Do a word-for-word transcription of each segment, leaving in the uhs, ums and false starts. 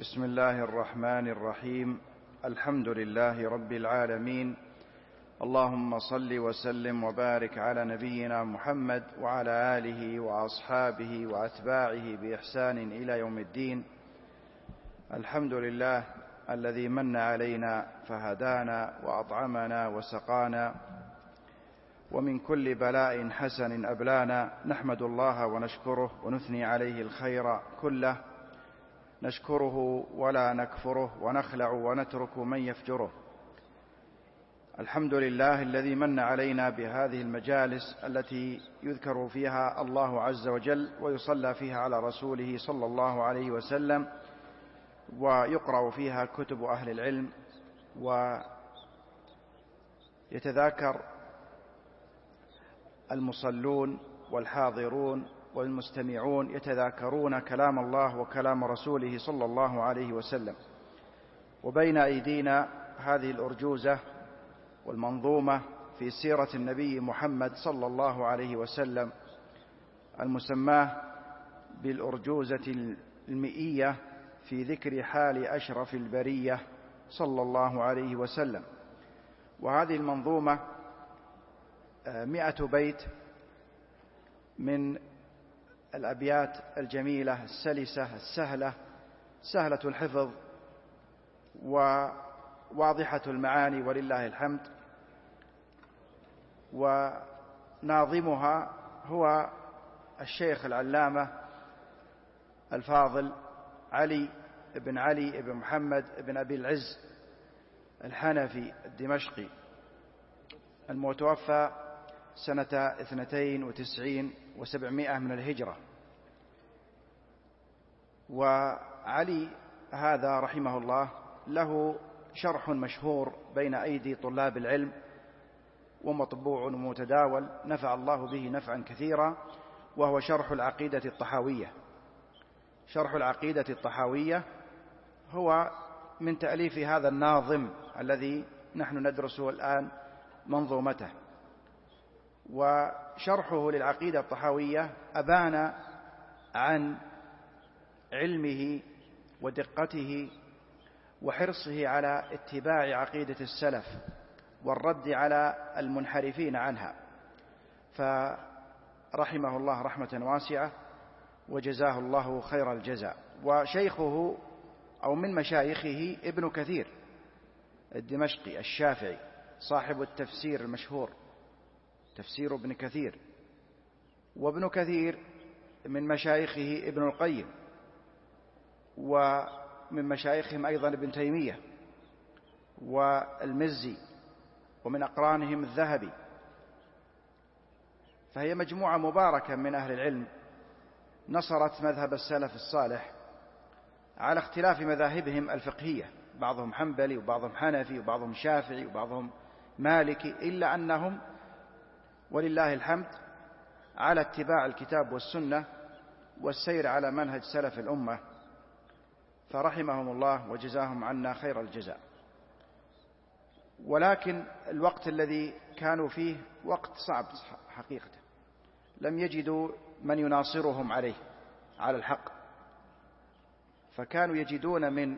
بسم الله الرحمن الرحيم. الحمد لله رب العالمين، اللهم صل وسلم وبارك على نبينا محمد وعلى آله وأصحابه وأتباعه بإحسان إلى يوم الدين. الحمد لله الذي من علينا فهدانا وأطعمنا وسقانا ومن كل بلاء حسن أبلانا. نحمد الله ونشكره ونثني عليه الخير كله، نشكره ولا نكفره ونخلع ونترك من يفجره. الحمد لله الذي من علينا بهذه المجالس التي يذكر فيها الله عز وجل ويصلى فيها على رسوله صلى الله عليه وسلم، ويقرأ فيها كتب أهل العلم، ويتذاكر المصلون والحاضرون والمستمعون يتذاكرون كلام الله وكلام رسوله صلى الله عليه وسلم. وبين أيدينا هذه الأرجوزة والمنظومة في سيرة النبي محمد صلى الله عليه وسلم، المسماة بالأرجوزة المئية في ذكر حال أشرف البرية صلى الله عليه وسلم. وهذه المنظومة مئة بيت من الأبيات الجميلة السلسة السهلة، سهلة الحفظ وواضحة المعاني ولله الحمد. وناظمها هو الشيخ العلامة الفاضل علي بن علي بن محمد بن أبي العز الحنفي الدمشقي، المتوفى سنة اثنتين وتسعين وسبعمائة من الهجرة. وعلي هذا رحمه الله له شرح مشهور بين أيدي طلاب العلم ومطبوع ومتداول، نفع الله به نفعا كثيرا، وهو شرح العقيدة الطحاوية. شرح العقيدة الطحاوية هو من تأليف هذا الناظم الذي نحن ندرسه الآن منظومته. وشرحه للعقيدة الطحاوية أبان عن علمه ودقته وحرصه على اتباع عقيدة السلف والرد على المنحرفين عنها، فرحمه الله رحمة واسعة وجزاه الله خير الجزاء. وشيخه أو من مشايخه ابن كثير الدمشقي الشافعي صاحب التفسير المشهور، تفسير ابن كثير. وابن كثير من مشايخه ابن القيم، ومن مشايخهم أيضا ابن تيمية والمزي، ومن أقرانهم الذهبي. فهي مجموعة مباركة من أهل العلم نصرت مذهب السلف الصالح على اختلاف مذاهبهم الفقهية، بعضهم حنبلي وبعضهم حنفي وبعضهم شافعي وبعضهم مالكي، إلا أنهم ولله الحمد على اتباع الكتاب والسنة والسير على منهج سلف الأمة، فرحمهم الله وجزاهم عنا خير الجزاء. ولكن الوقت الذي كانوا فيه وقت صعب حقيقة، لم يجدوا من يناصرهم عليه على الحق، فكانوا يجدون من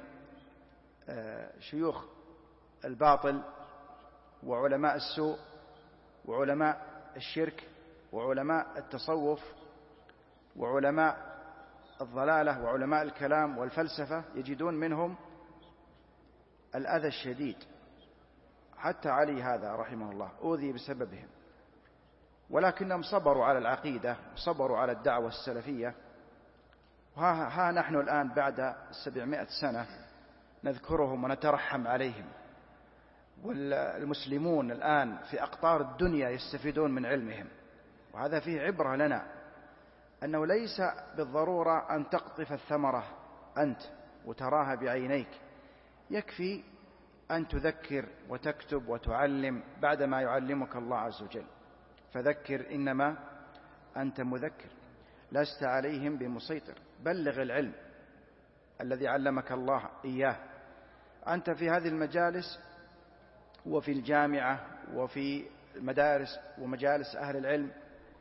شيوخ الباطل وعلماء السوء وعلماء الشرك وعلماء التصوف وعلماء الضلالة وعلماء الكلام والفلسفة، يجدون منهم الأذى الشديد. حتى علي هذا رحمه الله أوذي بسببهم، ولكنهم صبروا على العقيدة وصبروا على الدعوة السلفية. وها ها نحن الآن بعد سبعمائة سنة نذكرهم ونترحم عليهم، والمسلمون الآن في أقطار الدنيا يستفيدون من علمهم. وهذا فيه عبرة لنا، أنه ليس بالضرورة أن تقطف الثمرة أنت وتراها بعينيك، يكفي أن تذكر وتكتب وتعلم بعدما يعلمك الله عز وجل. فذكر إنما أنت مذكر لست عليهم بمسيطر، بلغ العلم الذي علمك الله إياه. أنت في هذه المجالس وفي الجامعة وفي المدارس ومجالس أهل العلم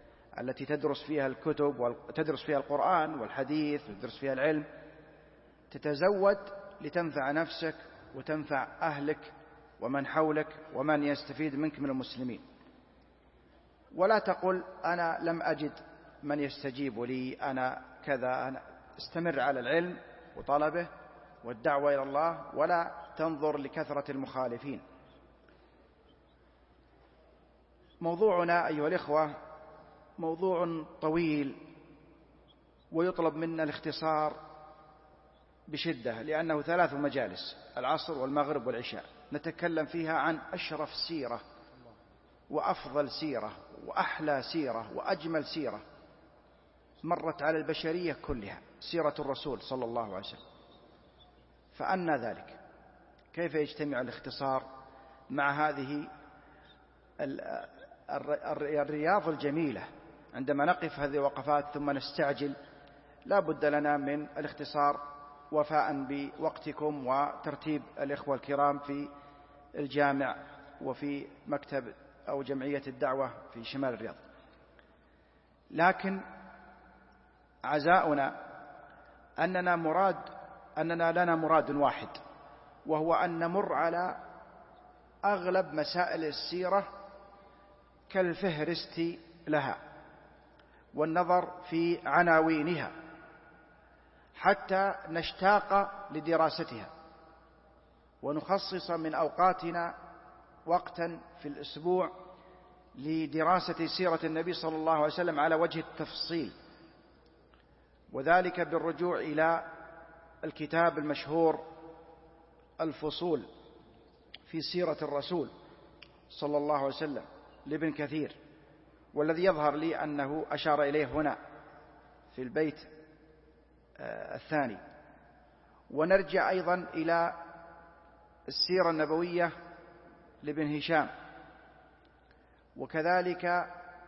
التي تدرس فيها الكتب وتدرس فيها القرآن والحديث وتدرس فيها العلم، تتزود لتنفع نفسك وتنفع أهلك ومن حولك ومن يستفيد منك من المسلمين. ولا تقل أنا لم أجد من يستجيب لي، أنا كذا. أنا استمر على العلم وطلبه والدعوة إلى الله، ولا تنظر لكثرة المخالفين. موضوعنا أيها الإخوة موضوع طويل، ويطلب منا الاختصار بشدة، لأنه ثلاث مجالس: العصر والمغرب والعشاء، نتكلم فيها عن أشرف سيرة وأفضل سيرة وأحلى سيرة وأجمل سيرة مرت على البشرية كلها، سيرة الرسول صلى الله عليه وسلم. فأنى ذلك؟ كيف يجتمع الاختصار مع هذه الرياض الجميلة؟ عندما نقف هذه الوقفات ثم نستعجل، لا بد لنا من الاختصار وفاء بوقتكم وترتيب الإخوة الكرام في الجامع وفي مكتب أو جمعية الدعوة في شمال الرياض. لكن عزاؤنا أننا مراد أننا لنا مراد واحد، وهو أن نمر على أغلب مسائل السيرة كالفهرست لها، والنظر في عناوينها حتى نشتاق لدراستها، ونخصص من أوقاتنا وقتا في الأسبوع لدراسة سيرة النبي صلى الله عليه وسلم على وجه التفصيل، وذلك بالرجوع إلى الكتاب المشهور الفصول في سيرة الرسول صلى الله عليه وسلم لابن كثير، والذي يظهر لي أنه أشار إليه هنا في البيت الثاني. ونرجع أيضا إلى السيرة النبوية لابن هشام، وكذلك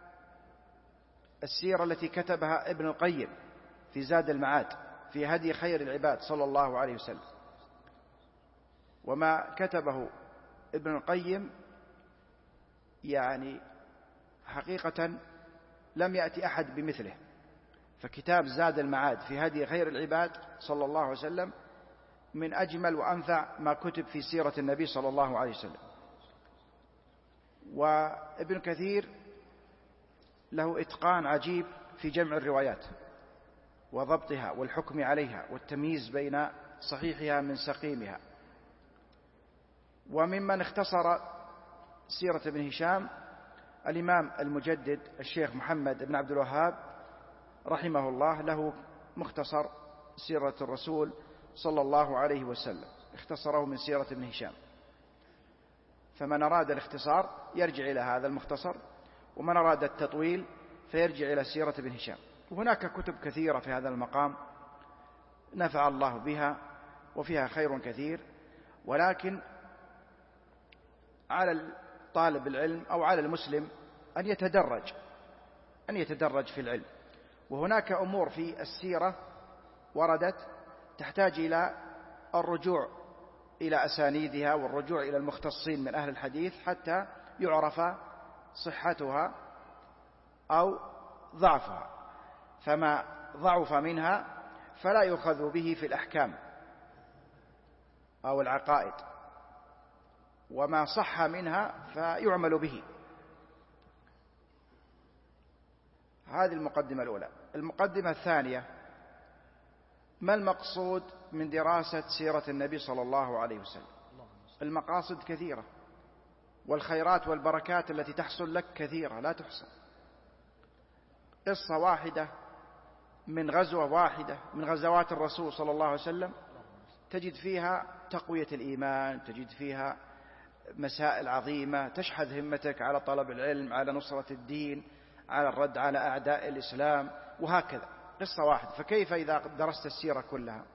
السيرة التي كتبها ابن القيم في زاد المعاد في هدي خير العباد صلى الله عليه وسلم. وما كتبه ابن القيم يعني حقيقة لم يأتي أحد بمثله، فكتاب زاد المعاد في هدي خير العباد صلى الله عليه وسلم من أجمل وأنفع ما كتب في سيرة النبي صلى الله عليه وسلم. وابن كثير له إتقان عجيب في جمع الروايات وضبطها والحكم عليها والتمييز بين صحيحها من سقيمها. وممن اختصر سيرة ابن هشام الإمام المجدد الشيخ محمد بن عبد الوهاب رحمه الله، له مختصر سيرة الرسول صلى الله عليه وسلم، اختصره من سيرة ابن هشام. فمن أراد الاختصار يرجع إلى هذا المختصر، ومن أراد التطويل فيرجع إلى سيرة ابن هشام. وهناك كتب كثيرة في هذا المقام نفع الله بها وفيها خير كثير، ولكن على طالب العلم أو على المسلم أن يتدرج أن يتدرج في العلم. وهناك أمور في السيرة وردت تحتاج إلى الرجوع إلى أسانيدها والرجوع إلى المختصين من أهل الحديث حتى يعرف صحتها أو ضعفها، فما ضعف منها فلا يؤخذ به في الأحكام أو العقائد، وما صح منها فيعمل به. هذه المقدمة الأولى. المقدمة الثانية: ما المقصود من دراسة سيرة النبي صلى الله عليه وسلم؟ المقاصد كثيرة، والخيرات والبركات التي تحصل لك كثيرة لا تحصى. قصة واحدة من غزوة واحدة من غزوات الرسول صلى الله عليه وسلم تجد فيها تقوية الإيمان، تجد فيها مسائل عظيمة تشحذ همتك على طلب العلم، على نصرة الدين، على الرد على أعداء الإسلام، وهكذا. قصة واحدة، فكيف إذا درست السيرة كلها؟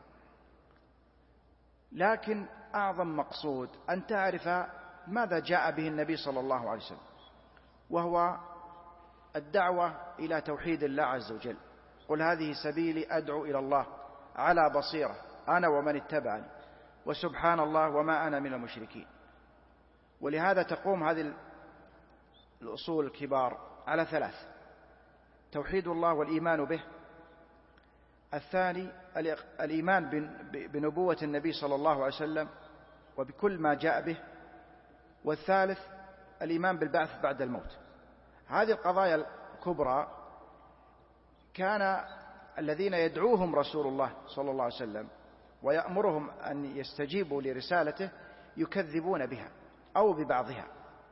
لكن أعظم مقصود أن تعرف ماذا جاء به النبي صلى الله عليه وسلم، وهو الدعوة إلى توحيد الله عز وجل. قل هذه سبيلي أدعو إلى الله على بصيرة أنا ومن اتبعني وسبحان الله وما أنا من المشركين. ولهذا تقوم هذه الأصول الكبار على ثلاث: توحيد الله والإيمان به، الثاني الإيمان بنبوة النبي صلى الله عليه وسلم وبكل ما جاء به. والثالث الإيمان بالبعث بعد الموت. هذه القضايا الكبرى كان الذين يدعوهم رسول الله صلى الله عليه وسلم ويأمرهم أن يستجيبوا لرسالته يكذبون بها أو ببعضها.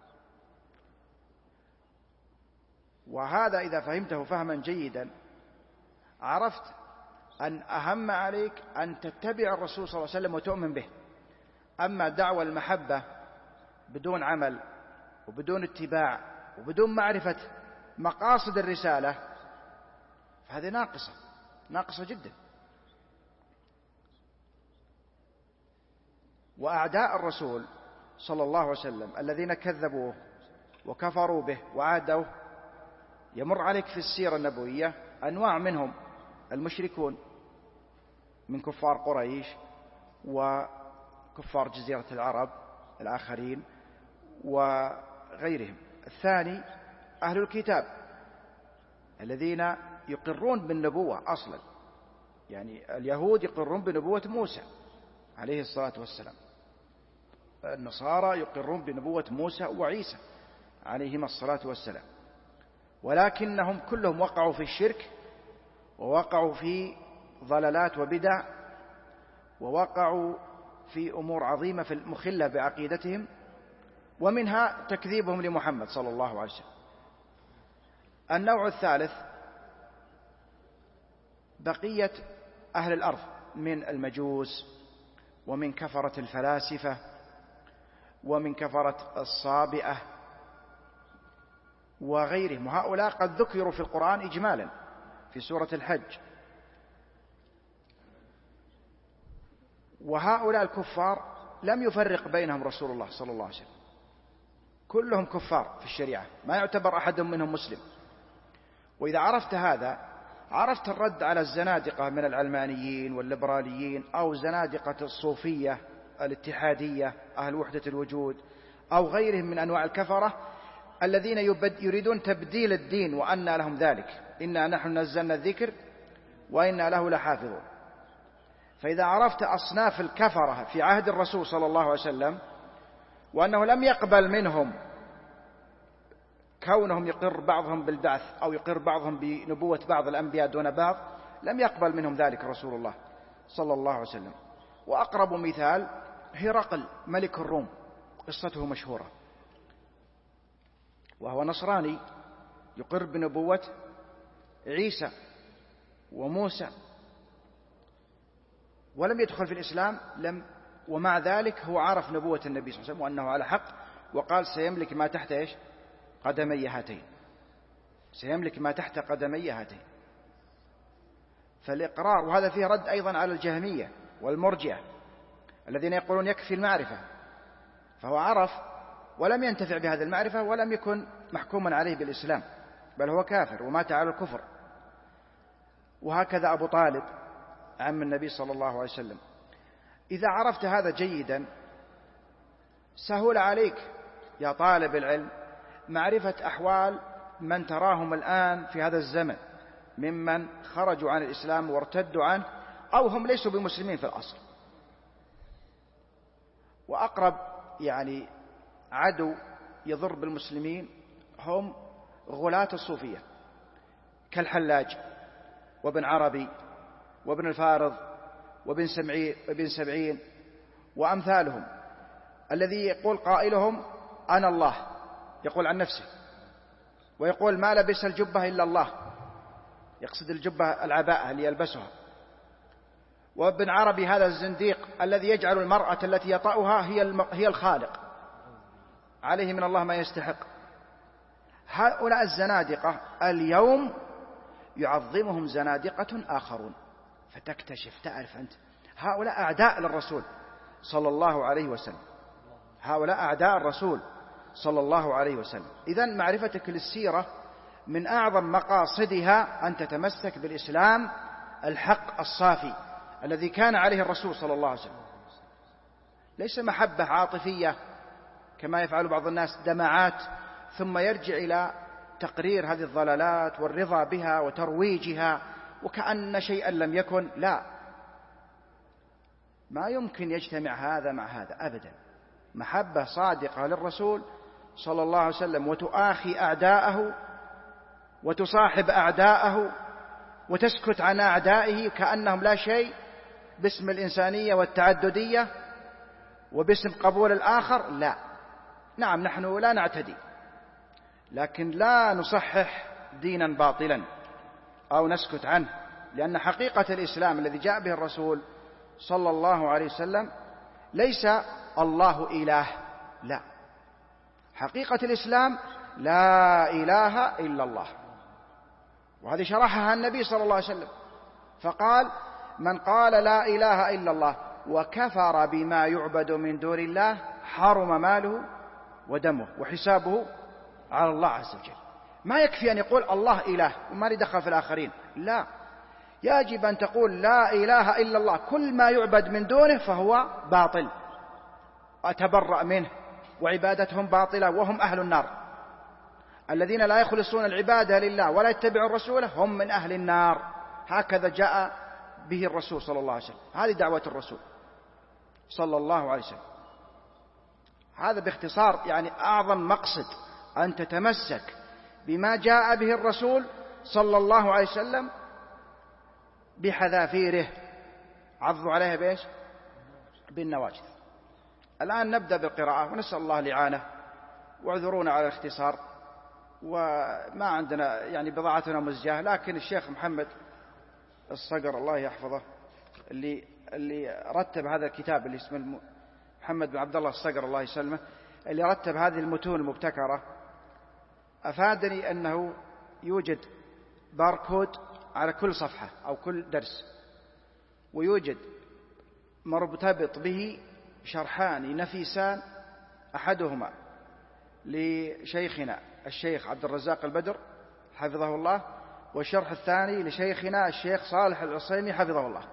وهذا إذا فهمته فهما جيدا عرفت أن أهم عليك أن تتبع الرسول صلى الله عليه وسلم وتؤمن به. أما دعوى المحبة بدون عمل وبدون اتباع وبدون معرفة مقاصد الرسالة فهذه ناقصة ناقصة جدا. وأعداء الرسول صلى الله عليه وسلم الذين كذبوه وكفروا به وعادوه يمر عليك في السيرة النبوية أنواع منهم: المشركون من كفار قريش وكفار جزيرة العرب الآخرين وغيرهم. الثاني أهل الكتاب الذين يقرون بالنبوة أصلا، يعني اليهود يقرون بنبوة موسى عليه الصلاة والسلام، النصارى يقرون بنبوة موسى وعيسى عليهما الصلاة والسلام، ولكنهم كلهم وقعوا في الشرك ووقعوا في ضلالات وبدع ووقعوا في أمور عظيمة في المخلة بعقيدتهم، ومنها تكذيبهم لمحمد صلى الله عليه وسلم. النوع الثالث بقية أهل الأرض من المجوس ومن كفرة الفلاسفة ومن كفرة الصابئة وغيرهم، وهؤلاء قد ذكروا في القرآن إجمالا في سورة الحج. وهؤلاء الكفار لم يفرق بينهم رسول الله صلى الله عليه وسلم، كلهم كفار في الشريعة، ما يعتبر أحد منهم مسلم. وإذا عرفت هذا عرفت الرد على الزنادقة من العلمانيين والليبراليين أو زنادقة الصوفية الاتحادية أهل وحدة الوجود أو غيرهم من أنواع الكفرة الذين يريدون تبديل الدين وأن لهم ذلك، إنا نحن نزلنا الذكر وإنا له لحافظون. فإذا عرفت أصناف الكفرة في عهد الرسول صلى الله عليه وسلم وأنه لم يقبل منهم كونهم يقر بعضهم بالبعث أو يقر بعضهم بنبوة بعض الأنبياء دون بعض، لم يقبل منهم ذلك رسول الله صلى الله عليه وسلم. وأقرب مثال هرقل ملك الروم، قصته مشهورة، وهو نصراني يقر بنبوة عيسى وموسى ولم يدخل في الإسلام، لم ومع ذلك هو عرف نبوة النبي صلى الله عليه وسلم وأنه على حق، وقال سيملك ما تحت إيش؟ قدمي هاتين، سيملك ما تحت قدمي هاتين. فالإقرار، وهذا فيه رد أيضا على الجهمية والمرجئة الذين يقولون يكفي المعرفة، فهو عرف ولم ينتفع بهذه المعرفة ولم يكن محكوما عليه بالإسلام، بل هو كافر ومات على الكفر. وهكذا أبو طالب عم النبي صلى الله عليه وسلم. إذا عرفت هذا جيدا سهل عليك يا طالب العلم معرفة أحوال من تراهم الآن في هذا الزمن ممن خرجوا عن الإسلام وارتدوا عنه أو هم ليسوا بمسلمين في الأصل. وأقرب يعني عدو يضر بالمسلمين هم غلاة الصوفية كالحلاج وابن عربي وابن الفارض وابن سمعين, وابن سبعين وأمثالهم، الذي يقول قائلهم أنا الله، يقول عن نفسه، ويقول ما لبس الجبة إلا الله، يقصد الجبة العباءة اللي يلبسها. وابن عربي هذا الزنديق الذي يجعل المرأة التي يطأها هي هي الخالق، عليه من الله ما يستحق. هؤلاء الزنادقة اليوم يعظمهم زنادقة آخرون، فتكتشف تعرف أنت هؤلاء أعداء للرسول صلى الله عليه وسلم، هؤلاء أعداء الرسول صلى الله عليه وسلم. إذن معرفتك للسيرة من أعظم مقاصدها أن تتمسك بالإسلام الحق الصافي الذي كان عليه الرسول صلى الله عليه وسلم، ليس محبة عاطفية كما يفعل بعض الناس، دمعات ثم يرجع إلى تقرير هذه الضلالات والرضا بها وترويجها وكأن شيئا لم يكن. لا، ما يمكن يجتمع هذا مع هذا أبدا. محبة صادقة للرسول صلى الله عليه وسلم وتؤاخي أعداءه وتصاحب أعداءه وتسكت عن أعدائه كأنهم لا شيء، باسم الإنسانية والتعددية وباسم قبول الآخر. لا، نعم نحن لا نعتدي، لكن لا نصحح دينا باطلا أو نسكت عنه، لأن حقيقة الإسلام الذي جاء به الرسول صلى الله عليه وسلم ليس الله إله، لا، حقيقة الإسلام لا إله إلا الله، وهذه شرحها النبي صلى الله عليه وسلم فقال: من قال لا إله إلا الله وكفر بما يعبد من دون الله حرم ماله ودمه وحسابه على الله عز وجل. ما يكفي أن يقول الله إله وما يدخل في الآخرين، لا، يجب أن تقول لا إله إلا الله، كل ما يعبد من دونه فهو باطل أتبرأ منه وعبادتهم باطلة وهم أهل النار. الذين لا يخلصون العبادة لله ولا يتبعون الرسول هم من أهل النار، هكذا جاء به الرسول صلى الله عليه وسلم، هذه دعوة الرسول صلى الله عليه وسلم. هذا باختصار يعني أعظم مقصد، أن تتمسك بما جاء به الرسول صلى الله عليه وسلم بحذافيره، عضوا عليها بإيش؟ بالنواجذ. الآن نبدأ بالقراءة ونسأل الله الإعانة، واعذرونا على الاختصار، وما عندنا يعني بضاعتنا مزجاة، لكن الشيخ محمد الصقر الله يحفظه اللي اللي رتب هذا الكتاب اللي اسمه محمد بن عبد الله الصقر الله يسلمه، اللي رتب هذه المتون المبتكرة، أفادني أنه يوجد باركود على كل صفحة أو كل درس، ويوجد مرتبط به شرحان نفيسان، أحدهما لشيخنا الشيخ عبد الرزاق البدر حفظه الله، والشرح الثاني لشيخنا الشيخ صالح العصيمي حفظه الله.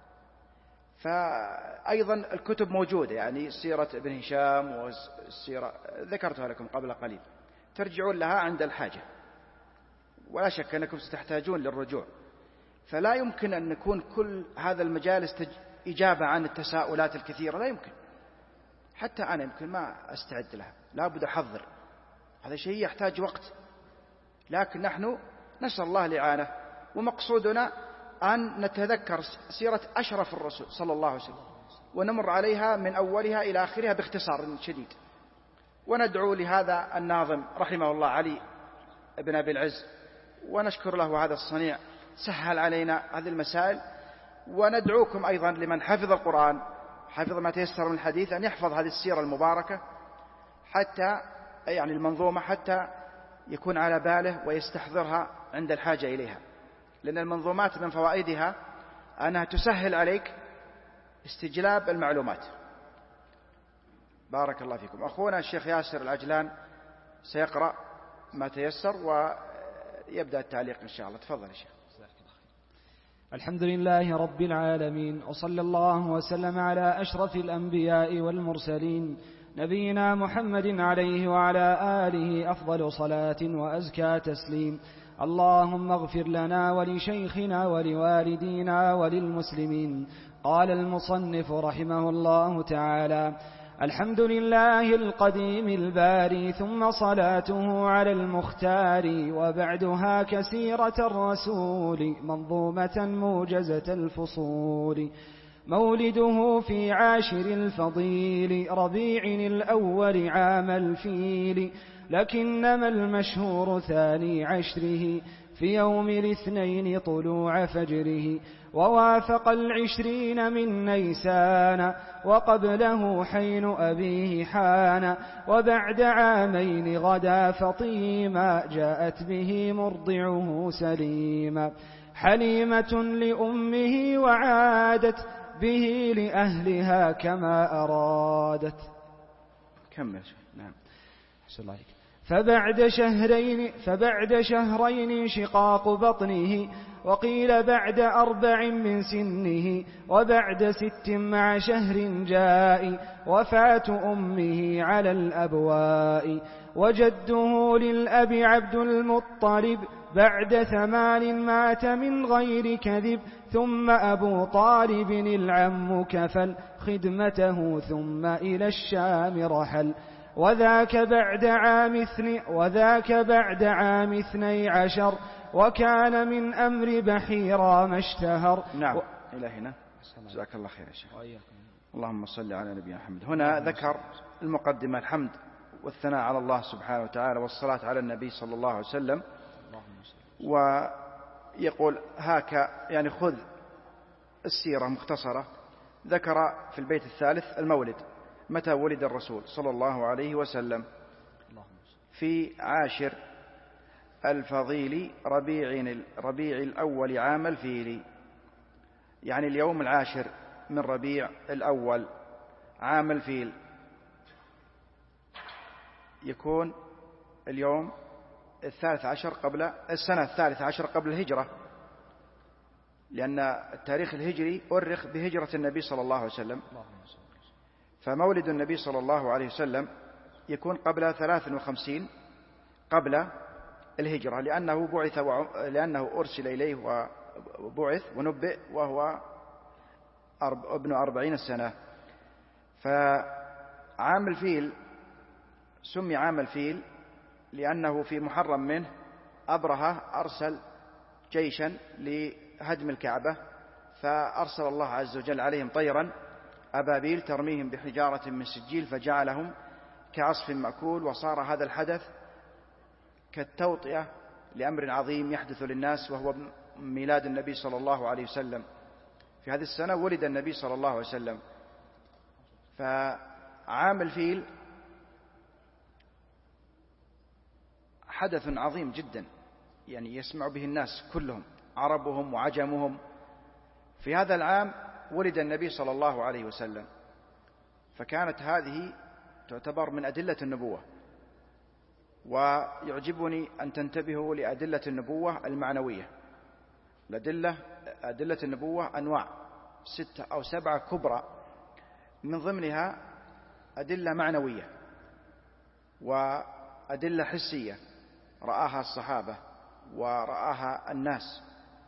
فأيضا الكتب موجودة، يعني سيرة ابن هشام والسيرة ذكرتها لكم قبل قليل، ترجعون لها عند الحاجة، ولا شك أنكم ستحتاجون للرجوع. فلا يمكن أن نكون كل هذا المجالس إجابة عن التساؤلات الكثيرة، لا يمكن، حتى أنا يمكن ما أستعد لها، لا بد أحضر، هذا شيء يحتاج وقت، لكن نحن نسأل الله الإعانة، ومقصودنا أن نتذكر سيرة أشرف الرسول صلى الله عليه وسلم ونمر عليها من أولها إلى آخرها باختصار شديد، وندعو لهذا الناظم رحمه الله علي بن أبي العز، ونشكر له هذا الصنيع، سهل علينا هذه المسائل. وندعوكم أيضا لمن حفظ القرآن، حفظ ما تيسر من الحديث، أن يحفظ هذه السيرة المباركة حتى يعني المنظومة، حتى يكون على باله ويستحضرها عند الحاجة إليها، لأن المنظومات من فوائدها أنها تسهل عليك استجلاب المعلومات. بارك الله فيكم. أخونا الشيخ ياسر العجلان سيقرأ ما تيسر ويبدأ التعليق إن شاء الله. تفضل يا شيخ. الحمد لله رب العالمين، وصلى الله وسلم على أشرف الأنبياء والمرسلين، نبينا محمد عليه وعلى آله أفضل صلاة وأزكى تسليم. اللهم اغفر لنا ولشيخنا ولوالدينا وللمسلمين. قال المصنف رحمه الله تعالى: الحمد لله القديم الباري، ثم صلاته على المختار، وبعدها كسيرة الرسول، منظومة موجزة الفصول. مولده في عاشر الفضيل، ربيع الأول عام الفيل، لكنما المشهور ثاني عشره، في يوم الاثنين طلوع فجره، ووافق العشرين من نيسان، وقبله حين أبيه حان، وبعد عامين غدا فطيما، جاءت به مرضعه سليما، حليمة لأمه وعادت به لأهلها كما أرادت. كمل. نعم. أحسن الله عليك. فبعد شهرين فبعد شهرين انشقاق بطنه، وقيل بعد أربع من سنه، وبعد ست مع شهر جاء، وفاة أمه على الأبواء. وجده للأب عبد المطلب، بعد ثمان مات من غير كذب ثم أبو طالب العم كفل خدمته ثم إلى الشام رحل وذاك بعد عام اثني وذاك بعد عام اثني عشر وكان من أمر بحيرا ما اشتهر. نعم و... إلى هنا جزاك الله خير يا شيخ. اللهم صل على نبينا محمد. هنا ذكر المقدمة الحمد والثناء على الله سبحانه وتعالى والصلاة على النبي صلى الله عليه وسلم، ويقول هاك يعني خذ السيرة مختصرة. ذكر في البيت الثالث المولد، متى ولد الرسول صلى الله عليه وسلم؟ في عاشر الفضيل ربيع ربيع الأول عام الفيل، يعني اليوم العاشر من ربيع الأول عام الفيل، يكون اليوم الثالث عشر قبل السنة الثالث عشر قبل الهجرة، لأن التاريخ الهجري أرخ بهجرة النبي صلى الله عليه وسلم، فمولد النبي صلى الله عليه وسلم يكون قبل ثلاث وخمسين قبل الهجرة، لأنه بعث و... لأنه أرسل إليه وبعث ونبئ وهو أرب... ابن أربعين سنة. فعام الفيل سمي عام الفيل لأنه في محرم منه أبرهة أرسل جيشا لهدم الكعبة، فأرسل الله عز وجل عليهم طيرا أبابيل ترميهم بحجارة من سجيل فجعلهم كعصف مأكول، وصار هذا الحدث كالتوطئة لأمر عظيم يحدث للناس، وهو ميلاد النبي صلى الله عليه وسلم. في هذه السنة ولد النبي صلى الله عليه وسلم. فعام الفيل حدث عظيم جدا، يعني يسمع به الناس كلهم عربهم وعجمهم. في هذا العام ولد النبي صلى الله عليه وسلم، فكانت هذه تعتبر من أدلة النبوة. ويعجبني أن تنتبهوا لأدلة النبوة المعنوية. الأدلة أدلة النبوة أنواع ستة أو سبعة كبرى، من ضمنها أدلة معنوية وأدلة حسية رآها الصحابة ورآها الناس،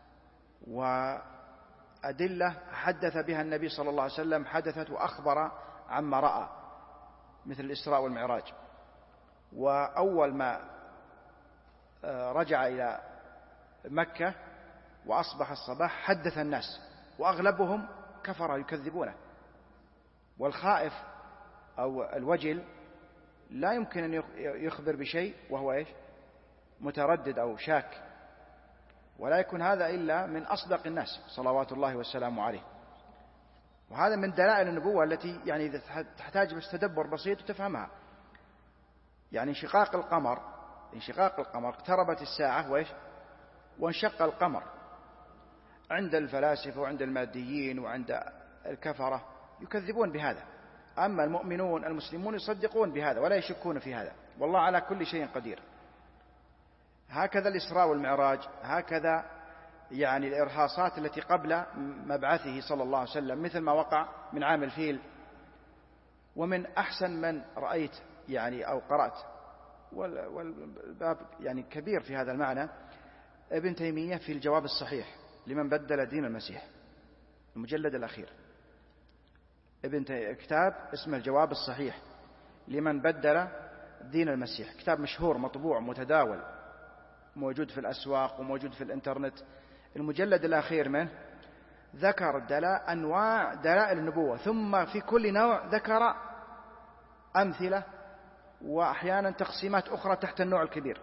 وأدلة حدث بها النبي صلى الله عليه وسلم، حدثت وأخبر عما رأى، مثل الإسراء والمعراج. وأول ما رجع إلى مكة وأصبح الصباح حدث الناس، وأغلبهم كفر يكذبونه، والخائف أو الوجل لا يمكن أن يخبر بشيء وهو إيش متردد أو شاك، ولا يكون هذا إلا من أصدق الناس صلوات الله والسلام عليه. وهذا من دلائل النبوة التي يعني تحتاج بس تدبر بسيط وتفهمها. يعني انشقاق القمر انشقاق القمر اقتربت الساعة وإيش وانشق القمر، عند الفلاسفة وعند الماديين وعند الكفرة يكذبون بهذا، أما المؤمنون المسلمون يصدقون بهذا ولا يشكون في هذا، والله على كل شيء قدير. هكذا الإسراء والمعراج، هكذا يعني الإرهاصات التي قبل مبعثه صلى الله عليه وسلم، مثل ما وقع من عام الفيل. ومن أحسن من رأيت يعني أو قرأت، والباب يعني كبير في هذا المعنى، ابن تيمية في الجواب الصحيح لمن بدل دين المسيح، المجلد الأخير، ابن تي... كتاب اسمه الجواب الصحيح لمن بدل دين المسيح، كتاب مشهور مطبوع متداول موجود في الأسواق وموجود في الإنترنت. المجلد الأخير منه ذكر دلاء أنواع دلائل النبوة، ثم في كل نوع ذكر أمثلة وأحيانا تقسيمات أخرى تحت النوع الكبير.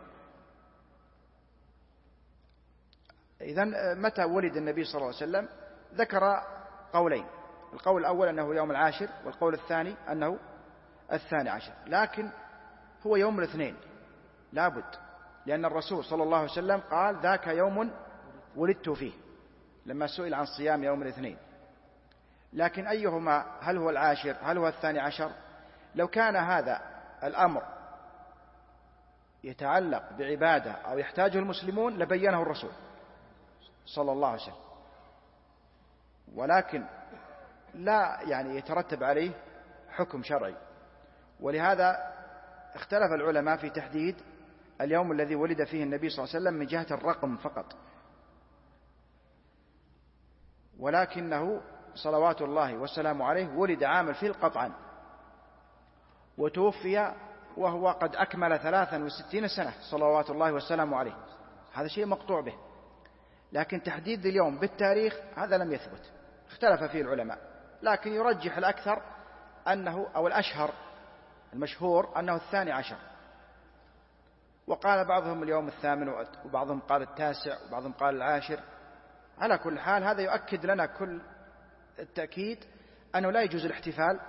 إذن متى ولد النبي صلى الله عليه وسلم؟ ذكر قولين، القول الأول أنه يوم العاشر، والقول الثاني أنه الثاني عشر، لكن هو يوم الاثنين لابد، لأن الرسول صلى الله عليه وسلم قال ذاك يوم ولدت فيه لما سئل عن صيام يوم الاثنين. لكن أيهما، هل هو العاشر هل هو الثاني عشر؟ لو كان هذا الأمر يتعلق بعبادة أو يحتاجه المسلمون لبينه الرسول صلى الله عليه وسلم، ولكن لا يعني يترتب عليه حكم شرعي. ولهذا اختلف العلماء في تحديد اليوم الذي ولد فيه النبي صلى الله عليه وسلم من جهة الرقم فقط، ولكنه صلوات الله والسلام عليه ولد عام الفيل قطعا، وتوفي وهو قد أكمل ثلاثا وستين سنة صلوات الله والسلام عليه. هذا شيء مقطوع به، لكن تحديد اليوم بالتاريخ هذا لم يثبت، اختلف فيه العلماء، لكن يرجح الأكثر أنه أو الأشهر المشهور أنه الثاني عشر، وقال بعضهم اليوم الثامن، وبعضهم قال التاسع، وبعضهم قال العاشر. على كل حال هذا يؤكد لنا كل التأكيد أنه لا يجوز الاحتفال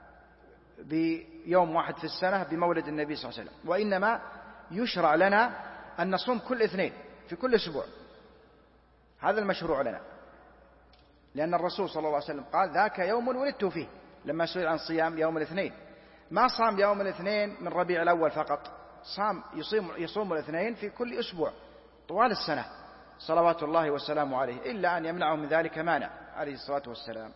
بيوم واحد في السنة بمولد النبي صلى الله عليه وسلم، وإنما يشرع لنا أن نصوم كل اثنين في كل أسبوع، هذا المشروع لنا، لأن الرسول صلى الله عليه وسلم قال ذاك يوم ولدت فيه لما سئل عن صيام يوم الاثنين، ما صام يوم الاثنين من ربيع الأول فقط، صام يصوم, يصوم الاثنين في كل أسبوع طوال السنة صلوات الله والسلام عليه، إلا أن يمنعه من ذلك مانع عليه الصلاة والسلام.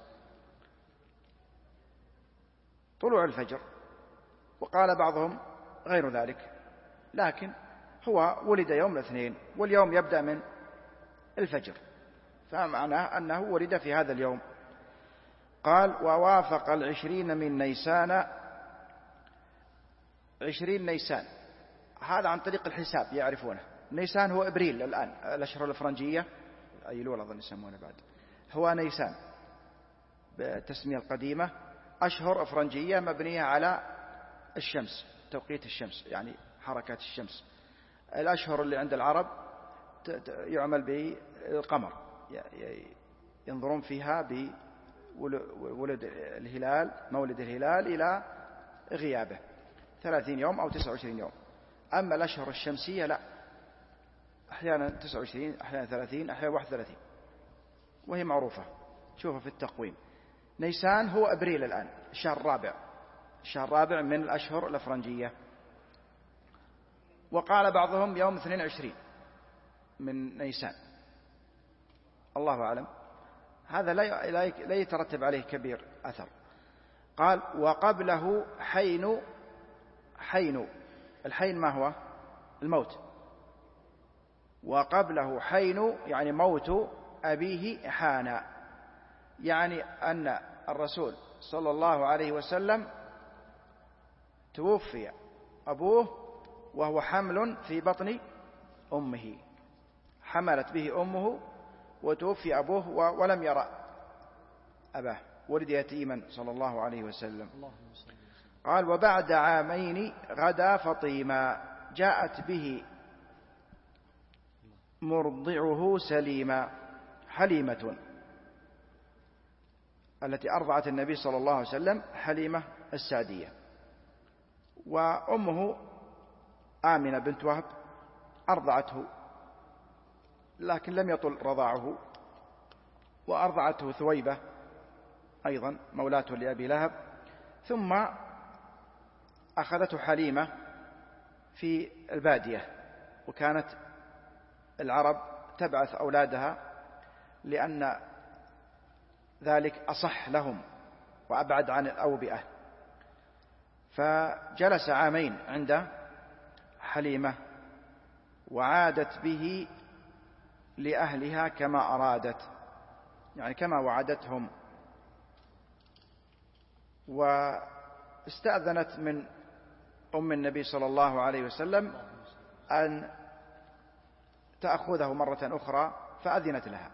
طلوع الفجر، وقال بعضهم غير ذلك، لكن هو ولد يوم الاثنين واليوم يبدأ من الفجر، فمعناه أنه ولد في هذا اليوم. قال ووافق العشرين من نيسان، عشرين نيسان هذا عن طريق الحساب يعرفونه، نيسان هو إبريل الآن، الأشهر الفرنجية أيلول أظن يسمونه بعد، هو نيسان بالتسمية القديمة، أشهر أفرنجية مبنية على الشمس، توقيت الشمس يعني حركات الشمس. الأشهر اللي عند العرب يعمل بالقمر، ينظرون فيها بولد الهلال، مولد الهلال إلى غيابه ثلاثين يوم أو تسعة وعشرين يوم. أما الأشهر الشمسية لا، أحيانا تسعة وعشرين، أحيانا ثلاثين، أحيانا واحد وثلاثين، وهي معروفة شوفها في التقويم. نيسان هو أبريل الآن، الشهر الرابع، الشهر الرابع من الأشهر الأفرنجية. وقال بعضهم يوم اثنين وعشرين من نيسان، الله أعلم، هذا لا يترتب عليه كبير أثر. قال وقبله حين، حين الحين ما هو؟ الموت، وقبله حين يعني موت أبيه حانا، يعني أن الرسول صلى الله عليه وسلم توفي أبوه وهو حمل في بطن أمه، حملت به أمه وتوفي أبوه ولم يرى أباه، ولد يتيما صلى الله عليه وسلم. قال وبعد عامين غدا فطيما، جاءت به مرضعه سليما، حليمة التي أرضعت النبي صلى الله عليه وسلم، حليمة السعدية، وأمه آمنة بنت وهب أرضعته، لكن لم يطل رضاعه، وأرضعته ثويبة أيضا مولاته لأبي لهب، ثم أخذته حليمة في البادية، وكانت العرب تبعث أولادها لأن ذلك أصح لهم وأبعد عن الأوبئة، فجلس عامين عند حليمة، وعادت به لأهلها كما أرادت، يعني كما وعدتهم، واستأذنت من أم النبي صلى الله عليه وسلم أن تأخذه مرة أخرى، فأذنت لها.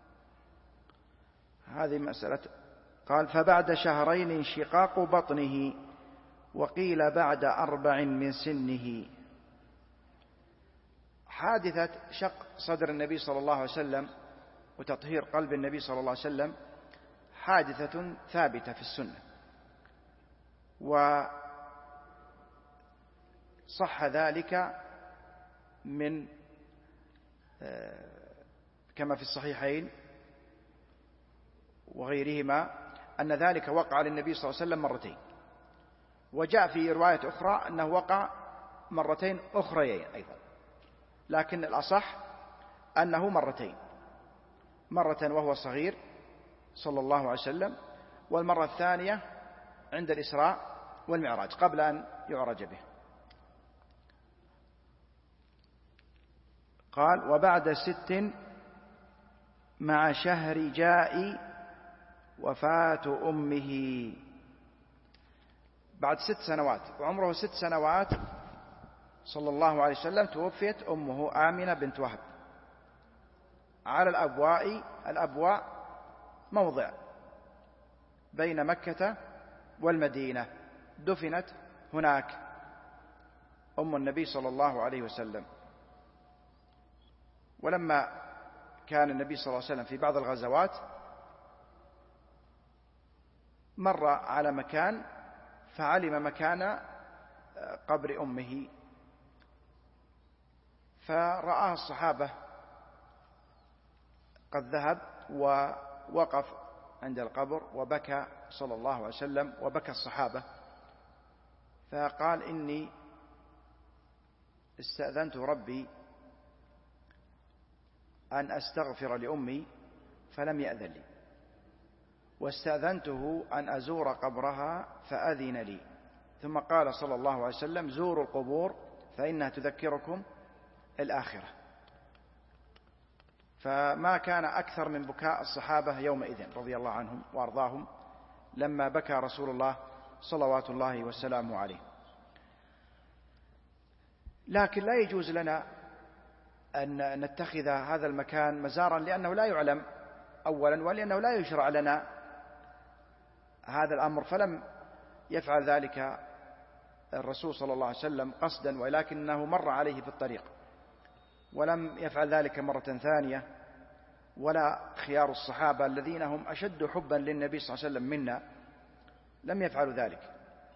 هذه مسألة. قال فبعد شهرين انشقاق بطنه، وقيل بعد أربع من سنه. حادثة شق صدر النبي صلى الله عليه وسلم وتطهير قلب النبي صلى الله عليه وسلم حادثة ثابتة في السنة، وصح ذلك من كما في الصحيحين وغيرهما أن ذلك وقع للنبي صلى الله عليه وسلم مرتين، وجاء في رواية أخرى أنه وقع مرتين أخريين أيضا، لكن الأصح أنه مرتين، مرة وهو صغير صلى الله عليه وسلم، والمرة الثانية عند الإسراء والمعراج قبل أن يعرج به. قال: وبعد ست مع شهر جاء وفاة أمه. بعد ست سنوات، وعمره ست سنوات صلى الله عليه وسلم، توفيت أمه آمنة بنت وهب على الأبواء. الأبواء موضع بين مكة والمدينة، دفنت هناك أم النبي صلى الله عليه وسلم. ولما كان النبي صلى الله عليه وسلم في بعض الغزوات مر على مكان فعلم مكان قبر أمه، فرآه الصحابة قد ذهب ووقف عند القبر وبكى صلى الله عليه وسلم وبكى الصحابة، فقال: إني استأذنت ربي أن أستغفر لأمي فلم يأذن لي، واستأذنته أن أزور قبرها فأذن لي، ثم قال صلى الله عليه وسلم: زوروا القبور فإنها تذكركم الآخرة. فما كان أكثر من بكاء الصحابة يومئذ رضي الله عنهم وأرضاهم لما بكى رسول الله صلوات الله وسلامه عليه. لكن لا يجوز لنا أن نتخذ هذا المكان مزارا، لأنه لا يعلم أولا، ولأنه لا يشرع لنا هذا الأمر، فلم يفعل ذلك الرسول صلى الله عليه وسلم قصدا، ولكنه مر عليه في الطريق، ولم يفعل ذلك مرة ثانية، ولا خيار الصحابة الذين هم أشد حبا للنبي صلى الله عليه وسلم منا لم يفعلوا ذلك.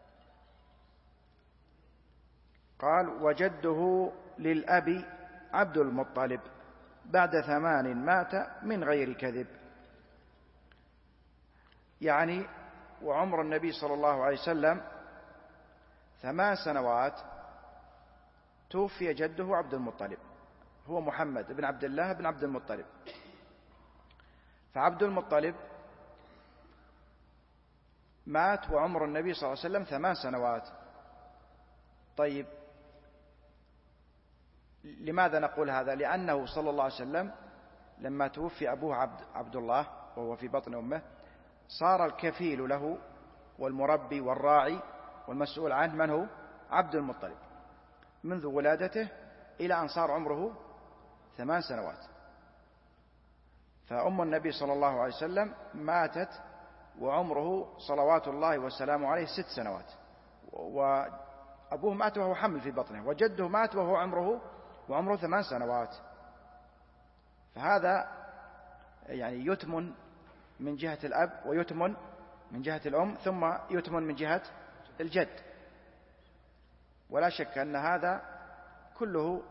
قال: وجده للأب عبد المطلب بعد ثمان مات من غير كذب. يعني وعمر النبي صلى الله عليه وسلم ثمان سنوات توفي جده عبد المطلب، هو محمد بن عبد الله بن عبد المطلب. فعبد المطلب مات وعمر النبي صلى الله عليه وسلم ثمان سنوات. طيب، لماذا نقول هذا؟ لأنه صلى الله عليه وسلم لما توفي أبوه عبد, عبد الله وهو في بطن أمه، صار الكفيل له والمربي والراعي والمسؤول عنه من هو؟ عبد المطلب، منذ ولادته إلى أن صار عمره ثمان سنوات. فأم النبي صلى الله عليه وسلم ماتت وعمره صلوات الله والسلام عليه ست سنوات، وأبوه مات وهو حمل في بطنه، وجده مات وهو عمره وعمره ثمان سنوات. فهذا يعني يتم من جهة الأب، ويتم من جهة الأم، ثم يتم من جهة الجد. ولا شك أن هذا كله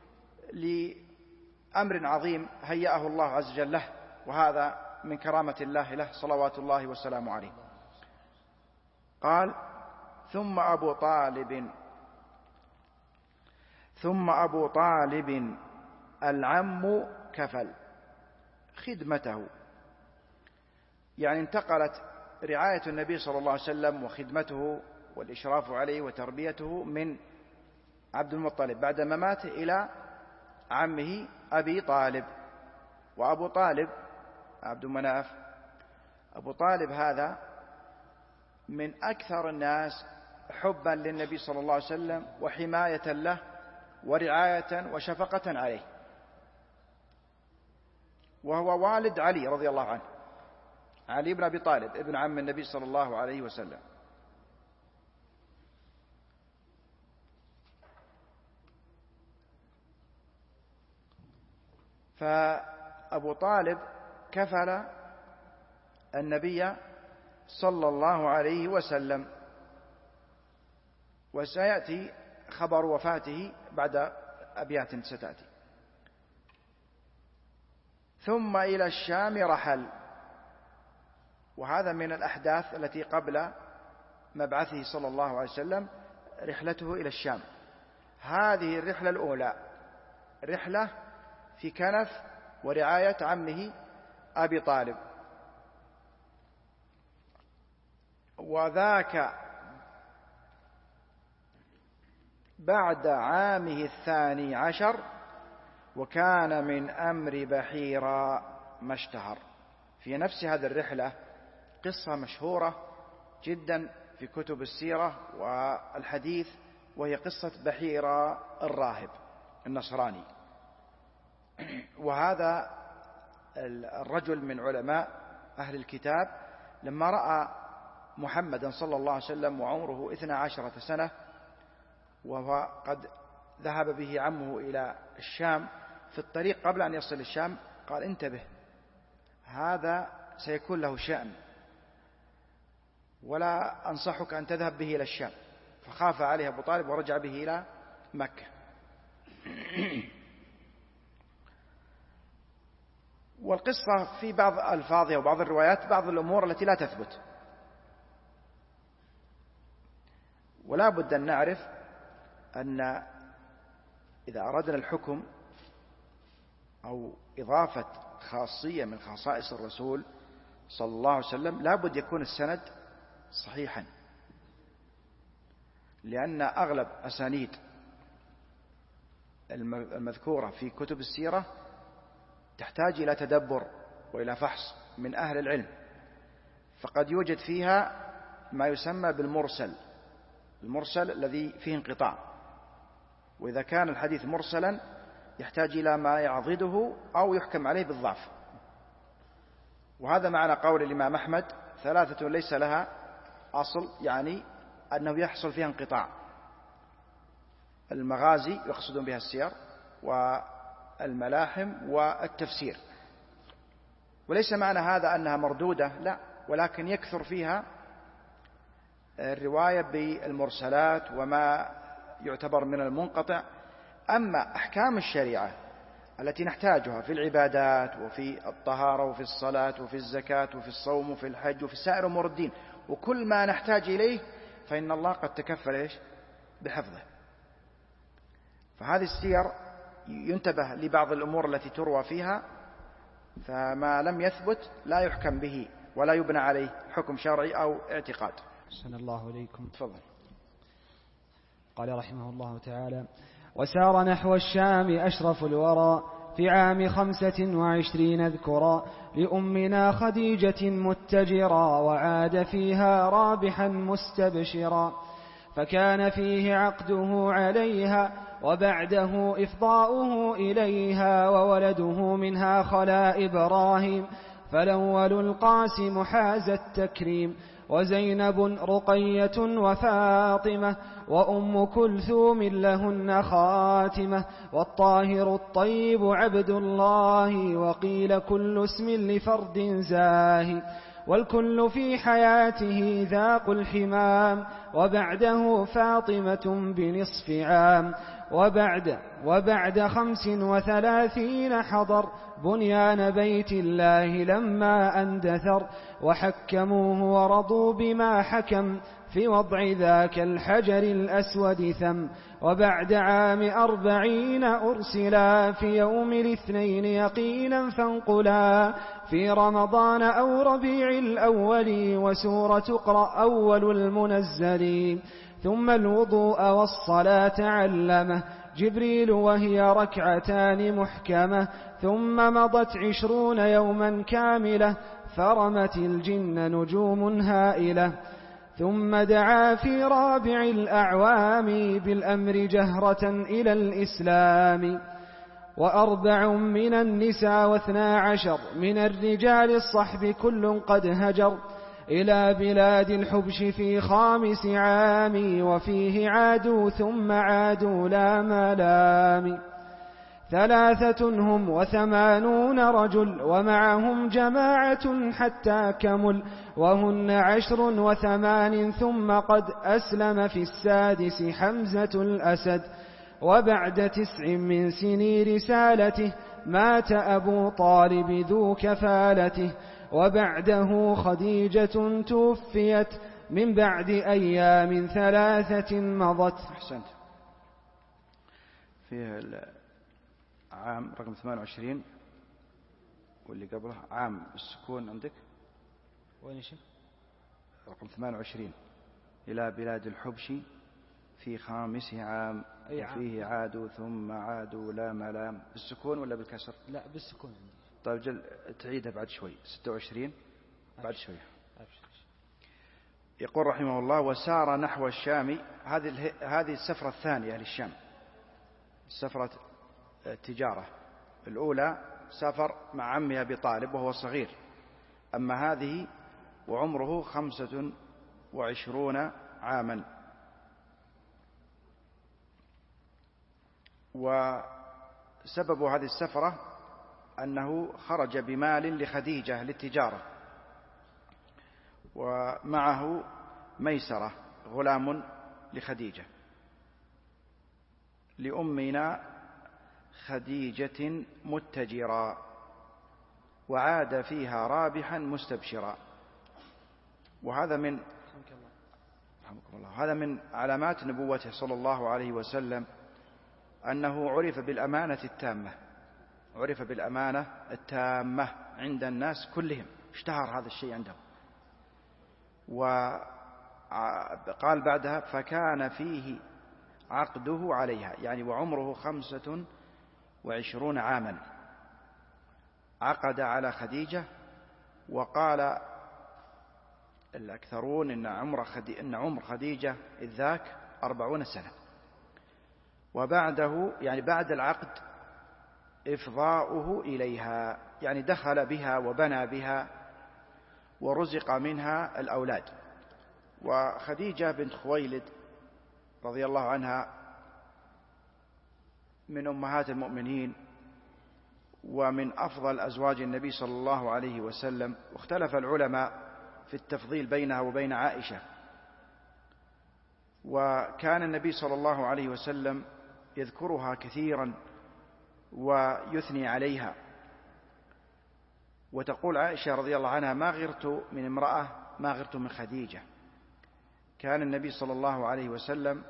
لأمر عظيم هيأه الله عز وجل له، وهذا من كرامة الله له صلوات الله والسلام عليه. قال: ثم أبو طالب ثم أبو طالب العم كفل خدمته. يعني انتقلت رعاية النبي صلى الله عليه وسلم وخدمته والإشراف عليه وتربيته من عبد المطلب بعد ما مات إلى عمه أبي طالب. وأبو طالب عبد مناف، أبو طالب هذا من أكثر الناس حبا للنبي صلى الله عليه وسلم وحماية له ورعاية وشفقة عليه، وهو والد علي رضي الله عنه، علي بن أبي طالب ابن عم النبي صلى الله عليه وسلم. فأبو طالب كفل النبي صلى الله عليه وسلم، وسيأتي خبر وفاته بعد أبيات ستأتي. ثم إلى الشام رحل، وهذا من الأحداث التي قبل مبعثه صلى الله عليه وسلم، رحلته إلى الشام. هذه الرحلة الأولى رحلة في كنف ورعاية عمه أبي طالب، وذاك بعد عامه الثاني عشر وكان من أمر بحيرا ما اشتهر. في نفس هذه الرحلة قصة مشهورة جدا في كتب السيرة والحديث، وهي قصة بحيرا الراهب النصراني. وهذا الرجل من علماء أهل الكتاب لما رأى محمدا صلى الله عليه وسلم وعمره اثنا عشرة سنة، وهو قد ذهب به عمه إلى الشام، في الطريق قبل أن يصل الشام قال: انتبه، هذا سيكون له شأن ولا أنصحك أن تذهب به إلى الشام. فخاف عليه أبو طالب ورجع به إلى مكة. والقصة في بعض ألفاظها وبعض الروايات بعض الأمور التي لا تثبت، ولا بد أن نعرف أن إذا أردنا الحكم أو إضافة خاصية من خصائص الرسول صلى الله عليه وسلم لا بد يكون السند صحيحا، لأن أغلب أسانيد المذكورة في كتب السيرة تحتاج إلى تدبر وإلى فحص من أهل العلم، فقد يوجد فيها ما يسمى بالمرسل، المرسل الذي فيه انقطاع، وإذا كان الحديث مرسلا يحتاج إلى ما يعضده أو يحكم عليه بالضعف. وهذا معنى قول الإمام أحمد: ثلاثة ليس لها أصل، يعني أنه يحصل فيها انقطاع: المغازي يقصدون بها السير، والملاحم، والتفسير. وليس معنى هذا أنها مردودة، لا، ولكن يكثر فيها الرواية بالمرسلات وما يعتبر من المنقطع. أما أحكام الشريعة التي نحتاجها في العبادات وفي الطهارة وفي الصلاة وفي الزكاة وفي الصوم وفي الحج وفي سائر أمور الدين، وكل ما نحتاج إليه، فإن الله قد تكفل إيش بحفظه. فهذه السير ينتبه لبعض الأمور التي تروى فيها، فما لم يثبت لا يحكم به ولا يبنى عليه حكم شرعي أو اعتقاد. أحسن الله إليكم. تفضل. قال رحمه الله تعالى: وسار نحو الشام أشرف الورى في عام خمسة وعشرين اذكرا لأمنا خديجة متجرا، وعاد فيها رابحا مستبشرا، فكان فيه عقده عليها وبعده إفضاؤه إليها، وولده منها خلا إبراهيم، فالأول القاسم حاز التكريم، وزينب رقية وفاطمة، وأم كلثوم لهن خاتمة، والطاهر الطيب عبد الله، وقيل كل اسم لفرد زاهي، والكل في حياته ذاق الحمام، وبعده فاطمة بنصف عام، وبعد, وبعد خمس وثلاثين حضر بنيان بيت الله لما أندثر، وحكموه ورضوا بما حكم في وضع ذاك الحجر الأسود ثم، وبعد عام أربعين أرسلا في يوم الاثنين يقينا فانقلا في رمضان أو ربيع الأول، وسورة تقرأ أول المنزل، ثم الوضوء والصلاة علمه جبريل وهي ركعتان محكمة، ثم مضت عشرون يوما كاملة فرمت الجن نجوم هائلة، ثم دعا في رابع الأعوام بالأمر جهرة إلى الإسلام، وأربع من النساء واثنا عشر من الرجال الصحب كل قد هجر إلى بلاد الحبش في خامس عام، وفيه عادوا ثم عادوا لا ملام، ثلاثة هم وثمانون رجل ومعهم جماعة حتى كمل، وهن عشر وثمان ثم قد أسلم في السادس حمزة الأسد، وبعد تسع من سني رسالته مات أبو طالب ذو كفالته، وبعده خديجة توفيت من بعد أيام ثلاثة مضت. أحسنت. فيه عام رقم ثمانية وعشرين واللي قبله عام السكون عندك وين شيء؟ رقم ثمانية وعشرين إلى بلاد الحبش في خامس عام وفيه عادوا ثم عادوا لا ملام. بالسكون ولا بالكسر؟ لا بالسكون عندي. طيب جل تعيدها بعد شوي. ستة وعشرين بعد شوي. يقول رحمه الله: وسار نحو الشام. هذه هذه السفرة الثانية للشام، سفرة التجارة. الأولى سافر مع عمه أبي طالب وهو صغير، أما هذه وعمره خمسة وعشرون عاما. وسبب هذه السفرة أنه خرج بمال لخديجة للتجارة، ومعه ميسرة غلام لخديجة لأمنا خديجة متجرا، وعاد فيها رابحا مستبشرا. وهذا من الله هذا من علامات نبوته صلى الله عليه وسلم، أنه عرف بالأمانة التامة، عرف بالأمانة التامة عند الناس كلهم، اشتهر هذا الشيء عندهم. وقال بعدها: فكان فيه عقده عليها، يعني وعمره خمسة وعشرون عاما، عقد على خديجة. وقال الأكثرون إن عمر خديجة, إن عمر خديجة إذ ذاك أربعون سنة. وبعده يعني بعد العقد إفضاؤه إليها، يعني دخل بها وبنى بها ورزق منها الأولاد. وخديجة بنت خويلد رضي الله عنها من أمهات المؤمنين ومن أفضل أزواج النبي صلى الله عليه وسلم، واختلف العلماء في التفضيل بينها وبين عائشة. وكان النبي صلى الله عليه وسلم يذكرها كثيرا ويثني عليها. وتقول عائشة رضي الله عنها: ما غرت من امرأة ما غرت من خديجة. كان النبي صلى الله عليه وسلم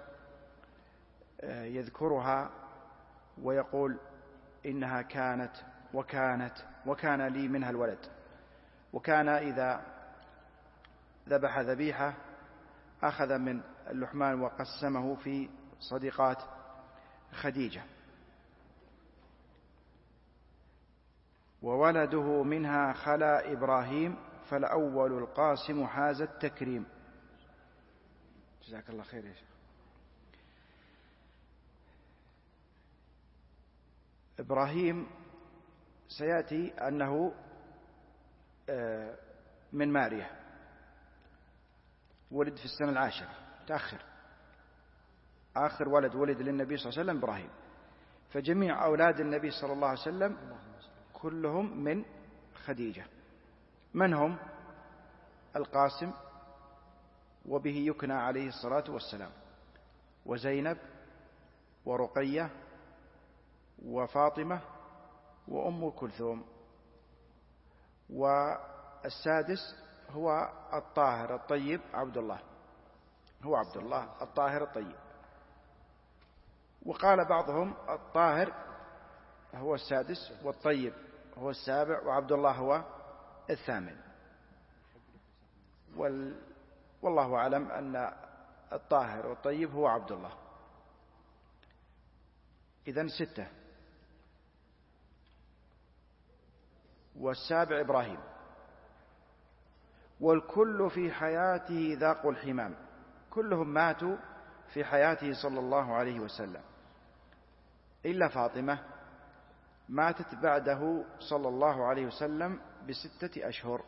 يذكرها ويقول: إنها كانت وكانت وكان لي منها الولد. وكان إذا ذبح ذبيحة أخذ من اللحمان وقسمه في صديقات خديجة. وولده منها خلا إبراهيم، فالأول القاسم حاز التكريم. جزاك الله خير يا شيخ. إبراهيم سيأتي أنه من مارية، ولد في السنة العاشرة، تأخر، آخر ولد ولد للنبي صلى الله عليه وسلم إبراهيم. فجميع أولاد النبي صلى الله عليه وسلم كلهم من خديجة. من هم؟ القاسم، وبه يكنى عليه الصلاة والسلام، وزينب، ورقية، وفاطمة، وأم كلثوم. والسادس هو الطاهر الطيب عبد الله، هو عبد الله الطاهر الطيب. وقال بعضهم الطاهر هو السادس، والطيب هو السابع، وعبد الله هو الثامن. وال... والله أعلم أن الطاهر والطيب هو عبد الله. إذن ستة. والسابع إبراهيم. والكل في حياته ذاقوا الحمام، كلهم ماتوا في حياته صلى الله عليه وسلم، إلا فاطمة ماتت بعده صلى الله عليه وسلم بستة أشهر.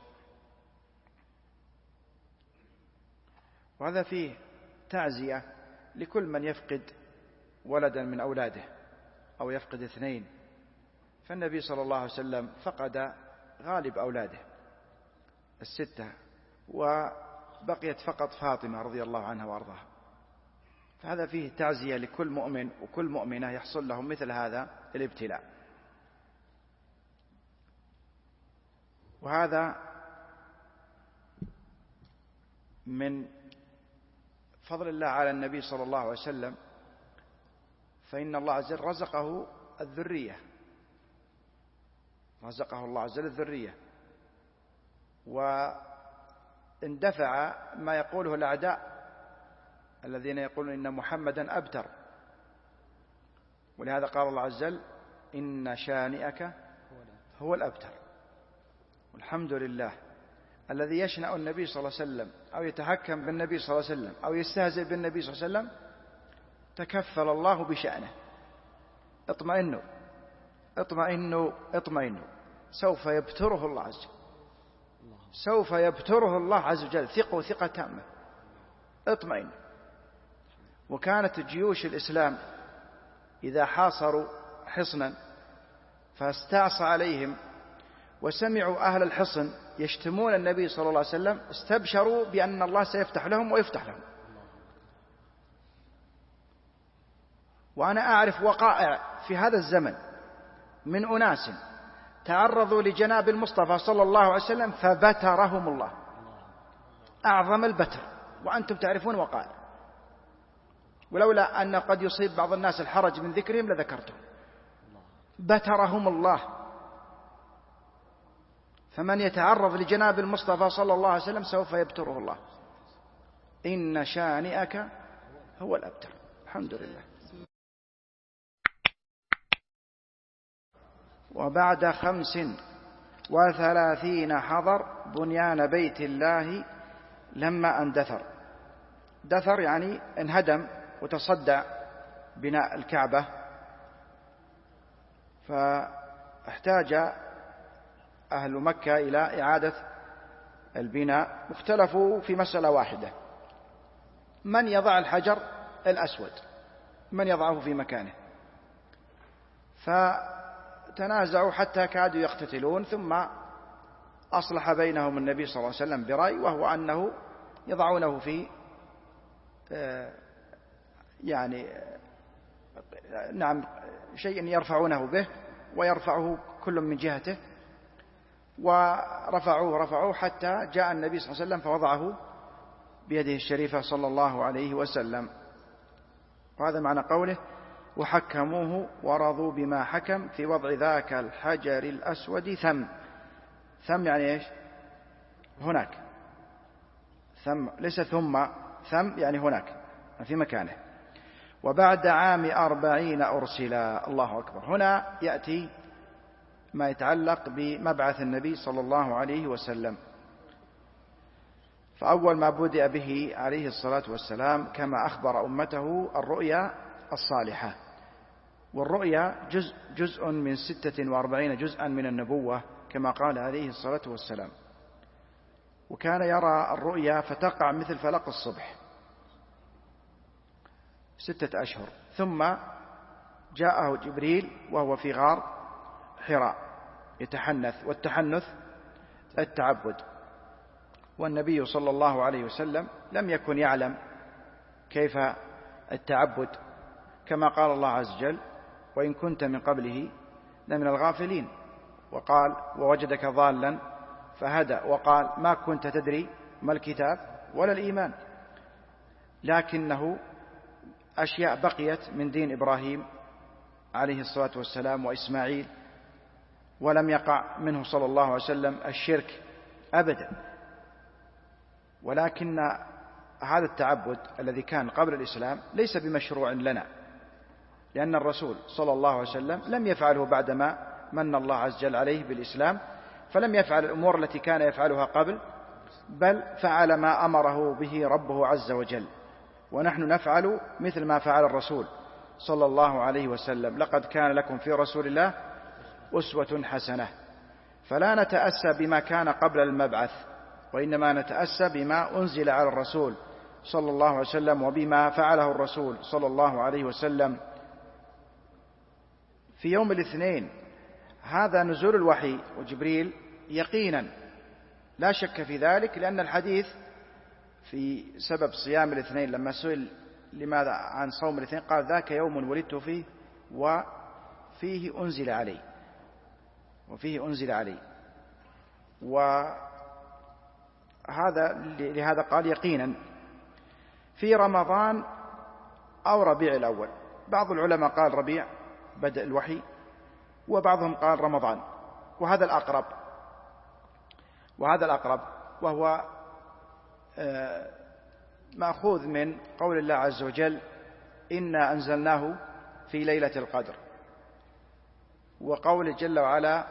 وهذا فيه تعزية لكل من يفقد ولدا من أولاده أو يفقد اثنين. فالنبي صلى الله عليه وسلم فقد غالب أولاده الستة، وبقيت فقط فاطمة رضي الله عنها وأرضاها. فهذا فيه تعزية لكل مؤمن وكل مؤمنة يحصل لهم مثل هذا الابتلاء. وهذا من فضل الله على النبي صلى الله عليه وسلم، فإن الله عز وجل رزقه الذرية، رزقه الله عز وجل الذرية. واندفع ما يقوله الأعداء الذين يقولون إن محمدا أبتر، ولهذا قال الله عز وجل إن شانئك هو الأبتر. والحمد لله الذي يشنأ النبي صلى الله عليه وسلم أو يتحكم بالنبي صلى الله عليه وسلم أو يستهزئ بالنبي صلى الله عليه وسلم تكفل الله بشأنه. اطمئنوا اطمئنوا اطمئنوا، سوف يبتره الله عز وجل، سوف يبتره الله عز وجل، ثقوا ثقة تامة، اطمئنوا. وكانت جيوش الإسلام إذا حاصروا حصنا فاستعصى عليهم وسمعوا أهل الحصن يشتمون النبي صلى الله عليه وسلم استبشروا بأن الله سيفتح لهم ويفتح لهم. وأنا أعرف وقائع في هذا الزمن من أناس تعرضوا لجناب المصطفى صلى الله عليه وسلم فبترهم الله أعظم البتر، وأنتم تعرفون وقائع، ولولا أن قد يصيب بعض الناس الحرج من ذكرهم لذكرتهم. بترهم الله. فمن يتعرض لجناب المصطفى صلى الله عليه وسلم سوف يبتره الله. إن شانئك هو الأبتر. الحمد لله. وبعد خمس وثلاثين حضر بنيان بيت الله لما اندثر. دثر يعني انهدم وتصدع بناء الكعبة، فاحتاج أهل مكة إلى إعادة البناء. واختلفوا في مسألة واحدة: من يضع الحجر الأسود، من يضعه في مكانه. فتنازعوا حتى كادوا يقتتلون، ثم أصلح بينهم النبي صلى الله عليه وسلم برأي، وهو أنه يضعونه في يعني نعم شيء يرفعونه به، ويرفعه كل من جهته، ورفعوه رفعوه حتى جاء النبي صلى الله عليه وسلم فوضعه بيده الشريفة صلى الله عليه وسلم. وهذا معنى قوله: وحكموه ورضوا بما حكم في وضع ذاك الحجر الأسود ثم. ثم يعني إيش؟ هناك. ثم ليس ثم، ثم يعني هناك في مكانه. وبعد عام أربعين أرسلا. الله أكبر. هنا يأتي ما يتعلق بمبعث النبي صلى الله عليه وسلم. فأول ما بدأ به عليه الصلاة والسلام كما أخبر أمته الرؤيا الصالحة. والرؤيا جزء, جزء من ستة وأربعين جزءا من النبوة كما قال عليه الصلاة والسلام. وكان يرى الرؤيا فتقع مثل فلق الصبح ستة أشهر. ثم جاءه جبريل وهو في غار حراء يتحنث، والتحنث التعبد. والنبي صلى الله عليه وسلم لم يكن يعلم كيف التعبد، كما قال الله عز وجل: وإن كنت من قبله لمن الغافلين. وقال: ووجدك ضالا فهدى. وقال: ما كنت تدري ما الكتاب ولا الإيمان. لكنه أشياء بقيت من دين إبراهيم عليه الصلاة والسلام وإسماعيل، ولم يقع منه صلى الله عليه وسلم الشرك أبدا. ولكن هذا التعبد الذي كان قبل الإسلام ليس بمشروع لنا، لأن الرسول صلى الله عليه وسلم لم يفعله بعدما من الله عز وجل عليه بالإسلام، فلم يفعل الأمور التي كان يفعلها قبل، بل فعل ما أمره به ربه عز وجل. ونحن نفعل مثل ما فعل الرسول صلى الله عليه وسلم: لقد كان لكم في رسول الله أسوة حسنة. فلا نتأسى بما كان قبل المبعث، وإنما نتأسى بما أنزل على الرسول صلى الله عليه وسلم وبما فعله الرسول صلى الله عليه وسلم. في يوم الاثنين هذا نزول الوحي وجبريل يقينا لا شك في ذلك، لأن الحديث في سبب صيام الاثنين لما سئل لماذا عن صوم الاثنين قال: ذاك يوم ولدت فيه وفيه أنزل علي وفيه أنزل علي وهذا لهذا قال يقينا. في رمضان أو ربيع الأول. بعض العلماء قال ربيع بدأ الوحي، وبعضهم قال رمضان، وهذا الأقرب وهذا الأقرب وهو مأخوذ من قول الله عز وجل إنا أنزلناه في ليلة القدر، وقول جل وعلا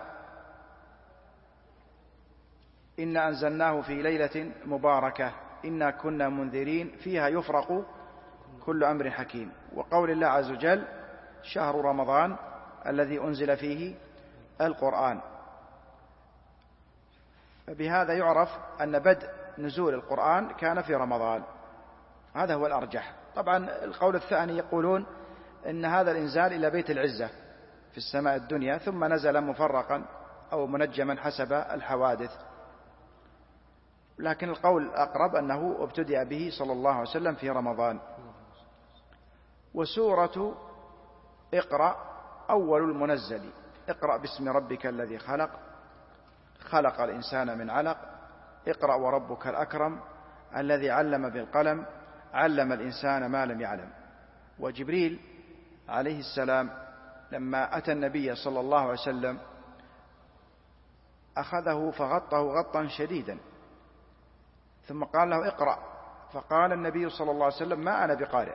إنا أنزلناه في ليلة مباركة إنا كنا منذرين فيها يفرق كل أمر حكيم، وقول الله عز وجل شهر رمضان الذي أنزل فيه القرآن. بهذا يعرف أن بدء نزول القرآن كان في رمضان، هذا هو الأرجح. طبعا القول الثاني يقولون إن هذا الإنزال إلى بيت العزة في السماء الدنيا ثم نزل مفرقا أو منجما حسب الحوادث، لكن القول الأقرب أنه ابتدأ به صلى الله عليه وسلم في رمضان. وسورة اقرأ أول المنزل، اقرأ باسم ربك الذي خلق، خلق الإنسان من علق، اقرأ وربك الأكرم الذي علم بالقلم، علم الإنسان ما لم يعلم. وجبريل عليه السلام لما أتى النبي صلى الله عليه وسلم أخذه فغطه غطا شديدا ثم قال له اقرأ، فقال النبي صلى الله عليه وسلم ما أنا بقارئ،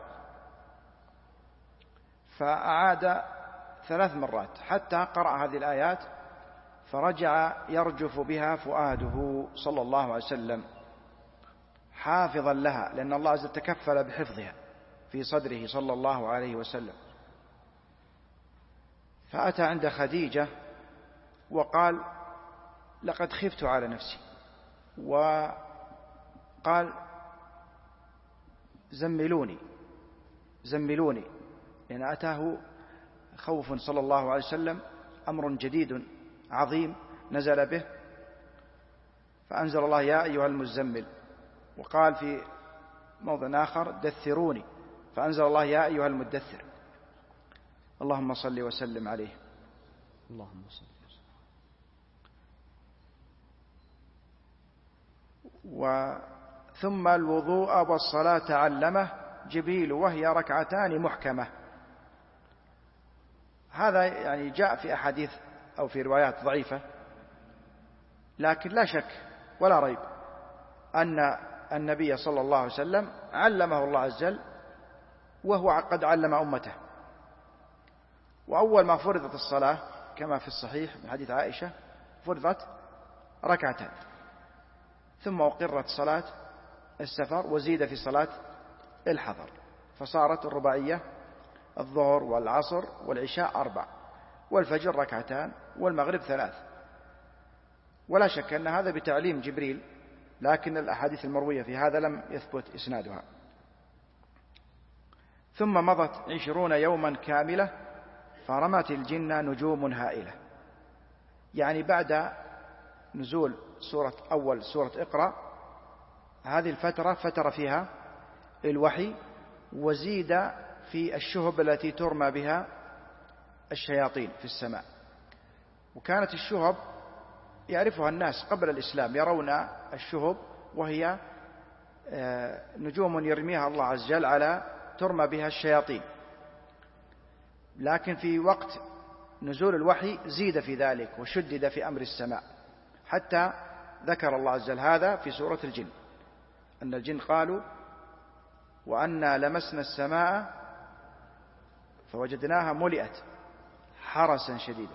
فأعاد ثلاث مرات حتى قرأ هذه الآيات فرجع يرجف بها فؤاده صلى الله عليه وسلم حافظا لها، لأن الله عز وجل تكفل بحفظها في صدره صلى الله عليه وسلم. فأتى عند خديجة وقال لقد خفت على نفسي، وقال زملوني زملوني، لأن أتاه خوف صلى الله عليه وسلم، أمر جديد عظيم نزل به، فأنزل الله يا أيها المزمل، وقال في موضع آخر دثروني، فأنزل الله يا أيها المدثر. اللهم صل وسلم عليه. اللهم صل وسلم. وثم الوضوء والصلاة علمه جبريل وهي ركعتان محكمة. هذا يعني جاء في أحاديث أو في روايات ضعيفة، لكن لا شك ولا ريب أن النبي صلى الله عليه وسلم علمه الله عز وجل وهو قد علم أمته. وأول ما فرضت الصلاة كما في الصحيح من حديث عائشة فرضت ركعتان، ثم أقرت صلاة السفر وزيد في صلاة الحضر، فصارت الرباعية الظهر والعصر والعشاء أربع، والفجر ركعتان، والمغرب ثلاث. ولا شك أن هذا بتعليم جبريل، لكن الأحاديث المروية في هذا لم يثبت إسنادها. ثم مضت عشرون يوما كاملة فرمت الجن نجوم هائلة، يعني بعد نزول سورة أول سورة اقرأ هذه الفترة فترة فيها الوحي، وزيد في الشهب التي ترمى بها الشياطين في السماء. وكانت الشهب يعرفها الناس قبل الإسلام، يرون الشهب وهي نجوم يرميها الله عز وجل على ترمى بها الشياطين، لكن في وقت نزول الوحي زيد في ذلك وشدد في أمر السماء، حتى ذكر الله عز وجل هذا في سورة الجن، أن الجن قالوا وأنا لمسنا السماء فوجدناها ملئت حرسا شديدا.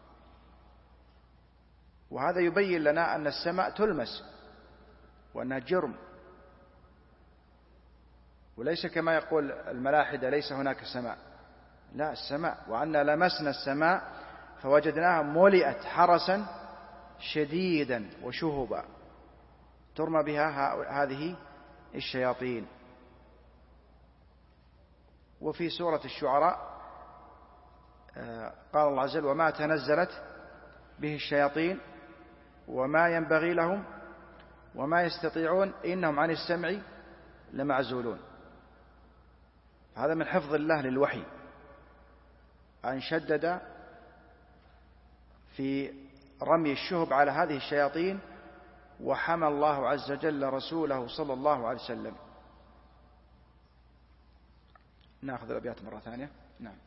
وهذا يبين لنا أن السماء تلمس وأنها جرم، وليس كما يقول الملاحدة ليس هناك سماء، لا، السماء وأنا لمسنا السماء فوجدناها ملئت حرسا شديدا وشهبا ترمى بها هذه الشياطين. وفي سورة الشعراء قال الله عز وجل وما تنزلت به الشياطين وما ينبغي لهم وما يستطيعون إنهم عن السمع لمعزولون. هذا من حفظ الله للوحي، أن شدد في رمي الشهب على هذه الشياطين، وحمى الله عز وجل رسوله صلى الله عليه وسلم. نأخذ الأبيات مرة ثانية. نعم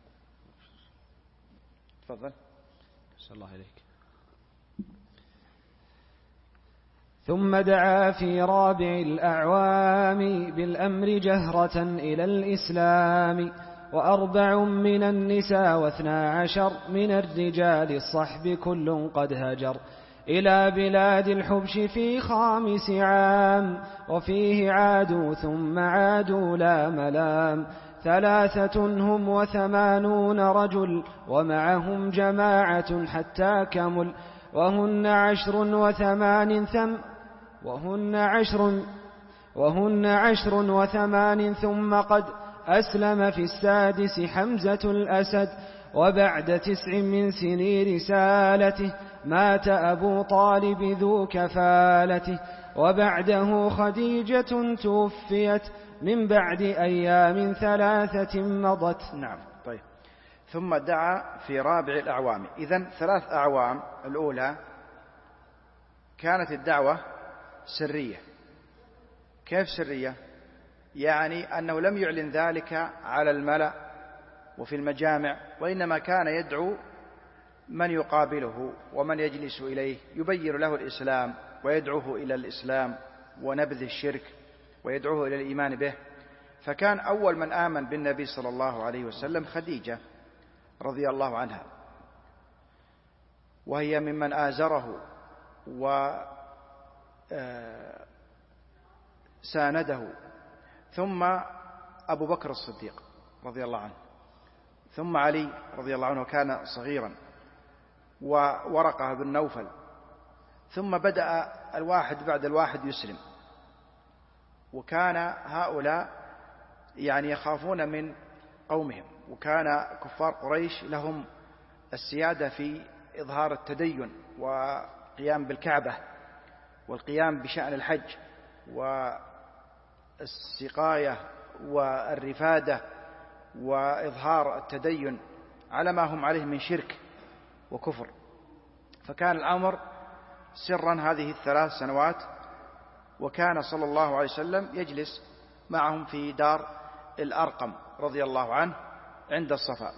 تفضل. صلى الله عليك. ثم دعا في رابع الأعوام بالأمر جهرة إلى الإسلام، وأربع من النساء واثنا عشر من الرجال الصحب كل قد هجر إلى بلاد الحبش في خامس عام، وفيه عادوا ثم عادوا لا ملام. ثلاثة هم وثمانون رجل ومعهم جماعة حتى كمل، وهن عشر وثمان ثم وهن عشر وهن عشر وثمان ثم قد أسلم في السادس حمزة الأسد، وبعد تسع من سني رسالته مات أبو طالب ذو كفالته، وبعده خديجة توفيت من بعد أيام ثلاثة مضت. نعم. طيب. ثم دعا في رابع الأعوام. إذن ثلاث أعوام الأولى كانت الدعوة سرية. كيف سرية؟ يعني أنه لم يعلن ذلك على الملأ وفي المجامع، وإنما كان يدعو من يقابله ومن يجلس إليه، يبين له الإسلام ويدعوه إلى الإسلام ونبذ الشرك ويدعوه إلى الإيمان به. فكان أول من آمن بالنبي صلى الله عليه وسلم خديجة رضي الله عنها، وهي ممن آزره وسانده، ثم أبو بكر الصديق رضي الله عنه، ثم علي رضي الله عنه كان صغيرا، وورقة بن نوفل، ثم بدأ الواحد بعد الواحد يسلم. وكان هؤلاء يعني يخافون من قومهم، وكان كفار قريش لهم السيادة في إظهار التدين وقيام بالكعبة والقيام بشأن الحج والسقاية والرفادة وإظهار التدين على ما هم عليه من شرك وكفر. فكان الأمر سرا هذه الثلاث سنوات، وكان صلى الله عليه وسلم يجلس معهم في دار الأرقم رضي الله عنه عند الصفا.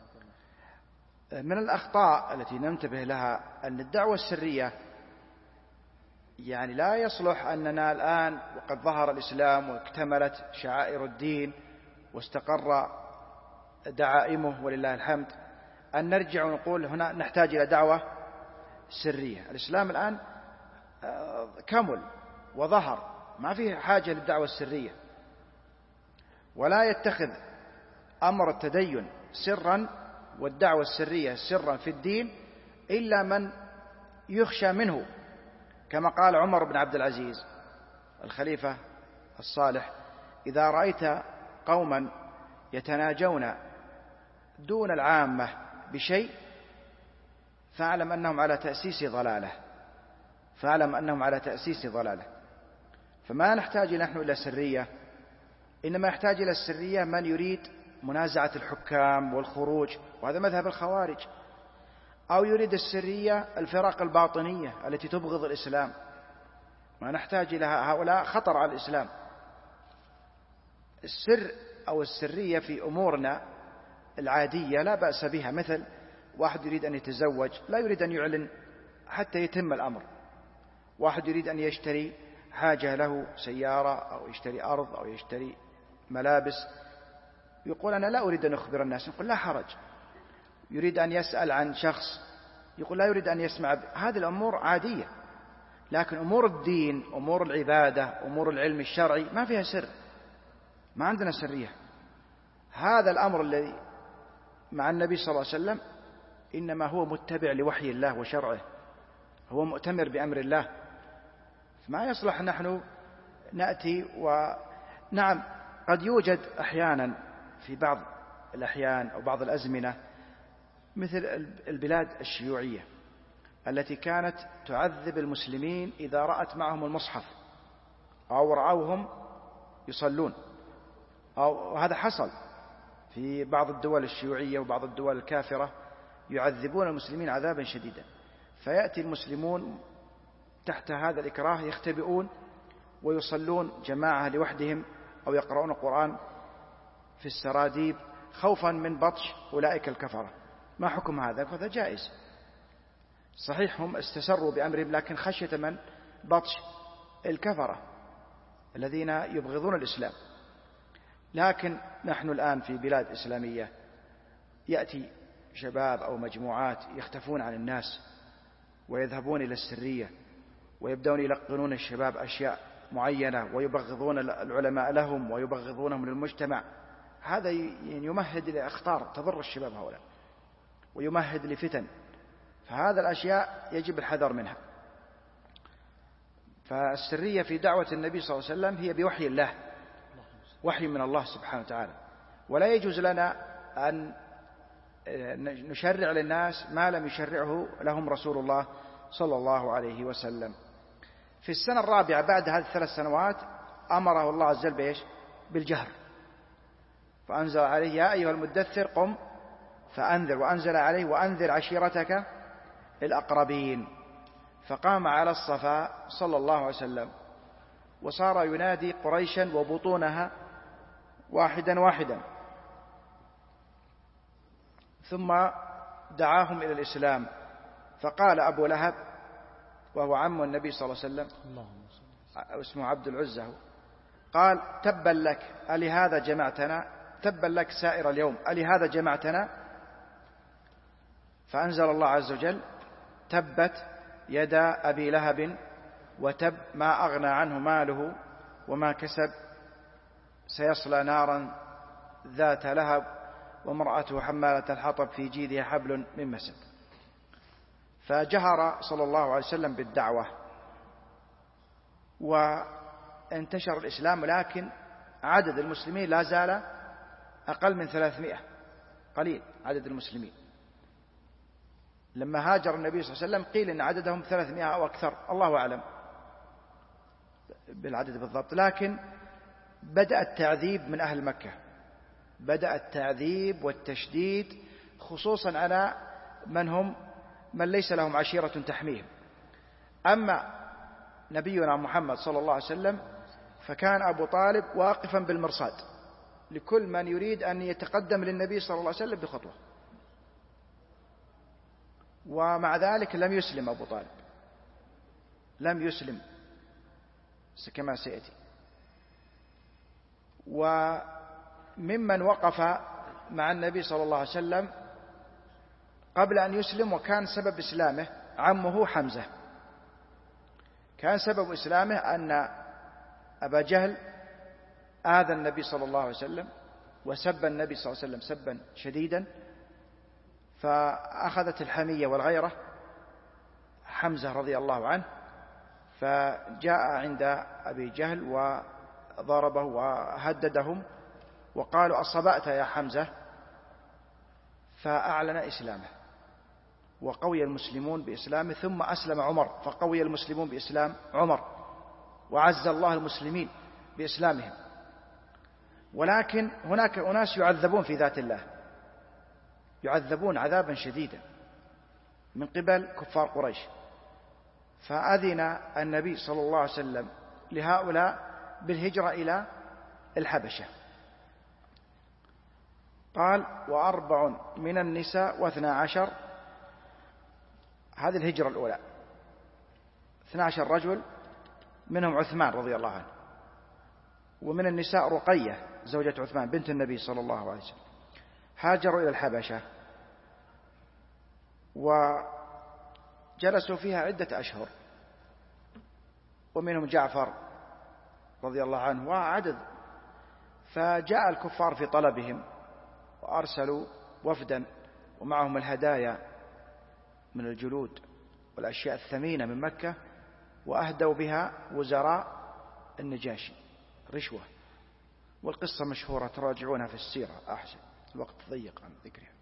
من الأخطاء التي ننتبه لها أن الدعوة السرية يعني لا يصلح أننا الآن وقد ظهر الإسلام واكتملت شعائر الدين واستقر دعائمه ولله الحمد أن نرجع ونقول هنا نحتاج إلى دعوة سرية. الإسلام الآن كمل وظهر، ما فيه حاجة للدعوة السرية، ولا يتخذ أمر التدين سرا والدعوة السرية سرا في الدين إلا من يخشى منه، كما قال عمر بن عبد العزيز الخليفة الصالح: إذا رأيت قوما يتناجون دون العامة بشيء فاعلم أنهم على تأسيس ضلالة فاعلم أنهم على تأسيس ضلالة فما نحتاج نحن إلى سرية، إنما يحتاج إلى السرية من يريد منازعة الحكام والخروج، وهذا مذهب الخوارج، أو يريد السرية الفرق الباطنية التي تبغض الإسلام. ما نحتاج إلى هؤلاء، خطر على الإسلام. السر أو السرية في أمورنا العادية لا بأس بها، مثل واحد يريد أن يتزوج لا يريد أن يعلن حتى يتم الأمر، واحد يريد أن يشتري حاجة له، سيارة أو يشتري أرض أو يشتري ملابس، يقول أنا لا أريد أن أخبر الناس، يقول لا حرج. يريد أن يسأل عن شخص، يقول لا يريد أن يسمع. هذه الأمور عادية، لكن أمور الدين، أمور العبادة، أمور العلم الشرعي ما فيها سر، ما عندنا سرية. هذا الأمر الذي مع النبي صلى الله عليه وسلم إنما هو متبع لوحي الله وشرعه، هو مؤتمر بأمر الله، ما يصلح نحن نأتي. ونعم قد يوجد أحيانا في بعض الأحيان أو بعض الأزمنة مثل البلاد الشيوعية التي كانت تعذب المسلمين إذا رأت معهم المصحف أو رأوهم يصلون، أو هذا حصل في بعض الدول الشيوعية وبعض الدول الكافرة، يعذبون المسلمين عذابا شديدا. فيأتي المسلمون تحت هذا الإكراه يختبئون ويصلون جماعة لوحدهم أو يقرؤون القرآن في السراديب خوفا من بطش أولئك الكفرة. ما حكم هذا؟ فهذا جائز. صحيح هم استسروا بأمرهم، لكن خشية من؟ بطش الكفرة الذين يبغضون الإسلام. لكن نحن الآن في بلاد إسلامية يأتي شباب أو مجموعات يختفون عن الناس ويذهبون إلى السرية ويبدأون يلقنون الشباب أشياء معينة ويبغضون العلماء لهم ويبغضونهم للمجتمع. هذا يمهد لأخطار تضر الشباب هؤلاء ويمهد لفتن، فهذا الأشياء يجب الحذر منها. فالسرية في دعوة النبي صلى الله عليه وسلم هي بوحي الله، وحي من الله سبحانه وتعالى، ولا يجوز لنا أن نشرع للناس ما لم يشرعه لهم رسول الله صلى الله عليه وسلم. في السنة الرابعة بعد هذه الثلاث سنوات أمره الله عز وجل بإيش؟ بالجهر، فأنزل عليه يا أيها المدثر قم فأنذر، وأنزل عليه وأنذر عشيرتك الأقربين. فقام على الصفا صلى الله عليه وسلم وصار ينادي قريشا وبطونها واحدا واحدا، ثم دعاهم إلى الإسلام. فقال أبو لهب وهو عم النبي صلى الله عليه وسلم اسمه عبد العزة، قال تبا لك ألهذا جمعتنا؟ تبا لك سائر اليوم ألهذا جمعتنا؟ فأنزل الله عز وجل تبت يدا أبي لهب وتب ما أغنى عنه ماله وما كسب سيصلى نارا ذات لهب وامرأته حمالة الحطب في جيدها حبل من مسد. فجهر صلى الله عليه وسلم بالدعوة وانتشر الإسلام، لكن عدد المسلمين لا زال أقل من ثلاثمائة، قليل عدد المسلمين. لما هاجر النبي صلى الله عليه وسلم قيل إن عددهم ثلاثمائة أو أكثر، الله أعلم بالعدد بالضبط. لكن بدأ التعذيب من أهل مكة، بدأ التعذيب والتشديد خصوصا على من هم من ليس لهم عشيرة تحميهم. أما نبينا محمد صلى الله عليه وسلم فكان أبو طالب واقفا بالمرصاد لكل من يريد أن يتقدم للنبي صلى الله عليه وسلم بخطوة، ومع ذلك لم يسلم أبو طالب، لم يسلم كما سيأتي. وممن وقف مع النبي صلى الله عليه وسلم قبل أن يسلم وكان سبب إسلامه عمه حمزة. كان سبب إسلامه أن أبا جهل آذى النبي صلى الله عليه وسلم وسب النبي صلى الله عليه وسلم سبا شديدا، فأخذت الحمية والغيرة حمزة رضي الله عنه، فجاء عند أبي جهل وضربه وهددهم وقالوا أصبأت يا حمزة، فأعلن إسلامه وقوي المسلمون بإسلامه. ثم أسلم عمر فقوي المسلمون بإسلام عمر وعز الله المسلمين بإسلامهم. ولكن هناك أناس يعذبون في ذات الله، يعذبون عذابا شديدا من قبل كفار قريش، فأذن النبي صلى الله عليه وسلم لهؤلاء بالهجرة إلى الحبشة. قال وأربع من النساء واثنى عشر، هذه الهجرة الأولى، اثنى عشر رجل منهم عثمان رضي الله عنه، ومن النساء رقية زوجة عثمان بنت النبي صلى الله عليه وسلم، هاجروا إلى الحبشة وجلسوا فيها عدة أشهر، ومنهم جعفر رضي الله عنه وعدد. فجاء الكفار في طلبهم وأرسلوا وفدا ومعهم الهدايا من الجلود والأشياء الثمينة من مكة، وأهدوا بها وزراء النجاشي رشوة، والقصة مشهورة تراجعونها في السيرة أحسن، الوقت ضيق عن ذكرها.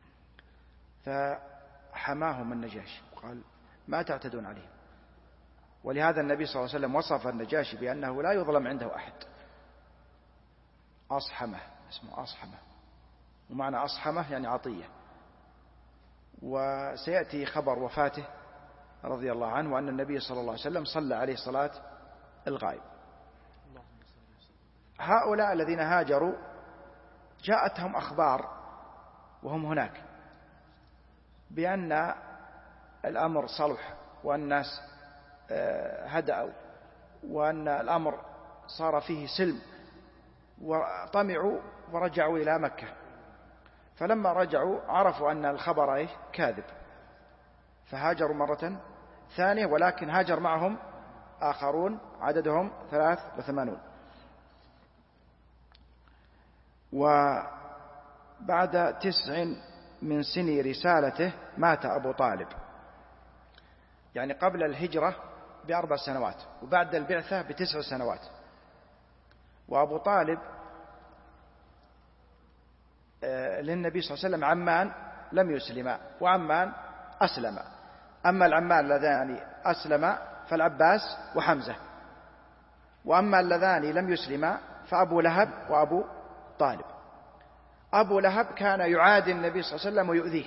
فحماهم النجاشي وقال ما تعتدون عليهم، ولهذا النبي صلى الله عليه وسلم وصف النجاشي بأنه لا يظلم عنده أحد. أصحمه، اسمه أصحمه، ومعنى أصحمه يعني عطية. وسيأتي خبر وفاته رضي الله عنه وأن النبي صلى الله عليه وسلم صلى عليه صلاة الغائب. هؤلاء الذين هاجروا جاءتهم أخبار وهم هناك بأن الأمر صلح والناس هدأوا وأن الأمر صار فيه سلم، وطمعوا ورجعوا إلى مكة. فلما رجعوا عرفوا أن الخبر كاذب، فهاجروا مرة ثانية، ولكن هاجر معهم آخرون عددهم ثلاث وثمانون. وبعد تسع من سن رسالته مات أبو طالب، يعني قبل الهجرة بأربع سنوات، وبعد البعثة بتسع سنوات. وأبو طالب للنبي صلى الله عليه وسلم عمان لم يسلما، وعمان أسلم. أما العمان اللذان أسلم فالعباس وحمزة، وأما اللذان لم يسلما فأبو لهب وأبو طالب. أبو لهب كان يعادي النبي صلى الله عليه وسلم ويؤذيه،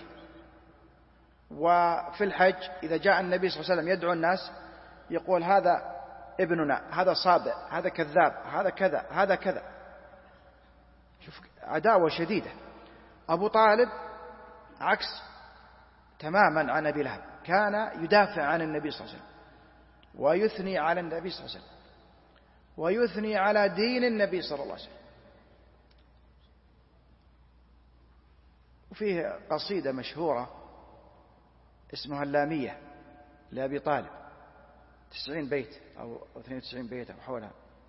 وفي الحج إذا جاء النبي صلى الله عليه وسلم يدعو الناس يقول هذا ابننا، هذا صابئ، هذا كذاب، هذا كذا، هذا كذا. شوف عداوة شديدة. أبو طالب عكس تماما عن أبي لهب، كان يدافع عن النبي صلى الله عليه وسلم ويثني على النبي صلى الله عليه وسلم ويثني على دين النبي صلى الله عليه وسلم. وفيه قصيدة مشهورة اسمها اللامية لأبي طالب، تسعين بيت أو اثنين وتسعين بيت أو حولها.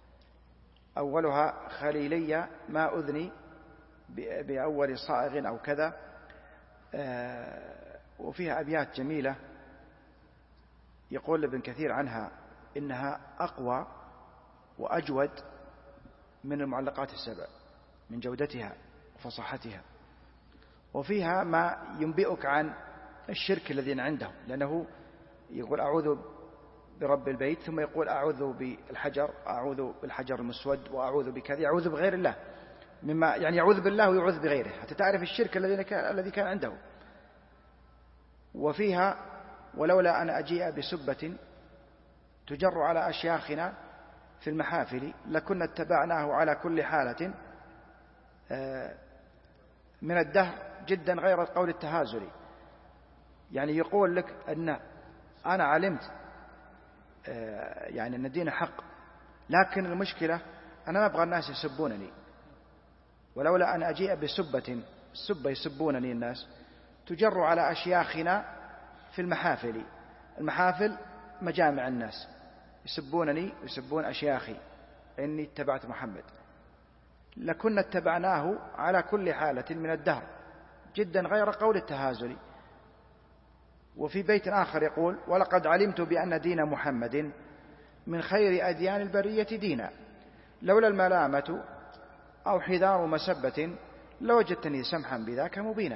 أولها خليلية ما أذني بأول صائغ أو كذا، وفيها أبيات جميلة يقول ابن كثير عنها إنها أقوى وأجود من المعلقات السبع من جودتها وفصاحتها. وفيها ما ينبئك عن الشرك الذين عندهم، لأنه يقول أعوذ برب البيت، ثم يقول أعوذ بالحجر، أعوذ بالحجر المسود، وأعوذ بكذا، يعوذ بغير الله، مما يعني يعوذ بالله ويعوذ بغيره، حتى تعرف الشرك الذي كان الذي كان عنده. وفيها ولولا أن أجيء بسبة تجر على أشياخنا في المحافل لكنا اتبعناه على كل حالة من الدهر جدا غير قول التهازل. يعني يقول لك أن أنا علمت يعني أن الدين حق، لكن المشكلة أنا ما أبغى الناس يسبونني، ولولا أن أجيء بسبة، السبة يسبونني الناس، تجر على أشياخنا في المحافل. المحافل مجامع الناس، يسبونني ويسبون أشياخي إني اتبعت محمد، لكنا اتبعناه على كل حالة من الدهر جدا غير قول التهازل. وفي بيت آخر يقول ولقد علمت بأن دين محمد من خير أديان البرية دينا، لولا الملامة أو حذار مسبة لوجدتني سمحا بذاك مبينا.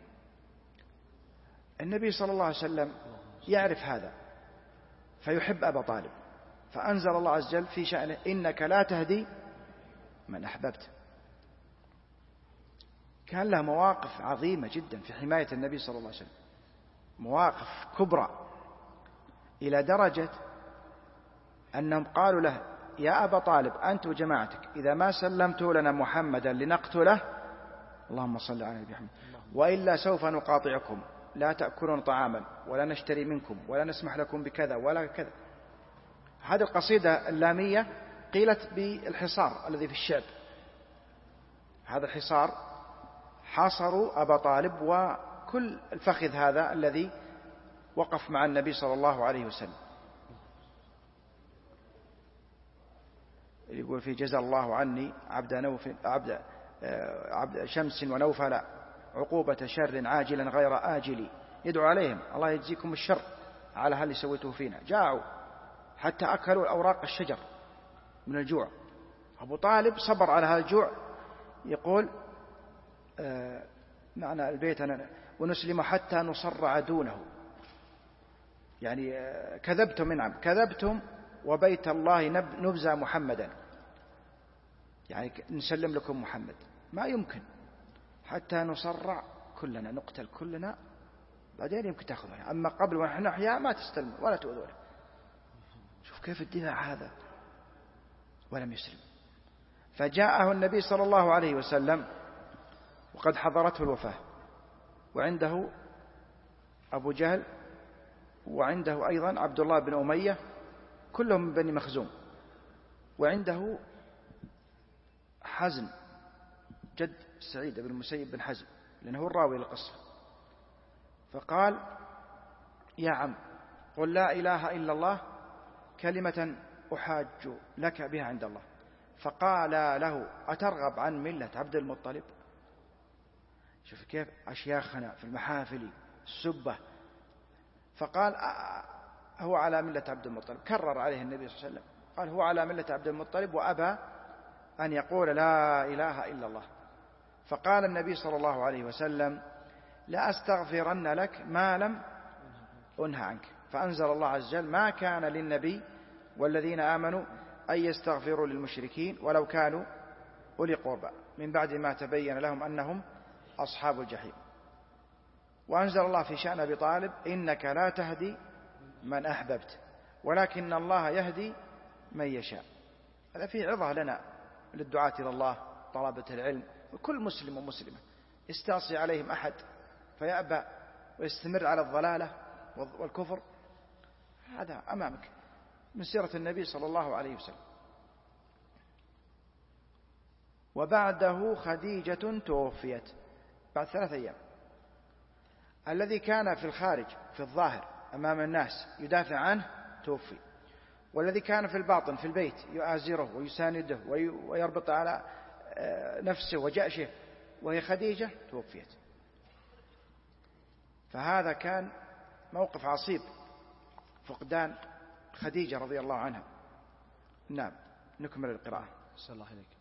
النبي صلى الله عليه وسلم يعرف هذا فيحب أبا طالب، فأنزل الله عز وجل في شأنه إنك لا تهدي من أحببت. كان له مواقف عظيمة جدا في حماية النبي صلى الله عليه وسلم، مواقف كبرى، إلى درجة أنهم قالوا له يا أبا طالب أنت وجماعتك إذا ما سلمتوا لنا محمدا لنقتله، اللهم صل على النبي محمد، وإلا سوف نقاطعكم، لا تأكلون طعاما ولا نشتري منكم ولا نسمح لكم بكذا ولا كذا. هذه القصيدة اللامية قيلت بالحصار الذي في الشعب. هذا الحصار حاصروا أبا طالب وكل الفخذ هذا الذي وقف مع النبي صلى الله عليه وسلم. يقول في جزى الله عني عبد نوف عبد عبد شمس ونوفل عقوبة شر عاجلا غير آجل، يدعو عليهم الله يجزيكم الشر على هل سويته فينا. جاعوا حتى أكلوا أوراق الشجر من الجوع. أبو طالب صبر على هذا الجوع. يقول آه معنى البيت أنا ونسلم حتى نصرع دونه، يعني آه كذبتم من عم كذبتم وبيت الله نبزى محمدا، يعني نسلم لكم محمد ما يمكن، حتى نصرع كلنا نقتل كلنا بعدين يمكن تأخذنا، أما قبل ونحن أحياء ما تستلمون ولا تؤذون. شوف كيف الدفاع هذا، ولم يسلم. فجاءه النبي صلى الله عليه وسلم وقد حضرته الوفاة، وعنده أبو جهل، وعنده أيضا عبد الله بن أمية، كلهم من بني مخزوم، وعنده حزن جد سعيد بن المسيب بن حزم لأنه هو الراوي للقصة، فقال يا عم قل لا إله إلا الله كلمة أحاج لك بها عند الله. فقال له أترغب عن ملة عبد المطلب؟ شوف كيف أشياخنا في المحافل السبة. فقال هو على ملة عبد المطلب، كرر عليه النبي صلى الله عليه وسلم، قال هو على ملة عبد المطلب وأبى أن يقول لا إله إلا الله. فقال النبي صلى الله عليه وسلم لا أستغفرن لك ما لم أنهى عنك. فأنزل الله عز وجل ما كان للنبي والذين آمنوا أن يستغفروا للمشركين ولو كانوا أولي قربى من بعد ما تبين لهم أنهم أصحاب الجحيم. وأنزل الله في شأن أبي طالب إنك لا تهدي من أحببت ولكن الله يهدي من يشاء. هذا فيه عظة لنا للدعاة إلى الله، طلبة العلم، وكل مسلم ومسلمة يستعصي عليهم أحد فيأبى ويستمر على الضلالة والكفر، هذا أمامك من سيرة النبي صلى الله عليه وسلم. وبعده خديجة توفيت بعد ثلاث أيام. الذي كان في الخارج في الظاهر أمام الناس يدافع عنه توفي، والذي كان في الباطن في البيت يؤازره ويسانده ويربط على نفسه وجأشه وهي خديجة توفيت. فهذا كان موقف عصيب فقدان خديجة رضي الله عنها. نعم نكمل القراءة. صلى الله عليك.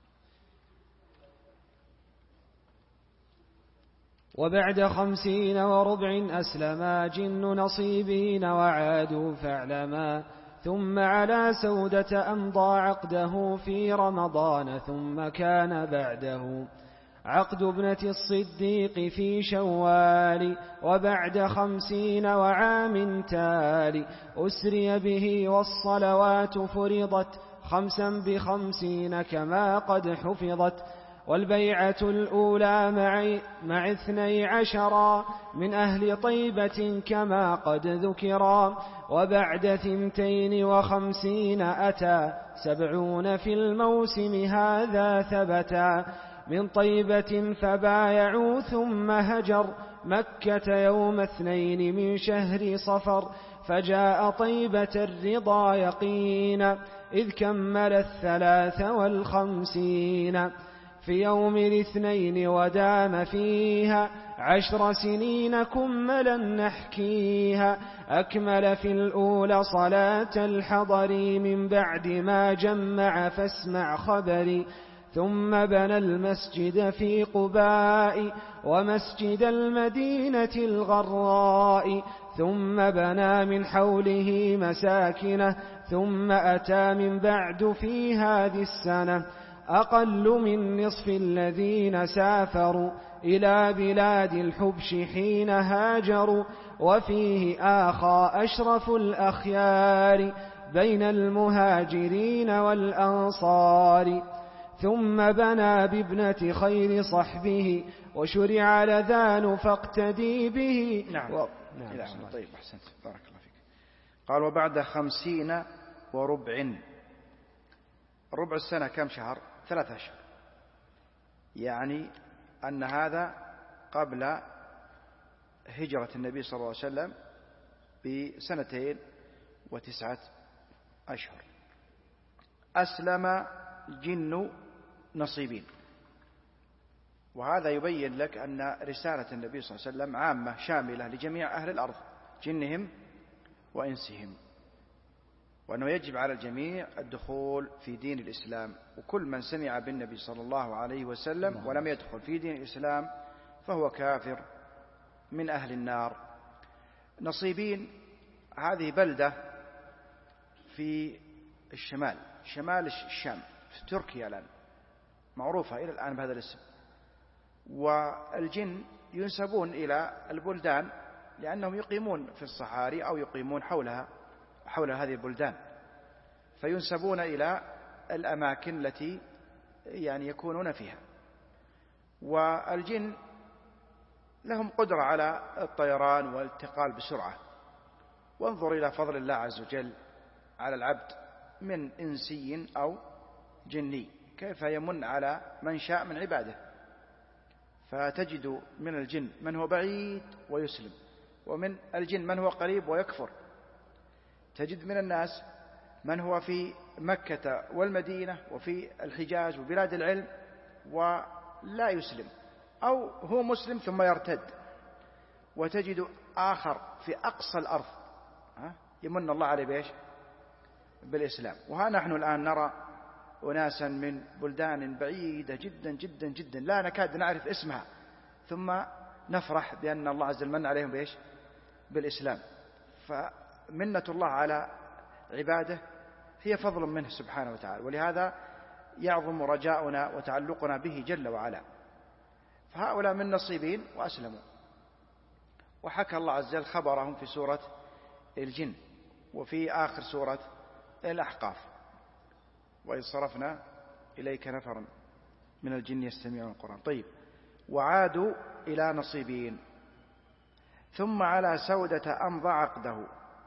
وبعد خمسين وربع أسلما جن نصيبين وعادوا فاعلما ثم على سودة أمضى عقده في رمضان ثم كان بعده عقد ابنة الصديق في شوال وبعد خمسين وعام تالي أسري به والصلوات فرضت خمسا بخمسين كما قد حفظت والبيعة الأولى مع, مع اثني عشرا من أهل طيبة كما قد ذكرا وبعد ثنتين وخمسين أتى سبعون في الموسم هذا ثبتا من طيبة فبايعوا ثم هجر مكة يوم اثنين من شهر صفر فجاء طيبة الرضا يقينا إذ كمل الثلاث والخمسين في يوم الاثنين ودام فيها عشر سنين كملا نحكيها أكمل في الأولى صلاة الحضر من بعد ما جمع فاسمع خبري ثم بنى المسجد في قباء ومسجد المدينة الغراء ثم بنى من حوله مساكنه ثم أتى من بعد في هذه السنة أقل من نصف الذين سافروا إلى بلاد الحبش حين هاجروا وفيه آخى أشرف الأخيار بين المهاجرين والأنصار ثم بنى بابنة خير صحبه وشرع لذان فاقتدي به. نعم, و... نعم. نعم. طيب أحسنت بارك الله فيك. قال وبعد خمسين وربع. ربع السنة كم شهر؟ ثلاثة أشهر، يعني أن هذا قبل هجرة النبي صلى الله عليه وسلم بسنتين وتسعة أشهر. أسلم جن نصيبين، وهذا يبين لك أن رسالة النبي صلى الله عليه وسلم عامة شاملة لجميع أهل الأرض جنهم وإنسهم، وأنه يجب على الجميع الدخول في دين الإسلام، وكل من سمع بالنبي صلى الله عليه وسلم ولم يدخل في دين الإسلام فهو كافر من أهل النار. نصيبين هذه بلدة في الشمال شمال الشام في تركيا الآن، معروفة إلى الآن بهذا الاسم. والجن ينسبون إلى البلدان لأنهم يقيمون في الصحاري أو يقيمون حولها حول هذه البلدان، فينسبون إلى الأماكن التي يعني يكونون فيها. والجن لهم قدرة على الطيران والانتقال بسرعة، وانظر إلى فضل الله عز وجل على العبد من إنسي أو جني، كيف يمن على من شاء من عباده؟ فتجد من الجن من هو بعيد ويسلم، ومن الجن من هو قريب ويكفر. تجد من الناس من هو في مكة والمدينة وفي الحجاز وبلاد العلم ولا يسلم، أو هو مسلم ثم يرتد. وتجد آخر في أقصى الأرض يمن الله عليه بإيش؟ بالإسلام. وها نحن الآن نرى أناسا من بلدان بعيدة جدا جدا جدا لا نكاد نعرف اسمها، ثم نفرح بأن الله عز وجل من عليهم بإيش؟ بالإسلام. فمنة الله على عباده هي فضل منه سبحانه وتعالى، ولهذا يعظم رجاؤنا وتعلقنا به جل وعلا. فهؤلاء من نصيبين وأسلموا. وحكى الله عز وجل خبرهم في سورة الجن وفي آخر سورة الأحقاف: وإذ صرفنا إليك نفرا من الجن يستمعون القرآن. طيب، وعادوا إلى نصيبين. ثم على سودة أمضى عقده،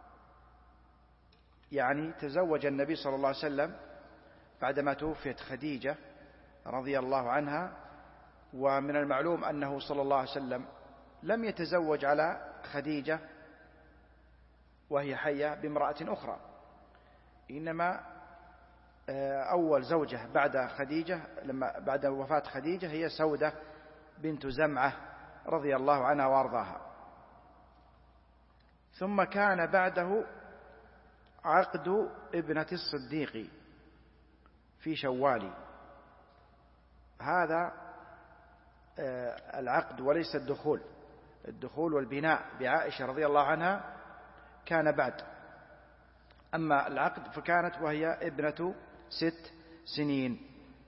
يعني تزوج النبي صلى الله عليه وسلم بعدما توفيت خديجة رضي الله عنها. ومن المعلوم أنه صلى الله عليه وسلم لم يتزوج على خديجة وهي حية بامرأة أخرى، إنما أول زوجة بعد خديجة لما بعد وفاة خديجة هي سودة بنت زمعة رضي الله عنها وارضاها. ثم كان بعده عقد ابنة الصديق في شوال. هذا العقد وليس الدخول. الدخول والبناء بعائشة رضي الله عنها كان بعد، أما العقد فكانت وهي ابنة ست سنين.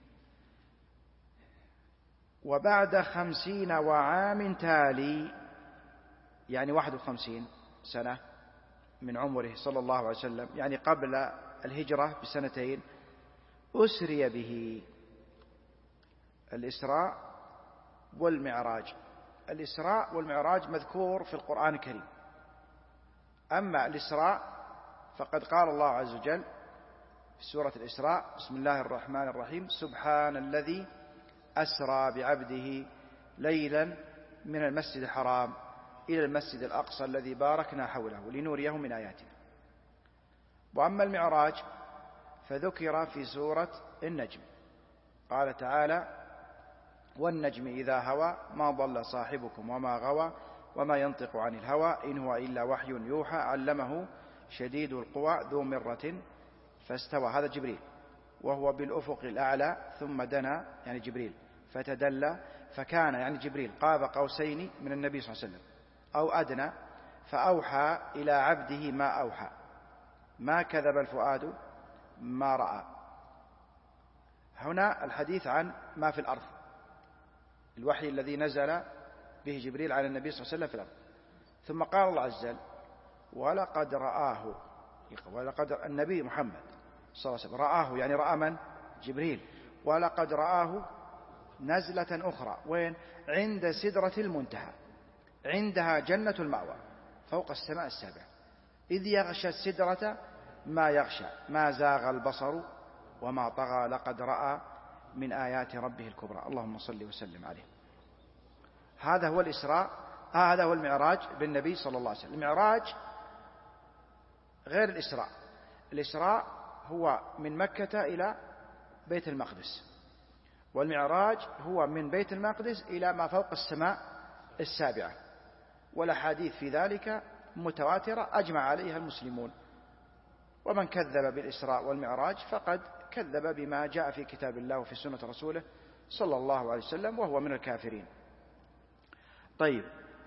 وبعد خمسين وعام تالي، يعني واحد وخمسين سنة من عمره صلى الله عليه وسلم، يعني قبل الهجرة بسنتين، أسري به. الإسراء والمعراج. الإسراء والمعراج مذكور في القرآن الكريم. أما الإسراء فقد قال الله عز وجل في سورة الإسراء: بسم الله الرحمن الرحيم: سبحان الذي أسرى بعبده ليلا من المسجد الحرام إلى المسجد الأقصى الذي باركنا حوله لنوريه من آياتنا. وأما المعراج فذكر في سورة النجم، قال تعالى: والنجم إذا هوى ما ضل صاحبكم وما غوى وما ينطق عن الهوى إن هو إلا وحي يوحى علمه شديد القوى ذو مرة فاستوى. هذا جبريل، وهو بالأفق الأعلى ثم دنا، يعني جبريل، فتدلى فكان، يعني جبريل، قاب قوسين من النبي صلى الله عليه وسلم أو أدنى، فأوحى إلى عبده ما أوحى ما كذب الفؤاد ما رأى. هنا الحديث عن ما في الأرض، الوحي الذي نزل به جبريل على النبي صلى الله عليه وسلم في الأرض. ثم قال الله عز وجل: ولقد رآه، ولقد النبي محمد صلى الله عليه وسلم رآه، يعني رأى من؟ جبريل. ولقد رآه نزلة أخرى، وين؟ عند سدرة المنتهى، عندها جنة المأوى، فوق السماء السابعة، إذ يغشى السدرة ما يغشى ما زاغ البصر وما طغى لقد رأى من آيات ربه الكبرى. اللهم صل وسلم عليه. هذا هو الإسراء، هذا هو المعراج بالنبي صلى الله عليه وسلم. المعراج غير الإسراء. الإسراء هو من مكة إلى بيت المقدس، والمعراج هو من بيت المقدس إلى ما فوق السماء السابعة، والأحاديث في ذلك متواترة أجمع عليها المسلمون. ومن كذب بالإسراء والمعراج فقد كذب بما جاء في كتاب الله وفي سنة رسوله صلى الله عليه وسلم، وهو من الكافرين. طيب،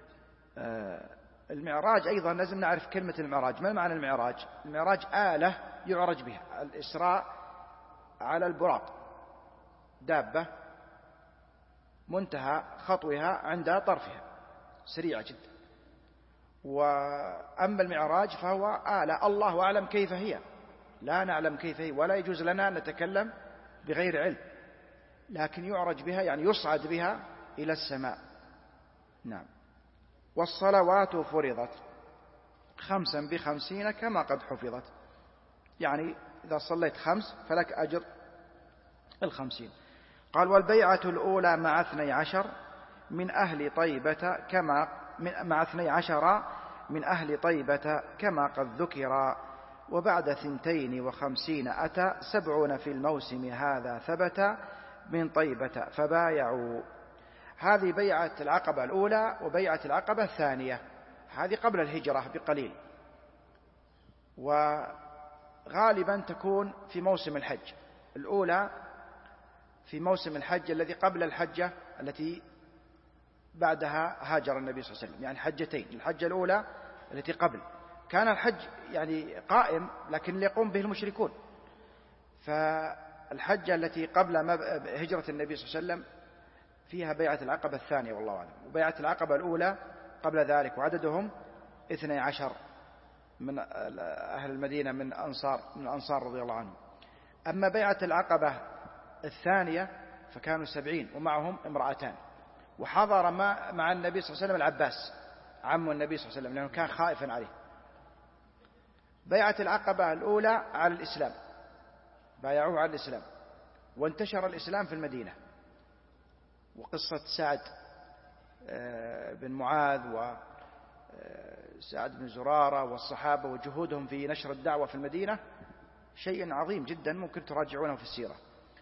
المعراج أيضا لازم نعرف كلمة المعراج. ما معنى المعراج؟ المعراج آلة يعرج بها. الإسراء على البراق، دابة منتهى خطوها عند طرفها، سريعة جدا. وأما المعراج فهو آلة الله أعلم كيف هي، لا نعلم كيف هي، ولا يجوز لنا أن نتكلم بغير علم، لكن يعرج بها يعني يصعد بها إلى السماء. نعم. والصلوات فرضت خمسا بخمسين كما قد حفظت، يعني إذا صليت خمس فلك أجر الخمسين. قال والبيعة الأولى مع اثني عشر من أهل طيبة كما مع اثني عشر من أهل طيبة كما قد ذكر، وبعد ثنتين وخمسين أتى سبعون في الموسم هذا ثبت من طيبة فبايعوا. هذه بيعة العقبة الأولى وبيعة العقبة الثانية، هذه قبل الهجرة بقليل، وغالبا تكون في موسم الحج. الأولى في موسم الحج الذي قبل الحجة التي بعدها هاجر النبي صلى الله عليه وسلم، يعني حجتين. الحجة الأولى التي قبل كان الحج يعني قائم لكن ليقوم به المشركون، فالحجة التي قبل هجرة النبي صلى الله عليه وسلم فيها بيعة العقبة الثانية والله أعلم، وبيعة العقبة الأولى قبل ذلك، وعددهم اثني عشر من أهل المدينة من أنصار من الأنصار رضي الله عنهم. أما بيعة العقبة الثانية فكانوا سبعين ومعهم امرأتان، وحضر مع النبي صلى الله عليه وسلم العباس عم النبي صلى الله عليه وسلم لأنه كان خائفا عليه. بيعة العقبة الأولى على الإسلام، بايعوه على الإسلام، وانتشر الإسلام في المدينة. وقصة سعد بن معاذ وسعد بن زرارة والصحابة وجهودهم في نشر الدعوة في المدينة شيء عظيم جدا ممكن تراجعونه في السيرة.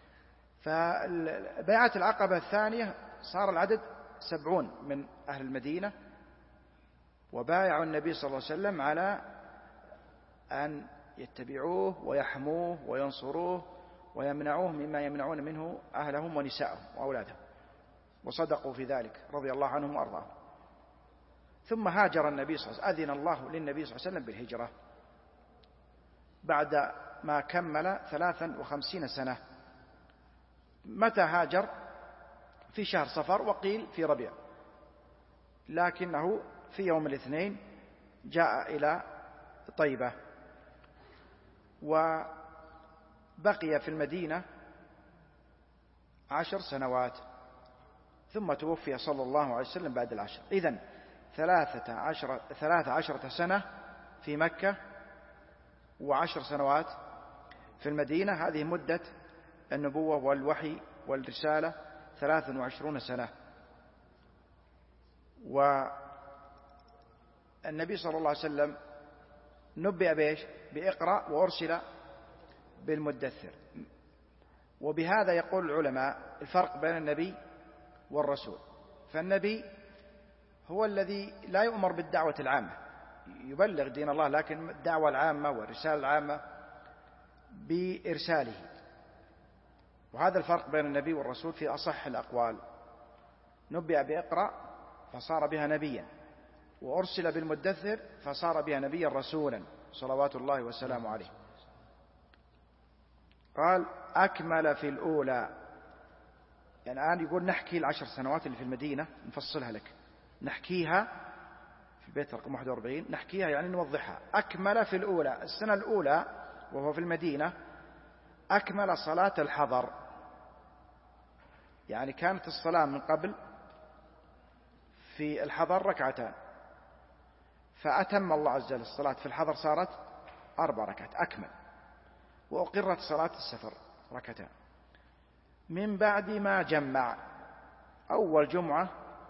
فبيعة العقبة الثانية صار العدد سبعون من أهل المدينة، وبايعوا النبي صلى الله عليه وسلم على أن يتبعوه ويحموه وينصروه ويمنعوه مما يمنعون منه أهلهم ونساءهم وأولادهم، وصدقوا في ذلك رضي الله عنهم وأرضاهم. ثم هاجر النبي صلى الله عليه وسلم، أذن الله للنبي صلى الله عليه وسلم بالهجرة بعد ما كمل ثلاثا وخمسين سنة. متى هاجر؟ في شهر صفر، وقيل في ربيع، لكنه في يوم الاثنين جاء إلى طيبة، وبقي في المدينة عشر سنوات، ثم توفي صلى الله عليه وسلم بعد العشر. إذن ثلاثة عشر ثلاثة عشرة سنة في مكة وعشر سنوات في المدينة، هذه مدة النبوة والوحي والرسالة ثلاث وعشرون سنة. والنبي صلى الله عليه وسلم نبئ بإيش؟ بإقرأ، وأرسل بالمدثر. وبهذا يقول العلماء الفرق بين النبي والرسول. فالنبي هو الذي لا يؤمر بالدعوة العامة، يبلغ دين الله، لكن الدعوة العامة والرسالة العامة بإرساله. وهذا الفرق بين النبي والرسول في أصح الأقوال. نبئ بإقرأ فصار بها نبيا، وأرسل بالمدثر فصار بها نبيا رسولا صلوات الله وسلامه عليه. قال أكمل في الأولى، يعني الآن يقول نحكي العشر سنوات اللي في المدينة نفصلها لك، نحكيها في البيت رقم واحد وأربعين، نحكيها يعني نوضحها. أكمل في الأولى، السنة الأولى وهو في المدينة أكمل صلاة الحضر، يعني كانت الصلاة من قبل في الحضر ركعتان، فأتم الله عز وجل الصلاة في الحضر صارت أربع ركعات أكمل، وأقرت صلاة السفر ركعتان. من بعد ما جمع، أول جمعة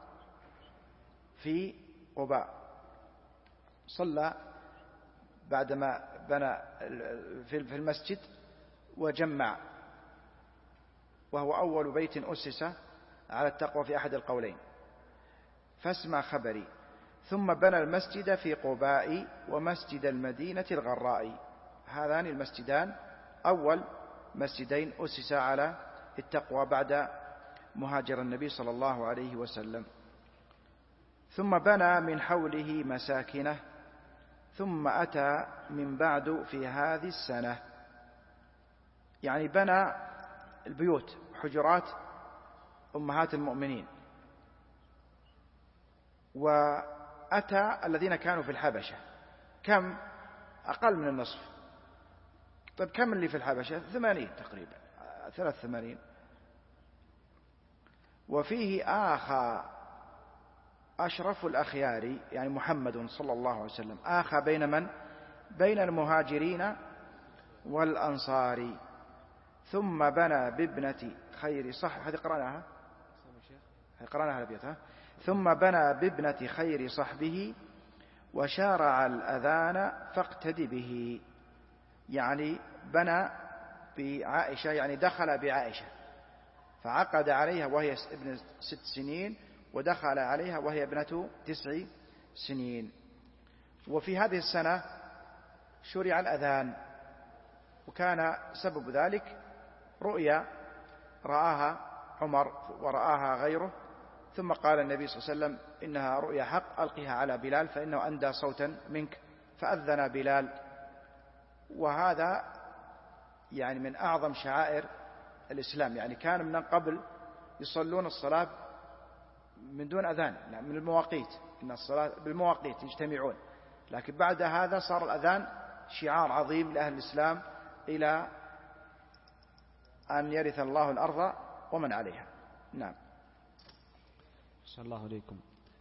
في قباء صلى بعدما بنى في المسجد وجمع، وهو أول بيت أسس على التقوى في أحد القولين، فاسمع خبري. ثم بنى المسجد في قباء ومسجد المدينة الغراء، هذان المسجدان أول مسجدين أسس على التقوى بعد مهاجر النبي صلى الله عليه وسلم. ثم بنى من حوله مساكنه، ثم أتى من بعد في هذه السنة، يعني بنى البيوت حجرات أمهات المؤمنين، وأتى الذين كانوا في الحبشة، كم؟ أقل من النصف. طيب كم اللي في الحبشة؟ ثمانين تقريبا، ثلاث ثمانين. وفيه آخى أشرف الأخيار، يعني محمد صلى الله عليه وسلم، آخى بين من؟ بين المهاجرين والأنصار. ثم بنى بابنة خير صح هذه قرأناها هذه قرأناها الأبيات ثم بنى بابنة خير صحبه وشارع الأذان فاقتد به. يعني بنى بعائشة يعني دخل بعائشة فعقد عليها وهي ابن ست سنين ودخل عليها وهي ابنة تسع سنين. وفي هذه السنة شرع الأذان، وكان سبب ذلك رؤيا رآها عمر ورآها غيره، ثم قال النبي صلى الله عليه وسلم إنها رؤيا حق ألقها على بلال فإنه أندى صوتا منك، فأذن بلال. وهذا يعني من أعظم شعائر الإسلام، يعني كان من قبل يصلون الصلاة من دون أذان من المواقيت، إن الصلاة بالمواقيت يجتمعون، لكن بعد هذا صار الأذان شعار عظيم لأهل الإسلام إلى أن يرث الله الأرض ومن عليها. نعم. صلى الله عليكم.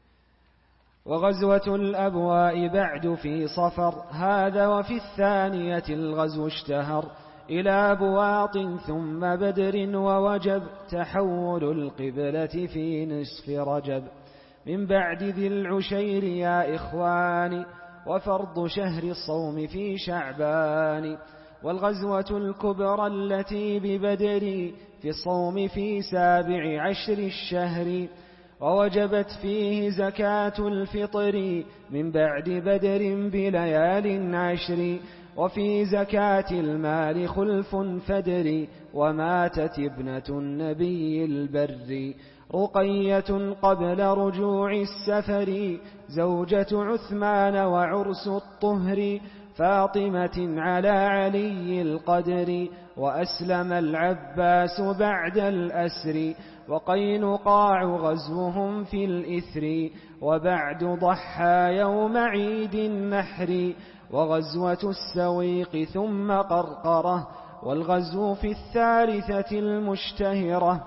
وغزوة الأبواء بعد في صفر، هذا وفي الثانية الغزو اشتهر إلى بواط ثم بدر ووجب تحول القبلة في نصف رجب من بعد ذي العشير يا إخواني، وفرض شهر الصوم في شعبان. والغزوة الكبرى التي ببدر في الصوم في سابع عشر الشهر، ووجبت فيه زكاة الفطر من بعد بدر بليال عشر. وفي زكاة المال خلف فدر، وماتت ابنة النبي البر رقية قبل رجوع السفر، زوجة عثمان وعرس الطهر فاطمة على علي القدر. وأسلم العباس بعد الأسر، وقينقاع غزوهم في الإثر، وبعد ضحى يوم عيد النحر. وغزوة السويق ثم قرقرة، والغزو في الثالثة المشتهرة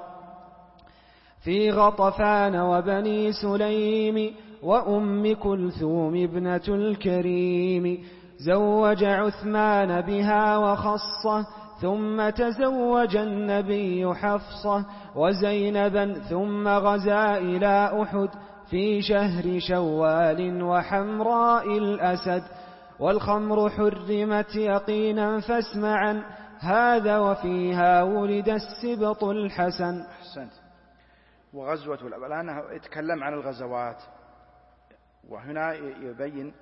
في غطفان وبني سليم، وأم كلثوم ابنة الكريم. زوج عثمان بها وخصه، ثم تزوج النبي حفصة وزينبا، ثم غزا إلى أحد في شهر شوال وحمراء الأسد. والخمر حرمت يقينا فاسمعا، هذا وفيها ولد السبط الحسن. أحسنت. وغزوة الآن يتكلم عن الغزوات، وهنا يبين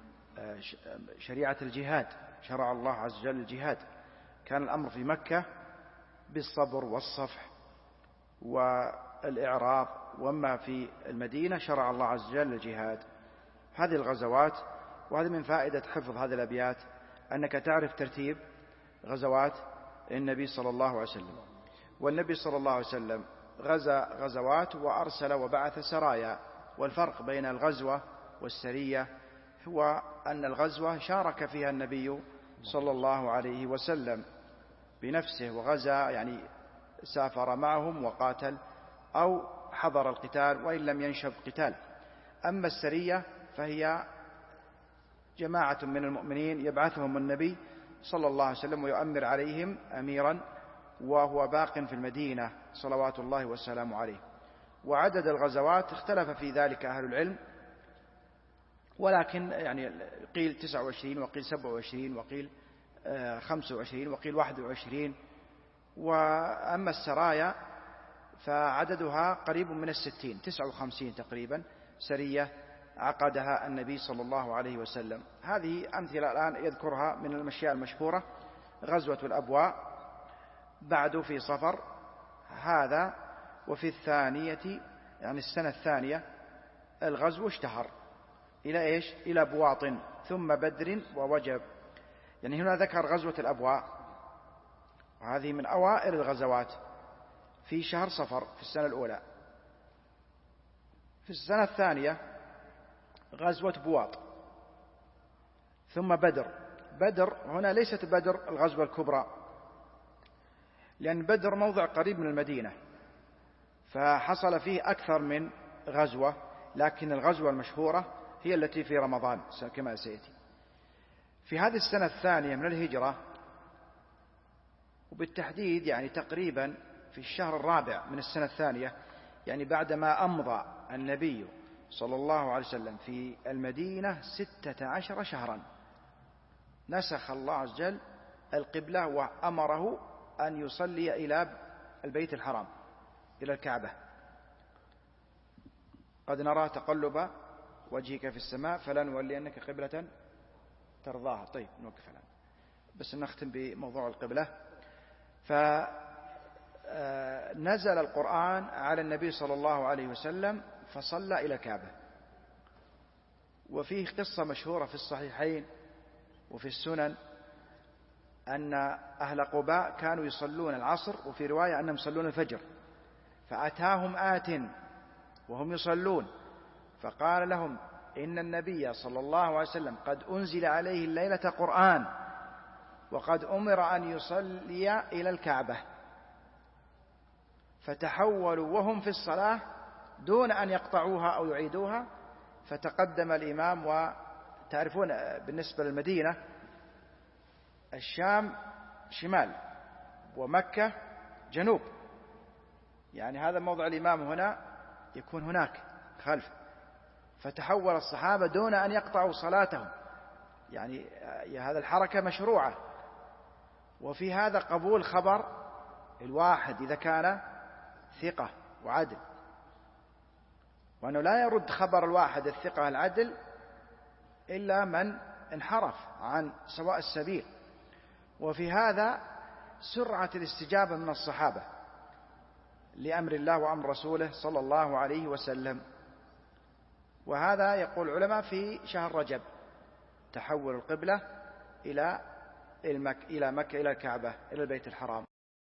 شريعة الجهاد. شرع الله عز وجل الجهاد، كان الأمر في مكة بالصبر والصفح والإعراض، وأما في المدينة شرع الله عز وجل الجهاد. هذه الغزوات، وهذا من فائدة حفظ هذه الأبيات أنك تعرف ترتيب غزوات النبي صلى الله عليه وسلم. والنبي صلى الله عليه وسلم غزا غزوات وأرسل وبعث سرايا، والفرق بين الغزوة والسرية هو أن الغزوة شارك فيها النبي صلى الله عليه وسلم بنفسه وغزا، يعني سافر معهم وقاتل أو حضر القتال وإن لم ينشب قتال. أما السرية فهي جماعة من المؤمنين يبعثهم النبي صلى الله عليه وسلم ويؤمر عليهم أميرا وهو باق في المدينة صلوات الله والسلام عليه. وعدد الغزوات اختلف في ذلك أهل العلم، ولكن يعني قيل تسعة وعشرين وقيل سبعة وعشرين وقيل خمسة وعشرين وقيل واحد وعشرين. وأما السرايا فعددها قريب من الستين، تسعة وخمسين تقريبا سرية عقدها النبي صلى الله عليه وسلم. هذه أمثلة الآن يذكرها من الأشياء المشهورة. غزوة الأبواء بعد في صفر، هذا وفي الثانية يعني السنة الثانية الغزو اشتهر إلى إيش؟ إلى بواط ثم بدر ووجب. يعني هنا ذكر غزوة الأبواء، وهذه من أوائل الغزوات في شهر صفر في السنة الأولى. في السنة الثانية غزوة بواط ثم بدر. بدر هنا ليست بدر الغزوة الكبرى، لأن بدر موضع قريب من المدينة فحصل فيه أكثر من غزوة، لكن الغزوة المشهورة هي التي في رمضان كما سيأتي. في هذه السنة الثانية من الهجرة وبالتحديد يعني تقريبا في الشهر الرابع من السنة الثانية، يعني بعدما أمضى النبي صلى الله عليه وسلم في المدينة ستة عشر شهرا، نسخ الله عز وجل القبلة وأمره أن يصلي إلى البيت الحرام، إلى الكعبة. قد نرى تقلب وجهك في السماء فلنولينك قبلة ترضاها. طيب نوقف الآن بس نختم بموضوع القبلة. فنزل القرآن على النبي صلى الله عليه وسلم فصلى إلى الكعبة. وفيه قصة مشهورة في الصحيحين وفي السنن أن أهل قباء كانوا يصلون العصر، وفي رواية أنهم يصلون الفجر، فأتاهم آت وهم يصلون فقال لهم إن النبي صلى الله عليه وسلم قد أنزل عليه الليلة قرآن وقد أمر أن يصلي إلى الكعبة. فتحولوا وهم في الصلاة دون أن يقطعوها أو يعيدوها، فتقدم الإمام. وتعرفون بالنسبة للمدينة الشام شمال ومكة جنوب، يعني هذا موضع الإمام هنا يكون هناك خلف. فتحول الصحابة دون أن يقطعوا صلاتهم، يعني هذا الحركة مشروعة. وفي هذا قبول خبر الواحد إذا كان ثقة وعدل، وأنه لا يرد خبر الواحد الثقة العدل إلا من انحرف عن سواء السبيل. وفي هذا سرعة الاستجابة من الصحابة لأمر الله وأمر رسوله صلى الله عليه وسلم. وهذا يقول العلماء في شهر رجب تحول القبلة إلى المك... إلى مكة، إلى الكعبة، إلى البيت الحرام.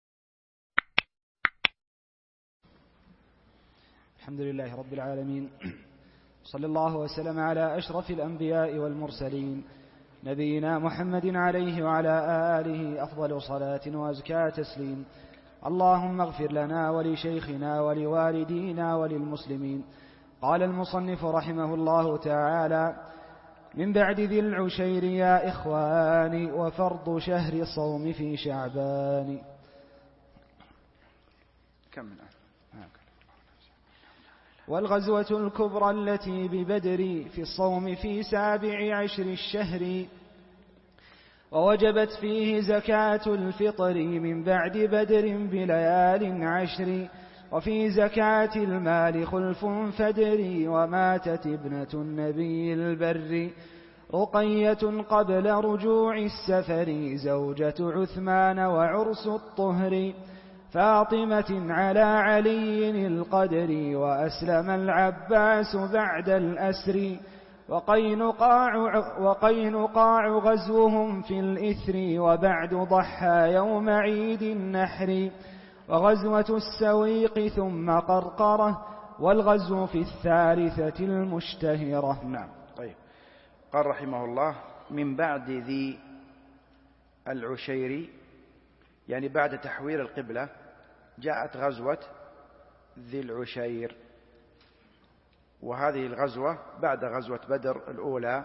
الحمد لله رب العالمين، صلى الله وسلم على أشرف الأنبياء والمرسلين نبينا محمد عليه وعلى آله أفضل صلاة وأزكى تسليم. اللهم اغفر لنا ولشيخنا ولوالدينا وللمسلمين. قال المصنف رحمه الله تعالى: من بعد ذي العشير يا إخواني وفرض شهر الصوم في شعبان. كم والغزوة الكبرى التي ببدر في الصوم في سابع عشر الشهر، ووجبت فيه زكاة الفطر من بعد بدر بليال عشر، وفي زكاة المال خلف فدري، وماتت ابنة النبي البر رقية قبل رجوع السفر، زوجة عثمان وعرس الطهر، فاطمة على علي القدر، وأسلم العباس بعد الأسر، وقينقاع, وقينقاع غزوهم في الإثر، وبعد ضحى يوم عيد النحر، وغزوة السويق ثم قرقرة، والغزو في الثالثة المشتهرة. نعم. طيب، قال رحمه الله: من بعد ذي العشير، يعني بعد تحويل القبلة جاءت غزوة ذي العشير، وهذه الغزوة بعد غزوة بدر الأولى.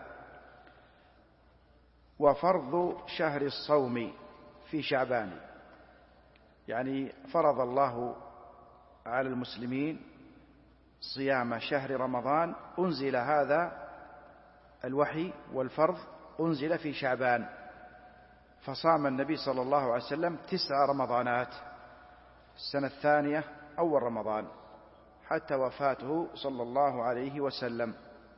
وفرض شهر الصوم في شعبان، يعني فرض الله على المسلمين صيام شهر رمضان. أنزل هذا الوحي والفرض أنزل في شعبان، فصام النبي صلى الله عليه وسلم تسع رمضانات، السنة الثانية أول رمضان حتى وفاته صلى الله عليه وسلم.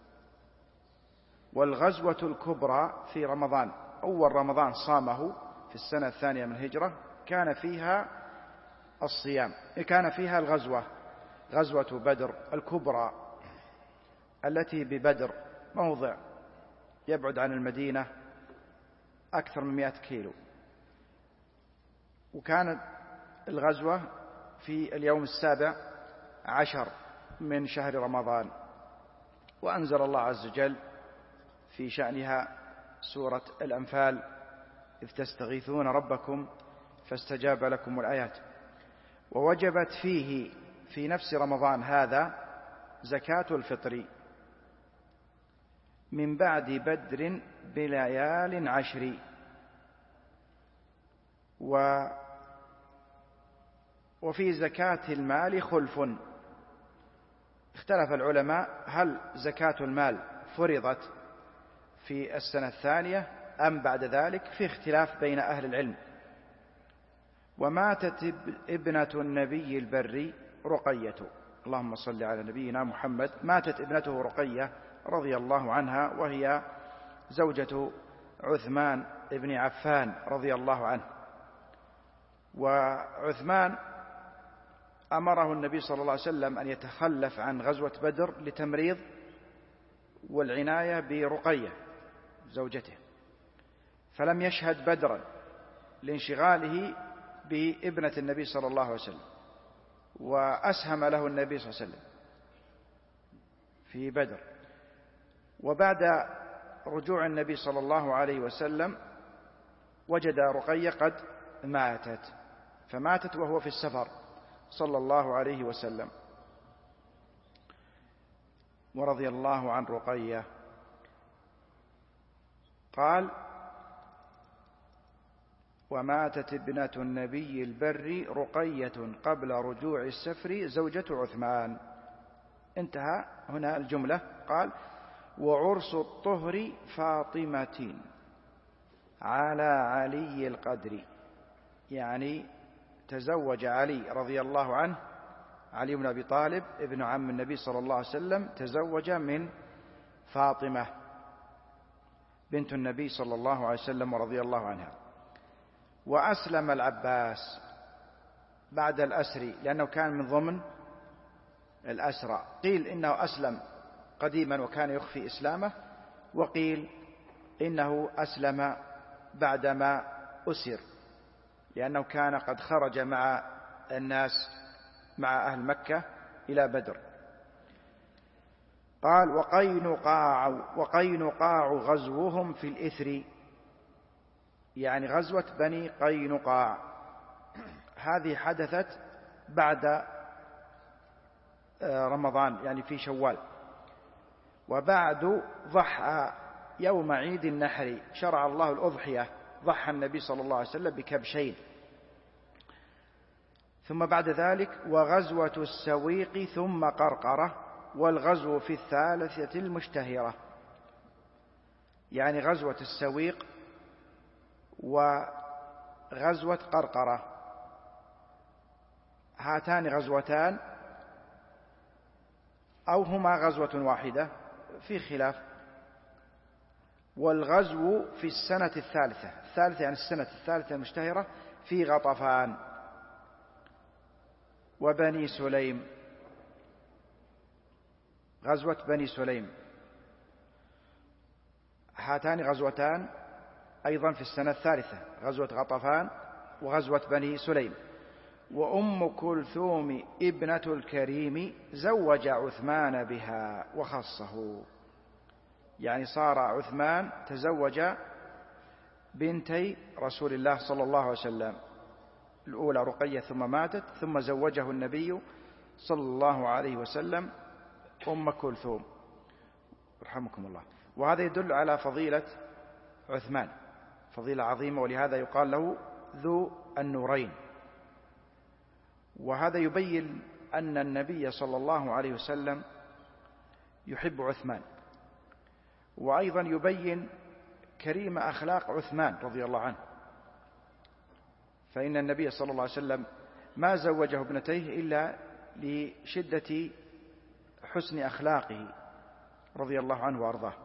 والغزوة الكبرى في رمضان، أول رمضان صامه في السنة الثانية من الهجرة، كان فيها الصيام، كان فيها الغزوة، غزوة بدر الكبرى التي ببدر، موضع يبعد عن المدينة أكثر من مئة كيلو. وكانت الغزوة في اليوم السابع عشر من شهر رمضان. وأنزل الله عز وجل في شأنها سورة الأنفال: إذ تستغيثون ربكم فاستجاب لكم، الآيات. ووجبت فيه في نفس رمضان هذا زكاة الفطر من بعد بدر بليال عشر. وفي زكاة المال خلف، اختلف العلماء هل زكاة المال فرضت في السنة الثانية أم بعد ذلك، في اختلاف بين أهل العلم. وماتت ابنة النبي البري رقية، اللهم صل على نبينا محمد، ماتت ابنته رقية رضي الله عنها، وهي زوجة عثمان بن عفان رضي الله عنه. وعثمان أمره النبي صلى الله عليه وسلم أن يتخلف عن غزوة بدر لتمريض والعناية برقية زوجته، فلم يشهد بدرا لانشغاله بابنة النبي صلى الله عليه وسلم، وأسهم له النبي صلى الله عليه وسلم في بدر. وبعد رجوع النبي صلى الله عليه وسلم وجد رقية قد ماتت، فماتت وهو في السفر صلى الله عليه وسلم، ورضي الله عن رقية. قال: وماتت ابنة النبي البري رقية قبل رجوع السفر زوجة عثمان. انتهى هنا الجملة. قال: وعرس الطهر فاطمة على علي القدر، يعني تزوج علي رضي الله عنه، علي بن أبي طالب ابن عم النبي صلى الله عليه وسلم، تزوج من فاطمة بنت النبي صلى الله عليه وسلم ورضي الله عنها. وأسلم العباس بعد الأسر، لأنه كان من ضمن الأسرى. قيل إنه أسلم قديما وكان يخفي إسلامه، وقيل إنه أسلم بعدما أسر، لأنه كان قد خرج مع الناس مع أهل مكة إلى بدر. قال: وقينقاع وقينقاع غزوهم في الإثر، يعني غزوة بني قينقاع، هذه حدثت بعد رمضان، يعني في شوال. وبعد ضحى يوم عيد النحر، شرع الله الأضحية، ضحى النبي صلى الله عليه وسلم بكبشين. ثم بعد ذلك وغزوة السويق ثم قرقرة، والغزو في الثالثة المشتهرة، يعني غزوة السويق وغزوة قرقرة، هاتان غزوتان أو هما غزوة واحدة، في خلاف. والغزو في السنة الثالثة، الثالثة يعني السنة الثالثة المشتهرة، في غطفان وبني سليم، غزوة بني سليم، هاتان غزوتان أيضا في السنة الثالثة، غزوة غطفان وغزوة بني سليم. وأم كلثوم ابنة الكريم زوج عثمان بها وخصه، يعني صار عثمان تزوج بنتي رسول الله صلى الله عليه وسلم، الأولى رقية ثم ماتت، ثم زوجه النبي صلى الله عليه وسلم أم كلثوم رحمكم الله. وهذا يدل على فضيلة عثمان، فضيلة عظيمة، ولهذا يقال له ذو النورين. وهذا يبين أن النبي صلى الله عليه وسلم يحب عثمان، وأيضا يبين كريم أخلاق عثمان رضي الله عنه، فإن النبي صلى الله عليه وسلم ما زوجه ابنتيه إلا لشدة حسن أخلاقه رضي الله عنه وأرضاه.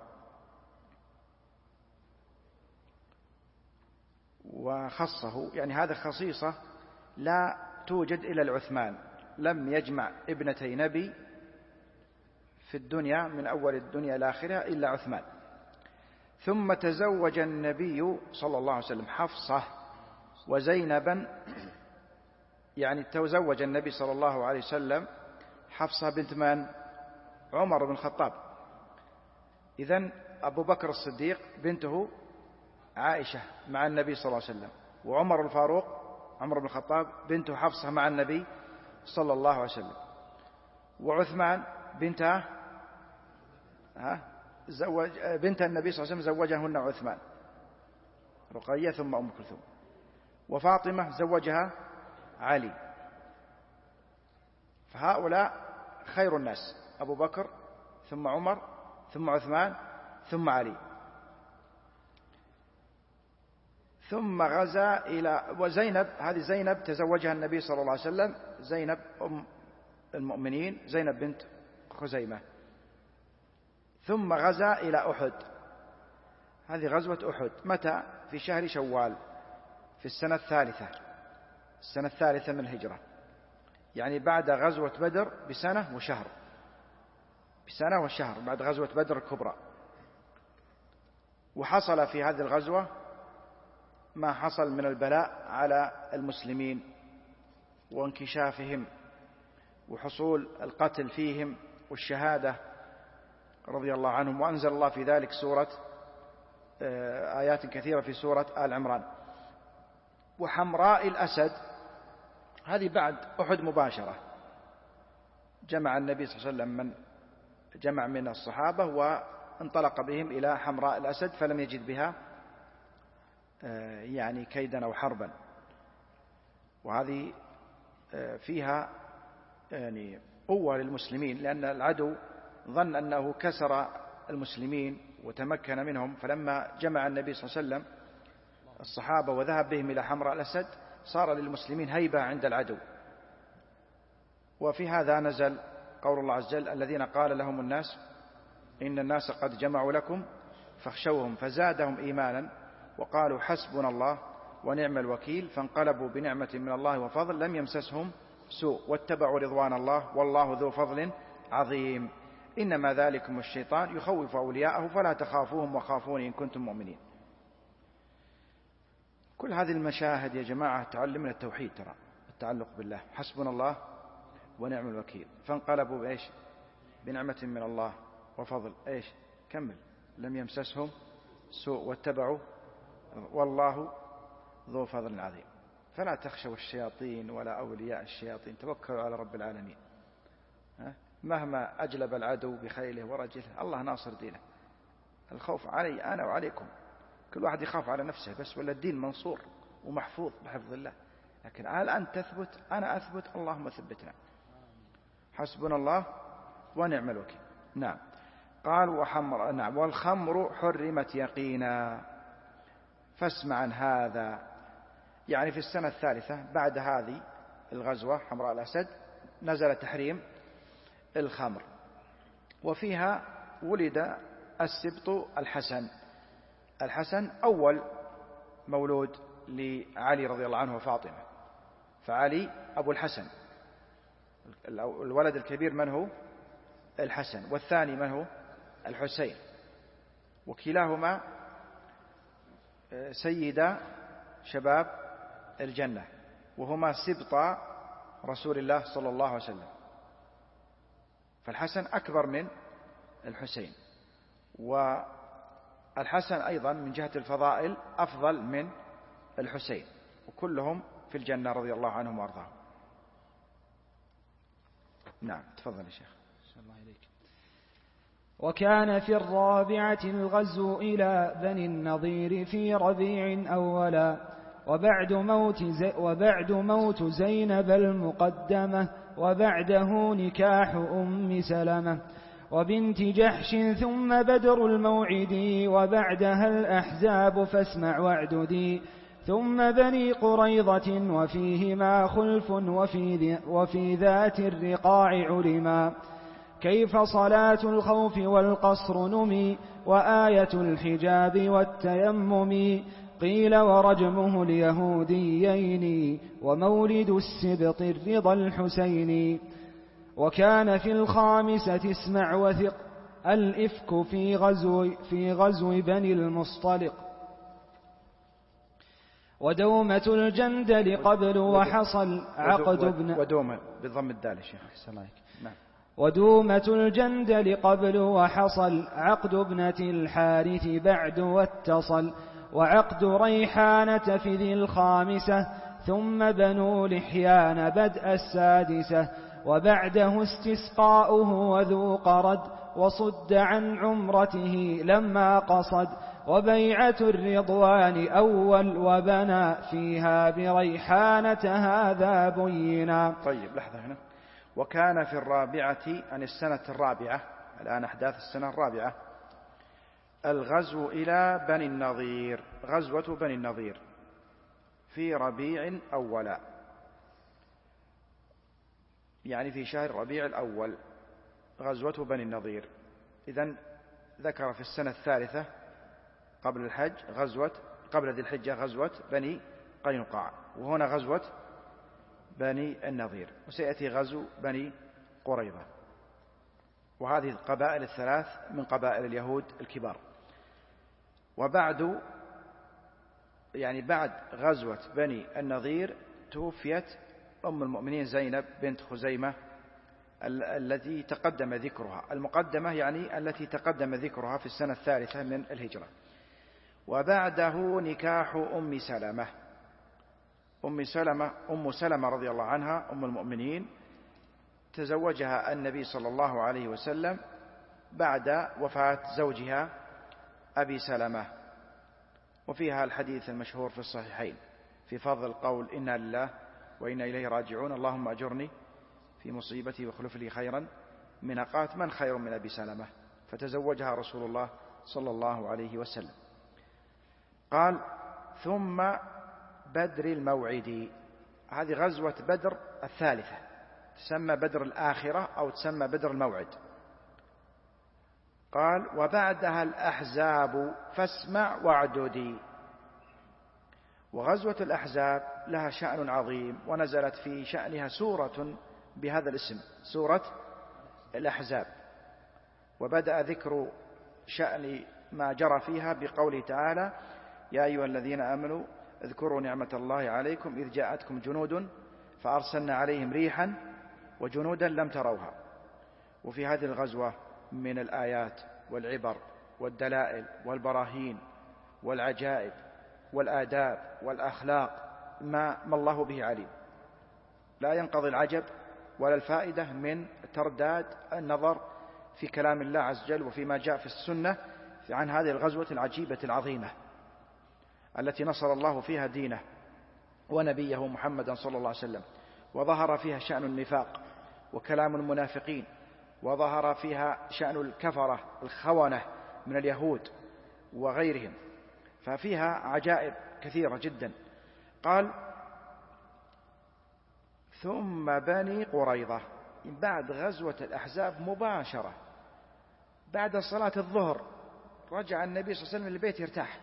وخصه، يعني هذا خصيصة لا توجد إلا العثمان، لم يجمع ابنتي نبي في الدنيا من أول الدنيا إلى آخرها إلا عثمان. ثم تزوج النبي صلى الله عليه وسلم حفصة وزينبا، يعني تزوج النبي صلى الله عليه وسلم حفصة بنت من؟ عمر بن الخطاب. إذن أبو بكر الصديق بنته عائشة مع النبي صلى الله عليه وسلم، وعمر الفاروق عمر بن الخطاب بنته حفصة مع النبي صلى الله عليه وسلم، وعثمان بنته ها زوج بنت النبي صلى الله عليه وسلم زوجهن عثمان، رقية ثم أم كلثوم. وفاطمة زوجها علي، فهؤلاء خير الناس، أبو بكر ثم عمر ثم عثمان ثم علي. ثم غزا إلى وزينب، هذه زينب تزوجها النبي صلى الله عليه وسلم، زينب أم المؤمنين، زينب بنت خزيمة. ثم غزا إلى أحد، هذه غزوة أحد متى؟ في شهر شوال في السنة الثالثة، السنة الثالثة من الهجرة، يعني بعد غزوة بدر بسنة وشهر، بسنة وشهر بعد غزوة بدر الكبرى. وحصل في هذه الغزوة ما حصل من البلاء على المسلمين وانكشافهم وحصول القتل فيهم والشهادة رضي الله عنهم. وأنزل الله في ذلك سورة آيات كثيرة في سورة آل عمران. وحمراء الأسد هذه بعد أحد مباشرة، جمع النبي صلى الله عليه وسلم من جمع من الصحابة وانطلق بهم إلى حمراء الأسد، فلم يجد بها يعني كيدا أو حربا. وهذه فيها يعني قوة للمسلمين، لأن العدو ظن أنه كسر المسلمين وتمكن منهم، فلما جمع النبي صلى الله عليه وسلم الصحابة وذهب بهم إلى حمراء الأسد صار للمسلمين هيبة عند العدو. وفي هذا نزل قول الله عز وجل: الذين قال لهم الناس إن الناس قد جمعوا لكم فاخشوهم فزادهم إيمانا وقالوا حسبنا الله ونعم الوكيل فانقلبوا بنعمة من الله وفضل لم يمسسهم سوء واتبعوا رضوان الله والله ذو فضل عظيم إنما ذلكم الشيطان يخوف أولياءه فلا تخافوهم وخافوني إن كنتم مؤمنين. كل هذه المشاهد يا جماعة تعلمنا التوحيد، ترى التعلق بالله، حسبنا الله ونعم الوكيل فانقلبوا بإيش؟ بنعمة من الله وفضل. إيش كمل؟ لم يمسسهم سوء واتبعوا والله ذو فضل عظيم. فلا تخشوا الشياطين ولا أولياء الشياطين، توكلوا على رب العالمين. مهما أجلب العدو بخيله ورجله الله ناصر دينه. الخوف علي أنا وعليكم، كل واحد يخاف على نفسه بس، ولا الدين منصور ومحفوظ بحفظ الله. لكن على أن تثبت أنا أثبت، اللهم ثبتنا. حسبنا الله ونعم الوكيل. نعم. قال وحمر نعم والخمر حرمت يقينا فاسمع عن هذا. يعني في السنة الثالثة بعد هذه الغزوة حمراء الأسد نزل تحريم الخمر، وفيها ولد السبط الحسن. الحسن أول مولود لعلي رضي الله عنه وفاطمة، فعلي أبو الحسن، الولد الكبير من هو؟ الحسن، والثاني من هو؟ الحسين، وكلاهما سيدا شباب الجنة، وهما سبط رسول الله صلى الله عليه وسلم. فالحسن أكبر من الحسين، والحسن أيضا من جهة الفضائل أفضل من الحسين، وكلهم في الجنة رضي الله عنهم وأرضاهم. نعم تفضل يا شيخ. وكان في الرابعة الغزو إلى بني النضير في ربيع أولا، وبعد موت, زي وبعد موت زينب المقدمة، وبعده نكاح أم سلمة وبنت جحش، ثم بدر الموعد، وبعدها الأحزاب فاسمع واعددي، ثم بني قريظة وفيهما خلف، وفي, وفي ذات الرقاع علما، كيف صلاة الخوف والقصر نمي، وآية الحجاب والتيمم، قيل ورجمه اليهوديين، ومولد السبط الرضا الحسين. وكان في الخامسة اسمع وثق الإفك في غزو, في غزو بني المصطلق، ودومة الجندل قبل وحصل عقد ابن ودومة بضم الدال شيخ سلايك. نعم. ودومة الجندل قبل وحصل عقد ابنة الحارث بعد واتصل، وعقد ريحانة في ذي الخامسة، ثم بنو لحيان بدء السادسة، وبعده استسقاؤه وذو قرد، وصد عن عمرته لما قصد، وبيعة الرضوان أول، وبنى فيها بريحانة هذا بينا. طيب لحظة هنا. وكان في الرابعة عن السنة الرابعة، الآن أحداث السنة الرابعة، الغزو إلى بني النضير، غزوة بني النضير في ربيع أولا، يعني في شهر ربيع الأول غزوة بني النضير. إذن ذكر في السنة الثالثة قبل الحج غزوة قبل ذي الحجة غزوة بني قينقاع، وهنا غزوة بني النضير، وسيأتي غزو بني قريظة. وهذه القبائل الثلاث من قبائل اليهود الكبار. وبعد يعني بعد غزوة بني النضير توفيت أم المؤمنين زينب بنت خزيمة التي تقدم ذكرها، المقدمة يعني التي تقدم ذكرها في السنة الثالثة من الهجرة. وبعده نكاح أم سلمة، أم سلمة أم سلمة رضي الله عنها أم المؤمنين، تزوجها النبي صلى الله عليه وسلم بعد وفاة زوجها أبي سلمة، وفيها الحديث المشهور في الصحيحين في فضل قول إنا لله وإنا إليه راجعون، اللهم أجرني في مصيبتي واخلف لي خيرا من قالت من خير من أبي سلمة، فتزوجها رسول الله صلى الله عليه وسلم. قال ثم بدر الموعد، هذه غزوة بدر الثالثة، تسمى بدر الآخرة أو تسمى بدر الموعد. قال وبعدها الأحزاب فاسمع واعددي. وغزوة الأحزاب لها شأن عظيم، ونزلت في شأنها سورة بهذا الاسم، سورة الأحزاب. وبدأ ذكر شأن ما جرى فيها بقوله تعالى يا أيها الذين آمنوا اذكروا نعمة الله عليكم إذ جاءتكم جنود فأرسلنا عليهم ريحا وجنودا لم تروها. وفي هذه الغزوة من الآيات والعبر والدلائل والبراهين والعجائب والآداب والأخلاق ما, ما الله به عليم، لا ينقضي العجب ولا الفائدة من ترداد النظر في كلام الله عز وجل وفيما جاء في السنة عن هذه الغزوة العجيبة العظيمة التي نصر الله فيها دينه ونبيه محمدا صلى الله عليه وسلم، وظهر فيها شأن النفاق وكلام المنافقين، وظهر فيها شأن الكفرة الخونة من اليهود وغيرهم، ففيها عجائب كثيرة جدا. قال ثم بني قريظة، بعد غزوة الأحزاب مباشرة بعد صلاة الظهر رجع النبي صلى الله عليه وسلم للبيت يرتاح،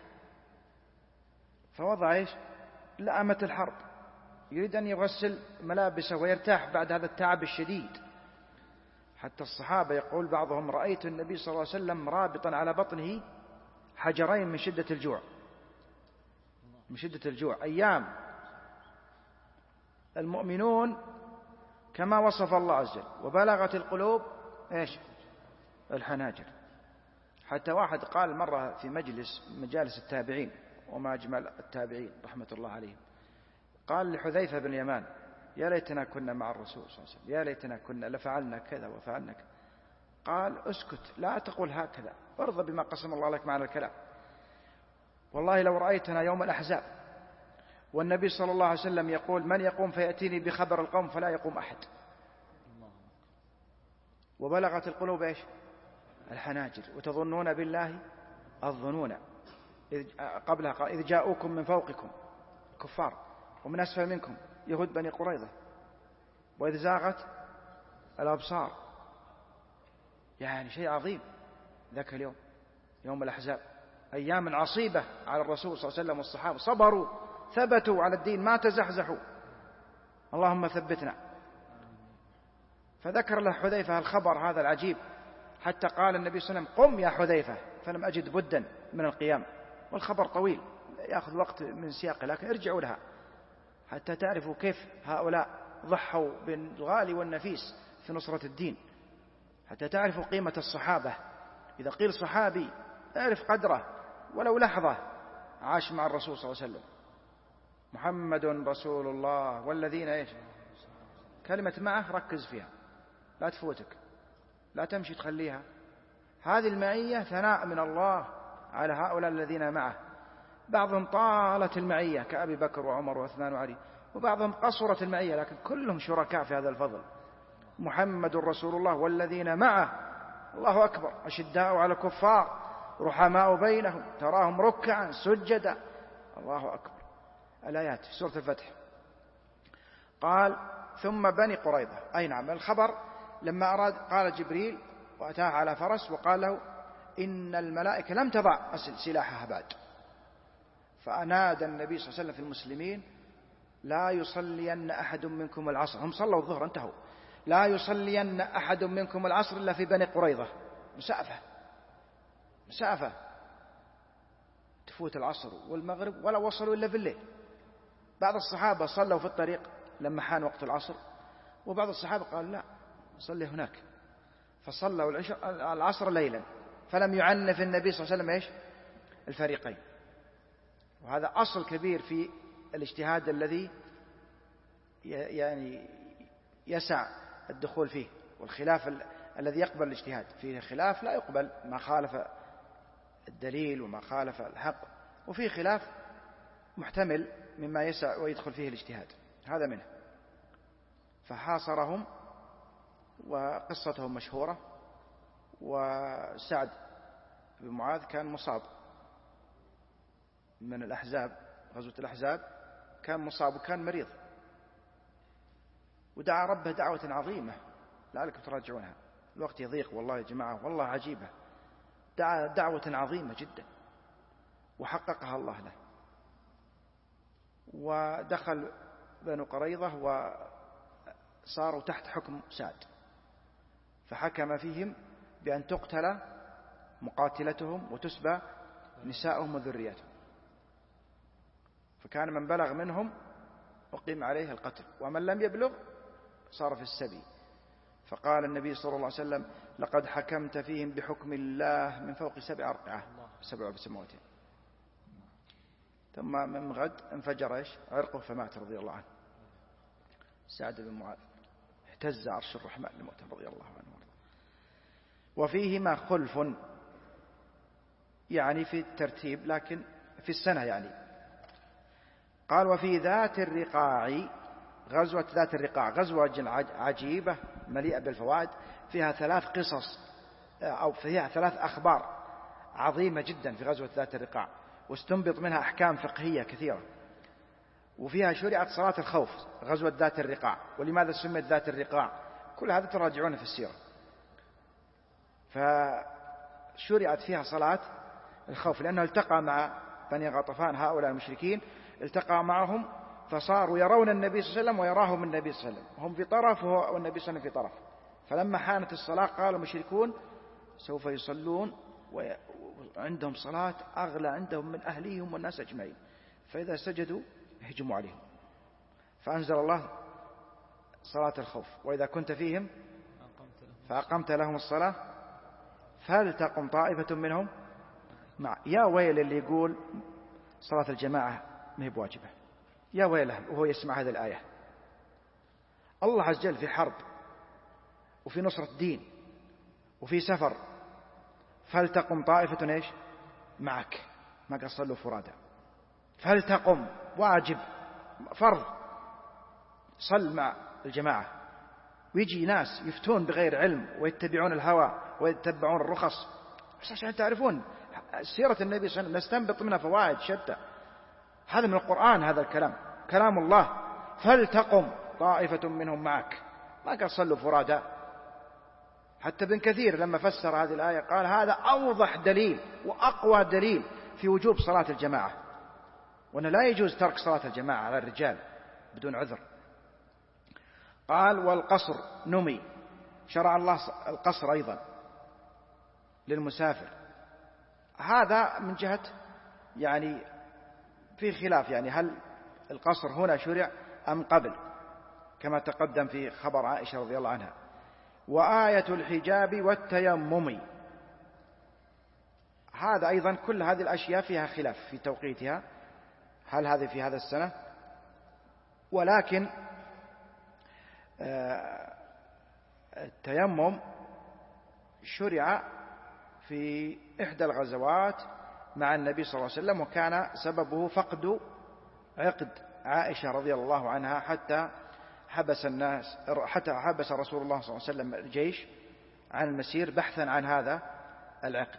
فوضع ايش لأمة الحرب، يريد أن يغسل ملابسه ويرتاح بعد هذا التعب الشديد. حتى الصحابة يقول بعضهم رأيت النبي صلى الله عليه وسلم رابطا على بطنه حجرين من شدة الجوع، من شدة الجوع. أيام المؤمنون كما وصف الله عز وجل، وبلغت القلوب ايش الحناجر. حتى واحد قال مرة في مجلس مجالس التابعين، وما أجمل التابعين رحمة الله عليهم، قال لحذيفة بن اليمان يا ليتنا كنا مع الرسول صلى الله عليه وسلم، يا ليتنا كنا لفعلنا كذا وفعلنا كذا. قال اسكت لا تقول هكذا، ارضى بما قسم الله لك معنى الكلام. والله لو رأيتنا يوم الأحزاب والنبي صلى الله عليه وسلم يقول من يقوم فيأتيني بخبر القوم فلا يقوم أحد، وبلغت القلوب ايش الحناجر، وتظنون بالله الظنون. قبلها قال إذ جاءوكم من فوقكم كفار ومن أسفل منكم يهود بني قريظة وإذ زاغت الأبصار. يعني شيء عظيم ذاك اليوم، يوم الأحزاب، أيام عصيبة على الرسول صلى الله عليه وسلم والصحابة، صبروا ثبتوا على الدين ما تزحزحوا، اللهم ثبتنا. فذكر له حذيفة الخبر هذا العجيب، حتى قال النبي صلى الله عليه وسلم قم يا حذيفة، فلم أجد بدا من القيام، والخبر طويل يأخذ وقت من سياقه، لكن ارجعوا لها حتى تعرفوا كيف هؤلاء ضحوا بالغالي والنفيس في نصرة الدين، حتى تعرفوا قيمة الصحابة. إذا قيل صحابي اعرف قدره ولو لحظة عاش مع الرسول صلى الله عليه وسلم. محمد رسول الله والذين ايش، كلمة معه ركز فيها لا تفوتك، لا تمشي تخليها. هذه المعية ثناء من الله على هؤلاء الذين معه، بعضهم طالت المعية كأبي بكر وعمر وعثمان وعلي، وبعضهم قصرت المعية، لكن كلهم شركاء في هذا الفضل. محمد رسول الله والذين معه الله أكبر أشداء على الكفار رحماء بينهم تراهم ركعا سجدا الله أكبر. الآيات في سورة الفتح. قال ثم بني قريظة. أي نعم الخبر لما أراد قال جبريل وأتاه على فرس وقال له إن الملائكة لم تضع سلاحها بعد. فأنادى النبي صلى الله عليه وسلم في المسلمين لا يصلين أحد منكم العصر. هم صلوا الظهر انتهوا. لا يصلين أحد منكم العصر إلا في بني قريظة. مسافة مسافة تفوت العصر والمغرب ولا وصلوا إلا في الليل. بعض الصحابة صلوا في الطريق لما حان وقت العصر، وبعض الصحابة قال لا صلي هناك، فصلوا العصر ليلا، فلم يعنف النبي صلى الله عليه وسلم إيش الفريقين. وهذا أصل كبير في الاجتهاد الذي يعني يسع الدخول فيه، والخلاف الذي يقبل الاجتهاد فيه خلاف لا يقبل ما خالف الدليل وما خالف الحق، وفيه خلاف محتمل مما يسع ويدخل فيه الاجتهاد، هذا منه. فحاصرهم وقصتهم مشهورة. وسعد بن معاذ كان مصاب من الأحزاب، غزوة الأحزاب كان مصاب وكان مريض، ودعا ربه دعوة عظيمة لعلكم تراجعونها، الوقت يضيق والله يا جماعة، والله عجيبة، دعا دعوة عظيمة جدا وحققها الله له. ودخل بنو قريظة وصاروا تحت حكم سعد، فحكم فيهم بأن تقتل مقاتلتهم وتسبى نساءهم وذرياتهم، فكان من بلغ منهم أقيم عليه القتل، ومن لم يبلغ صار في السبي. فقال النبي صلى الله عليه وسلم لقد حكمت فيهم بحكم الله من فوق سبع أرقعة، سبع بسموات. ثم من غد انفجر إيش عرقه فمات رضي الله عنه. سعد بن معاذ اهتز عرش الرحمن لموته رضي الله عنه. وفيهما خلف يعني في الترتيب لكن في السنة يعني. قال وفي ذات الرقاع، غزوة ذات الرقاع غزوة عجيبة مليئة بالفوائد، فيها ثلاث قصص أو فيها ثلاث أخبار عظيمة جدا في غزوة ذات الرقاع، واستنبط منها أحكام فقهية كثيرة. وفيها شرعت صلاة الخوف غزوة ذات الرقاع. ولماذا سميت ذات الرقاع؟ كل هذا تراجعون في السيرة. فشرعت فيها صلاة الخوف لأنه التقى مع بني غطفان هؤلاء المشركين، التقى معهم فصاروا يرون النبي صلى الله عليه وسلم ويراهم النبي صلى الله عليه وسلم، هم في طرف والنبي صلى الله عليه وسلم في طرف. فلما حانت الصلاة قال المشركون سوف يصلون وعندهم صلاة أغلى عندهم من أهليهم والناس أجمعين، فإذا سجدوا يهجموا عليهم. فأنزل الله صلاة الخوف وإذا كنت فيهم فأقمت لهم الصلاة فلتقم طائفة منهم مع. يا ويل اللي يقول صلاة الجماعة ما هي بواجبة، يا ويله وهو يسمع هذه الآية. الله عز وجل في حرب وفي نصرة الدين وفي سفر، فلتقم طائفة ايش معك، ما قال صلوا فرادى، فلتقم واجب فرض، صل مع الجماعة. ويجي ناس يفتون بغير علم ويتبعون الهوى ويتبعون الرخص، بس عشان تعرفون سيرة النبي صلى الله عليه وسلم نستنبط منها فوائد شتى. هذا من القرآن، هذا الكلام كلام الله. فلتقم طائفة منهم معك، ما قال صلوا فرادى. حتى ابن كثير لما فسر هذه الآية قال هذا أوضح دليل وأقوى دليل في وجوب صلاة الجماعة، وأنه لا يجوز ترك صلاة الجماعة على الرجال بدون عذر. قال والقصر نمي، شرع الله القصر أيضا للمسافر. هذا من جهة يعني في خلاف، يعني هل القصر هنا شرع أم قبل، كما تقدم في خبر عائشة رضي الله عنها. وآية الحجاب والتيمم، هذا أيضا كل هذه الأشياء فيها خلاف في توقيتها، هل هذه في هذا السنة، ولكن التيمم شرع في إحدى الغزوات مع النبي صلى الله عليه وسلم، وكان سببه فقد عقد عائشة رضي الله عنها حتى حبس الناس حتى حبس رسول الله صلى الله عليه وسلم الجيش عن المسير بحثا عن هذا العقد،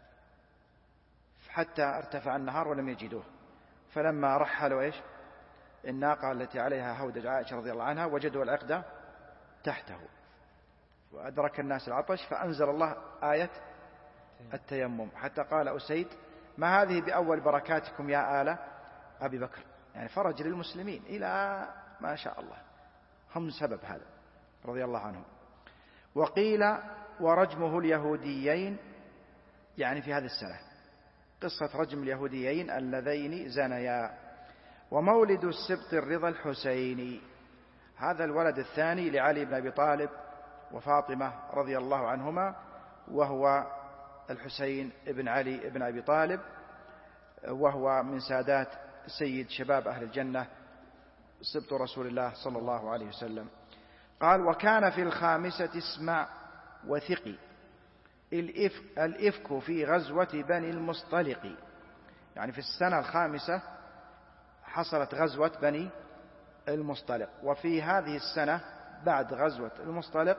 حتى ارتفع النهار ولم يجدوه. فلما رحلوا إيش الناقة التي عليها هودج عائشة رضي الله عنها وجدوا العقد تحته، وأدرك الناس العطش فأنزل الله آية التيمم، حتى قال أسيد: ما هذه بأول بركاتكم يا آل أبي بكر، يعني فرج للمسلمين إلى ما شاء الله، هم سبب هذا رضي الله عنهم. وقيل ورجمه اليهوديين، يعني في هذه السنة، قصة رجم اليهوديين اللذين زنيا. ومولد السبط الرضا الحسيني، هذا الولد الثاني لعلي بن أبي طالب وفاطمة رضي الله عنهما، وهو الحسين بن علي بن أبي طالب، وهو من سادات سيد شباب أهل الجنة، سبط رسول الله صلى الله عليه وسلم. قال: وكان في الخامسة اسمع وثقي الإفك, الإفك في غزوة بني المصطلق، يعني في السنة الخامسة حصلت غزوة بني المصطلق، وفي هذه السنة بعد غزوة المصطلق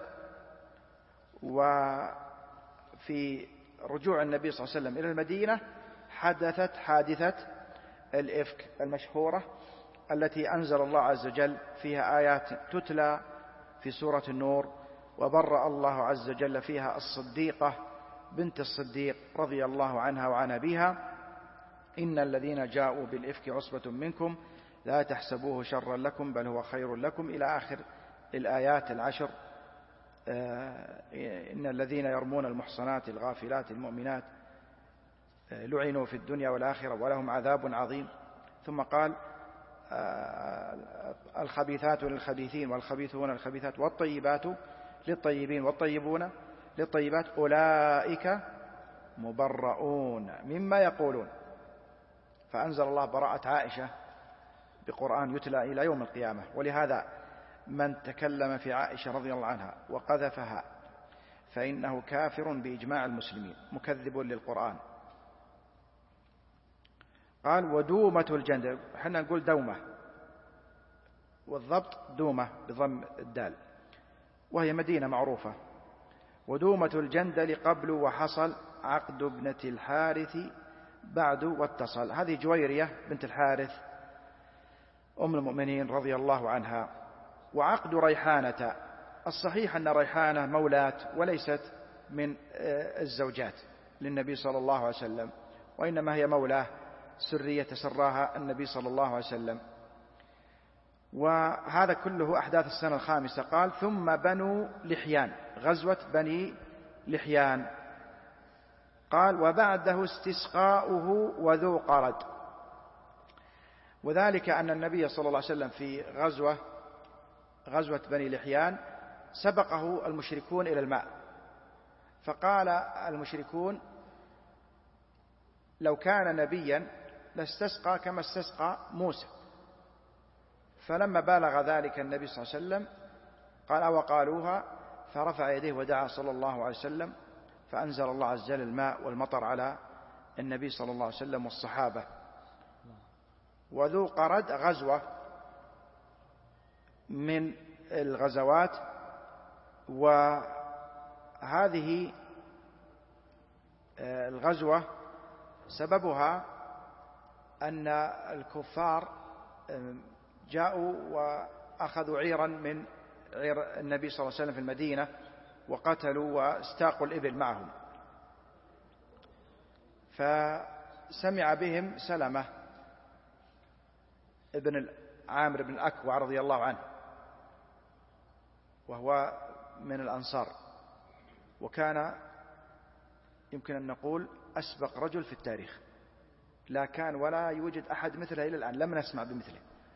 وفي رجوع النبي صلى الله عليه وسلم إلى المدينة حدثت حادثة الإفك المشهورة التي أنزل الله عز وجل فيها آيات تتلى في سورة النور: وبرأ الله عز وجل فيها الصديقة بنت الصديق رضي الله عنها وعن أبيها: إن الذين جاءوا بالإفك عصبة منكم لا تحسبوه شرا لكم بل هو خير لكم، إلى آخر الآيات العشر. إن الذين يرمون المحصنات الغافلات المؤمنات لعنوا في الدنيا والآخرة ولهم عذاب عظيم. ثم قال: الخبيثات للخبيثين والخبيثون للخبيثات والطيبات للطيبين والطيبون للطيبات أولئك مبرؤون مما يقولون. فأنزل الله براءة عائشة بقرآن يتلى إلى يوم القيامة. ولهذا من تكلم في عائشة رضي الله عنها وقذفها فإنه كافر بإجماع المسلمين مكذب للقرآن. قال: ودومة الجندل، حنا نقول دومة والضبط دومة بضم الدال، وهي مدينة معروفة. ودومة الجندل قبل وحصل عقد ابنة الحارث بعد واتصل، هذه جويرية بنت الحارث أم المؤمنين رضي الله عنها. وعقد ريحانة، الصحيح أن ريحانة مولاة وليست من الزوجات للنبي صلى الله عليه وسلم، وإنما هي مولاة سرية تسراها النبي صلى الله عليه وسلم. وهذا كله أحداث السنة الخامسة. قال: ثم بنو لحيان، غزوة بني لحيان. قال: وبعده استسقاؤه وذو قرد، وذلك أن النبي صلى الله عليه وسلم في غزوة غزوة بني لحيان سبقه المشركون إلى الماء، فقال المشركون: لو كان نبيا لاستسقى كما استسقى موسى. فلما بالغ ذلك النبي صلى الله عليه وسلم قال: وقالوها، فرفع يديه ودعا صلى الله عليه وسلم، فأنزل الله عز وجل الماء والمطر على النبي صلى الله عليه وسلم والصحابة. وذو قرد غزوة من الغزوات، وهذه الغزوة سببها أن الكفار جاءوا وأخذوا عيرا من عير النبي صلى الله عليه وسلم في المدينة وقتلوا واستاقوا الإبل معهم، فسمع بهم سلمة ابن عامر بن الأكوع رضي الله عنه، وهو من الأنصار، وكان يمكن أن نقول أسبق رجل في التاريخ، لا كان ولا يوجد أحد مثله إلى الآن، لم نسمع بمثله.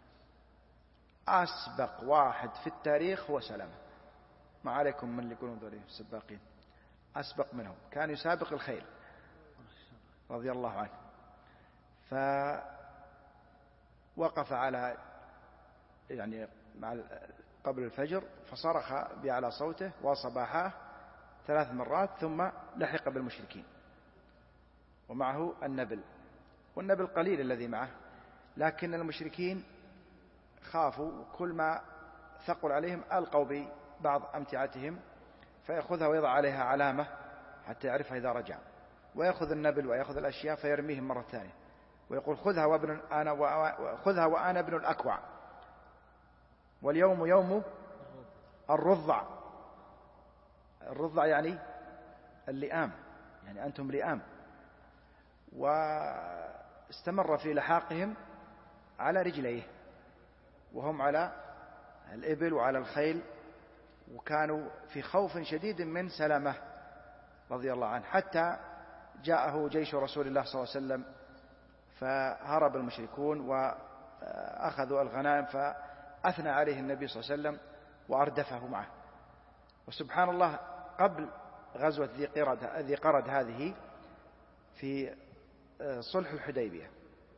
أسبق واحد في التاريخ هو سلمة، ما عليكم من اللي يقولون ذولي السباقين، أسبق منهم، كان يسابق الخيل رضي الله عنه. فوقف على يعني مع قبل الفجر فصرخ بأعلى صوته وصباحاه ثلاث مرات، ثم لحق بالمشركين ومعه النبل، والنبل قليل الذي معه، لكن المشركين خافوا، كل ما ثقل عليهم ألقوا ببعض أمتعتهم فيأخذها ويضع عليها علامة حتى يعرفها إذا رجع، ويأخذ النبل ويأخذ الأشياء فيرميهم مرة ثانية ويقول خذها وابن أنا وخذها وأنا ابن الأكوع، واليوم يوم الرضع. الرضع يعني اللئام، يعني أنتم لئام. واستمر في لحاقهم على رجليه وهم على الإبل وعلى الخيل، وكانوا في خوف شديد من سلامة رضي الله عنه، حتى جاءه جيش رسول الله صلى الله عليه وسلم فهرب المشركون وأخذوا الغنائم، فأثنى عليه النبي صلى الله عليه وسلم وأردفه معه. وسبحان الله قبل غزوة ذي قرد, ذي قرد هذه في صلح الحديبية.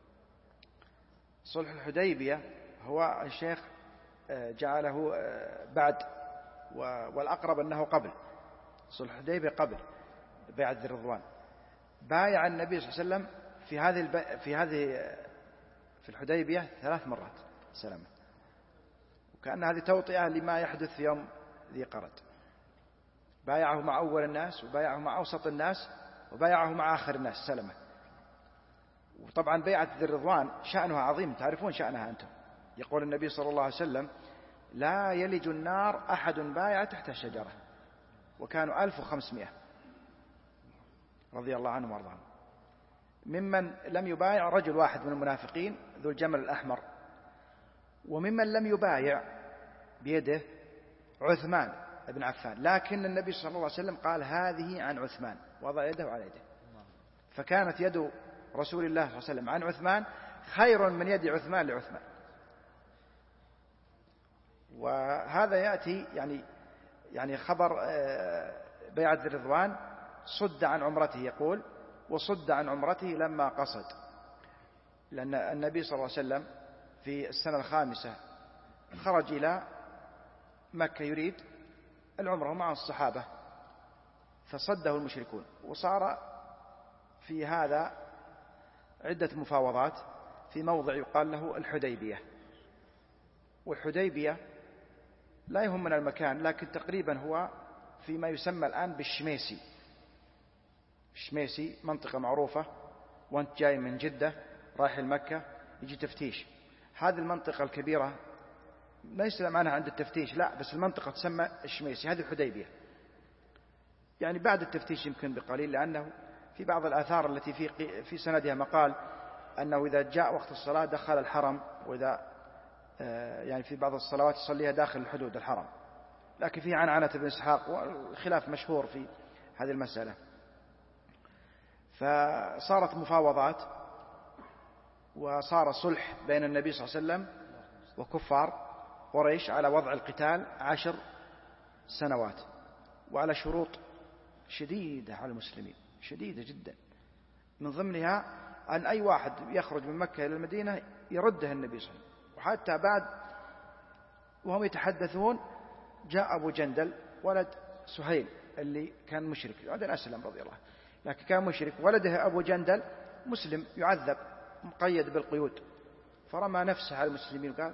صلح الحديبية هو الشيخ جعله بعد، والأقرب أنه قبل. صلح الحديبية قبل بيعة ذي الرضوان. بايع النبي صلى الله عليه وسلم في هذه الب... في هذه في الحديبية ثلاث مرات سلامة، وكأن هذه توطئة لما يحدث في يوم ذي قرد. بايعه مع أول الناس، وبايعه مع أوسط الناس، وبايعه مع آخر الناس سلامة. وطبعا بيعة ذي الرضوان شأنها عظيم، تعرفون شأنها أنتم. يقول النبي صلى الله عليه وسلم لا يلج النار أحد بايع تحت الشجرة، وكانوا ألف وخمسمائة رضي الله عنهم وارضاهم. ممن لم يبايع رجل واحد من المنافقين ذو الجمل الأحمر، وممن لم يبايع بيده عثمان بن عفان، لكن النبي صلى الله عليه وسلم قال هذه عن عثمان، وضع يده على يده، فكانت يد رسول الله صلى الله عليه وسلم عن عثمان خير من يد عثمان لعثمان. وهذا يأتي يعني يعني خبر بيعة ذي الرضوان صد عن عمرته، يقول وصد عن عمرته لما قصد، لأن النبي صلى الله عليه وسلم في السنة الخامسة خرج إلى مكة يريد العمرة مع الصحابة، فصده المشركون، وصار في هذا عدة مفاوضات في موضع يقال له الحديبية. والحديبية لا يهمنا المكان، لكن تقريبا هو فيما يسمى الآن بالشميسي. الشميسي منطقة معروفة، وانت جاي من جدة رايح المكة يجي تفتيش. هذه المنطقة الكبيرة لا يسلم عنها عند التفتيش، لا، بس المنطقة تسمى الشميسي، هذه الحديبية. يعني بعد التفتيش يمكن بقليل، لأنه في بعض الآثار التي في في سندها مقال أنه إذا جاء وقت الصلاة دخل الحرم، وإذا يعني في بعض الصلوات يصليها داخل الحدود الحرم، لكن فيه عنعنة ابن إسحاق والخلاف مشهور في هذه المسألة. فصارت مفاوضات وصار صلح بين النبي صلى الله عليه وسلم وكفار قريش على وضع القتال عشر سنوات، وعلى شروط شديدة على المسلمين، شديدة جدا. من ضمنها أن أي واحد يخرج من مكة إلى المدينة يرده النبي صلى الله عليه وسلم. وحتى بعد وهم يتحدثون جاء أبو جندل ولد سهيل اللي كان مشرك، بعدين أسلم رضي الله، لكن كان مشرك، ولده أبو جندل مسلم يعذب مقيد بالقيود، فرمى نفسه على المسلمين وقال،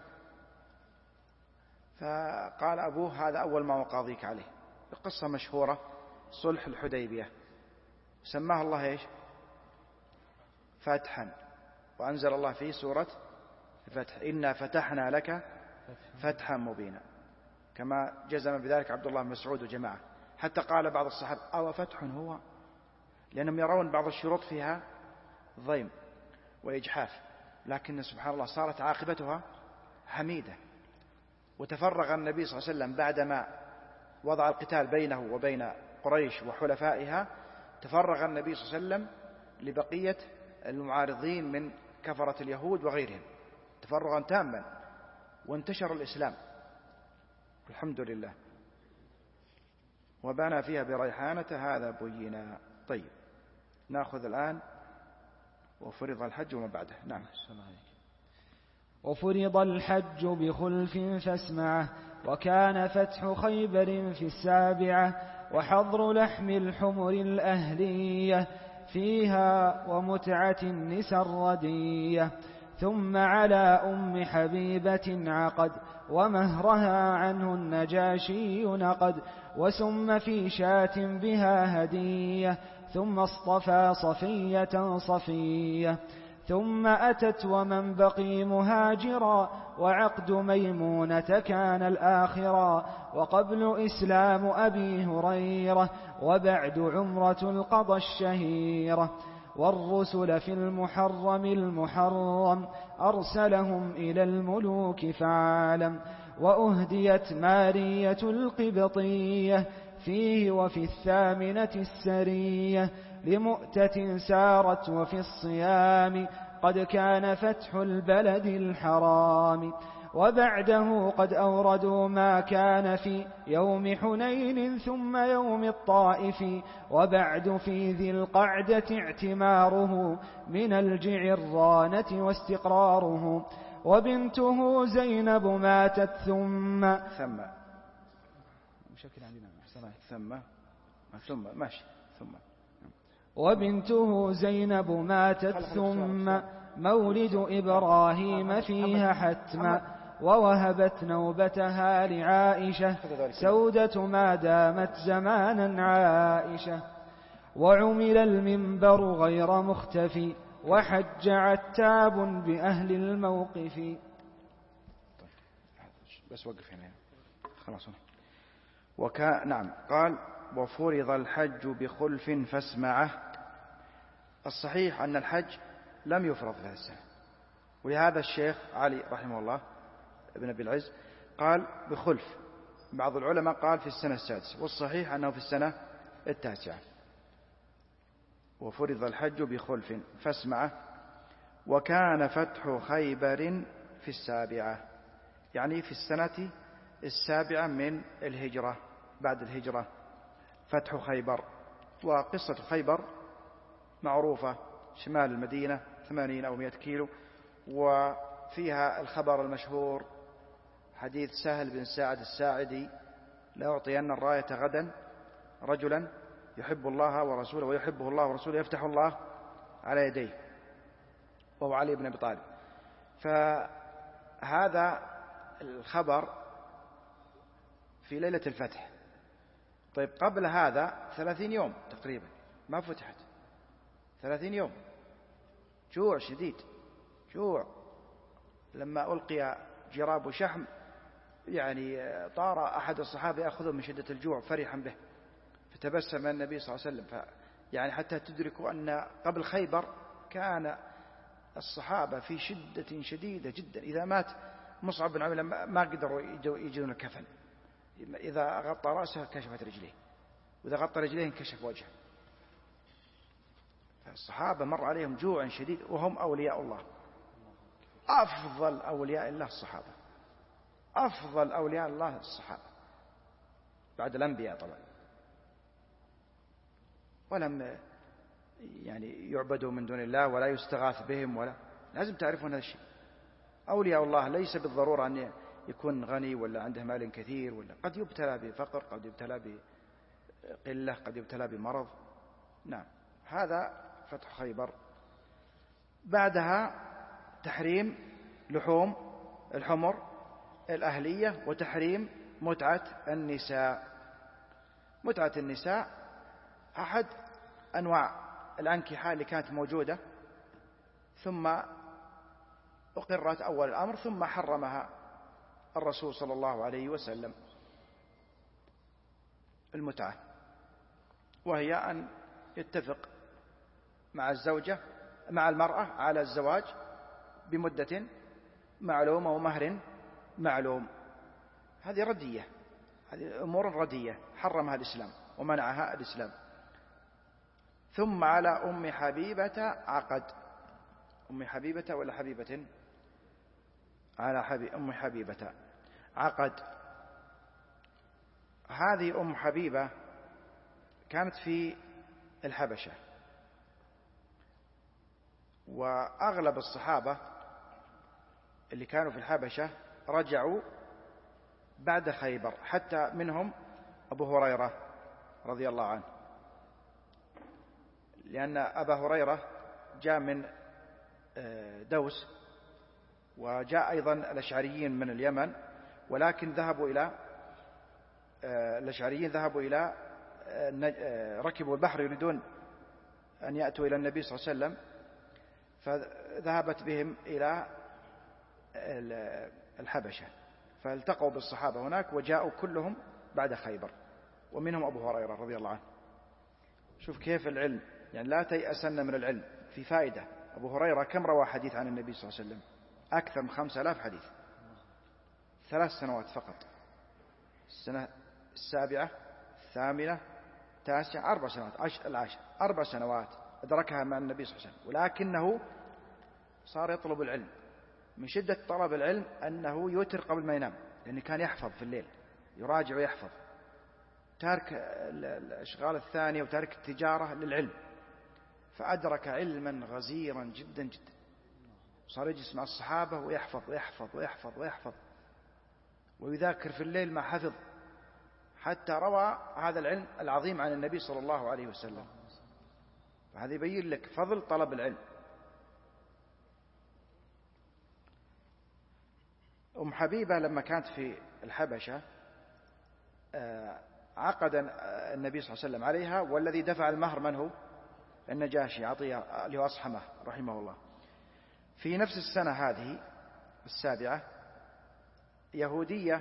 فقال أبوه هذا أول ما أقاضيك عليه. القصة مشهورة، صلح الحديبية، سماها الله إيش؟ فتحا، وأنزل الله فيه سورة الفتح إنا فتحنا لك فتحا مبينا، كما جزم بذلك عبد الله بن مسعود وجماعة. حتى قال بعض الصحابة أو فتح هو، لأنهم يرون بعض الشروط فيها ضيم وإجحاف، لكن سبحان الله صارت عاقبتها حميدة. وتفرغ النبي صلى الله عليه وسلم بعدما وضع القتال بينه وبين قريش وحلفائها، تفرغ النبي صلى الله عليه وسلم لبقية المعارضين من كفرة اليهود وغيرهم تفرغا تاما، وانتشر الإسلام الحمد لله، وبنى فيها بريحانة هذا بينا. طيب نأخذ الآن وفرض الحج وما بعده. نعم. وفرض الحج بخلف فاسمعه، وكان فتح خيبر في السابعة، وحظر لحم الحمر الأهلية فيها، ومتعة النساء الردية. ثم على أم حبيبة عقد، ومهرها عنه النجاشي نقد، وسم في شاة بها هدية، ثم اصطفى صفية صفية، ثم أتت ومن بقي مهاجرا، وعقد ميمونة كان الآخرا، وقبل إسلام أبي هريرة، وبعد عمرة القضى الشهيرة، والرسل في المحرم المحرم أرسلهم إلى الملوك فعالم، وأهديت مارية القبطية فيه وفي الثامنة السرية، لمؤتة سارت وفي الصيام قد كان فتح البلد الحرام، وبعده قد أوردوا ما كان في يوم حنين ثم يوم الطائف، وبعد في ذي القعدة اعتماره من الجعرانة واستقراره، وبنته زينب ماتت ثم ثم ثم ثم ماشي ثم وبنته زينب ماتت ثم مولد إبراهيم فيها حتما، ووهبت نوبتها لعائشة سودة ما دامت زمانا عائشة، وعمل المنبر غير مختفي، وحج عتاب بأهل الموقف. بس وقف هنا خلاص. وكان نعم قال وفرض الحج بخلف فاسمعه. الصحيح أن الحج لم يفرض في هذه السنة، ولهذا الشيخ علي رحمه الله ابن أبي العز قال بخلف، بعض العلماء قال في السنة السادسة، والصحيح أنه في السنة التاسعة. وفرض الحج بخلف فاسمعه. وكان فتح خيبر في السابعة، يعني في السنة السابعة من الهجرة، بعد الهجرة فتح خيبر. وقصة خيبر معروفة، شمال المدينة ثمانين أو مئة كيلو، وفيها الخبر المشهور حديث سهل بن سعد الساعدي: لأعطين الراية غدا رجلا يحب الله ورسوله ويحبه الله ورسوله يفتح الله على يديه، وهو علي بن أبي طالب. فهذا الخبر في ليلة الفتح. طيب قبل هذا ثلاثين يوم تقريبا ما فتحت، ثلاثين يوم جوع شديد، جوع. لما ألقي جراب شحم يعني طار أحد الصحابة يأخذه من شدة الجوع فرحا به، فتبسم النبي صلى الله عليه وسلم. يعني حتى تدركوا أن قبل خيبر كان الصحابة في شدة شديدة جدا. إذا مات مصعب بن عمير ما قدروا يجدون الكفن، إذا غطى رأسه كشفت رجليه، وإذا غطى رجليه انكشف وجهه. فالصحابة مر عليهم جوع شديد، وهم أولياء الله، أفضل أولياء الله الصحابة، أفضل أولياء الله الصحابة بعد الأنبياء طبعا. ولم يعني يعبدوا من دون الله ولا يستغاث بهم، ولا لازم تعرفون هذا الشيء. أولياء الله ليس بالضرورة أن يكون غني ولا عنده مال كثير، ولا قد يبتلى بفقر، قد يبتلى بقلة، قد يبتلى بمرض. نعم، هذا فتح خيبر. بعدها تحريم لحوم الحمر الأهلية، وتحريم متعة النساء. متعة النساء أحد أنواع الأنكحة اللي كانت موجودة، ثم أقرت أول الأمر، ثم حرمها الرسول صلى الله عليه وسلم. المتعة وهي أن يتفق مع الزوجة مع المرأة على الزواج بمدة معلومة ومهر معلوم. هذه ردية، هذه أمور ردية حرمها الإسلام ومنعها الإسلام. ثم على أم حبيبة عقد. أم حبيبة ولا حبيبة؟ على حبي أم حبيبة عقد. هذه أم حبيبة كانت في الحبشة، وأغلب الصحابة اللي كانوا في الحبشة رجعوا بعد خيبر، حتى منهم أبو هريرة رضي الله عنه، لأن أبا هريرة جاء من دوس، وجاء أيضا الأشعريين من اليمن، ولكن ذهبوا إلى الأشعريين ذهبوا إلى ركبوا البحر يريدون أن يأتوا إلى النبي صلى الله عليه وسلم، فذهبت بهم إلى الحبشة، فالتقوا بالصحابة هناك وجاءوا كلهم بعد خيبر، ومنهم أبو هريرة رضي الله عنه. شوف كيف العلم، يعني لا تيأسن من العلم، في فائدة. أبو هريرة كم روى حديث عن النبي صلى الله عليه وسلم؟ أكثر من خمسة آلاف حديث، ثلاث سنوات فقط، السنة السابعة الثامنة التاسعة أربع سنوات عشر العاشر أربع سنوات أدركها مع النبي صلى الله عليه وسلم، ولكنه صار يطلب العلم. من شدة طلب العلم أنه يوتر قبل ما ينام، لأنه كان يحفظ في الليل، يراجع ويحفظ، تارك الأشغال الثانية وتارك التجارة للعلم، فأدرك علما غزيرا جدا جدا. صار يجلس مع الصحابة ويحفظ ويحفظ ويحفظ ويحفظ ويذاكر في الليل ما حفظ، حتى روى هذا العلم العظيم عن النبي صلى الله عليه وسلم. وهذا يبين لك فضل طلب العلم. أم حبيبة لما كانت في الحبشة عقد النبي صلى الله عليه وسلم عليها، والذي دفع المهر من هو؟ النجاشي، عطية اللي هو أصحمه رحمه الله. في نفس السنة هذه السابعة يهودية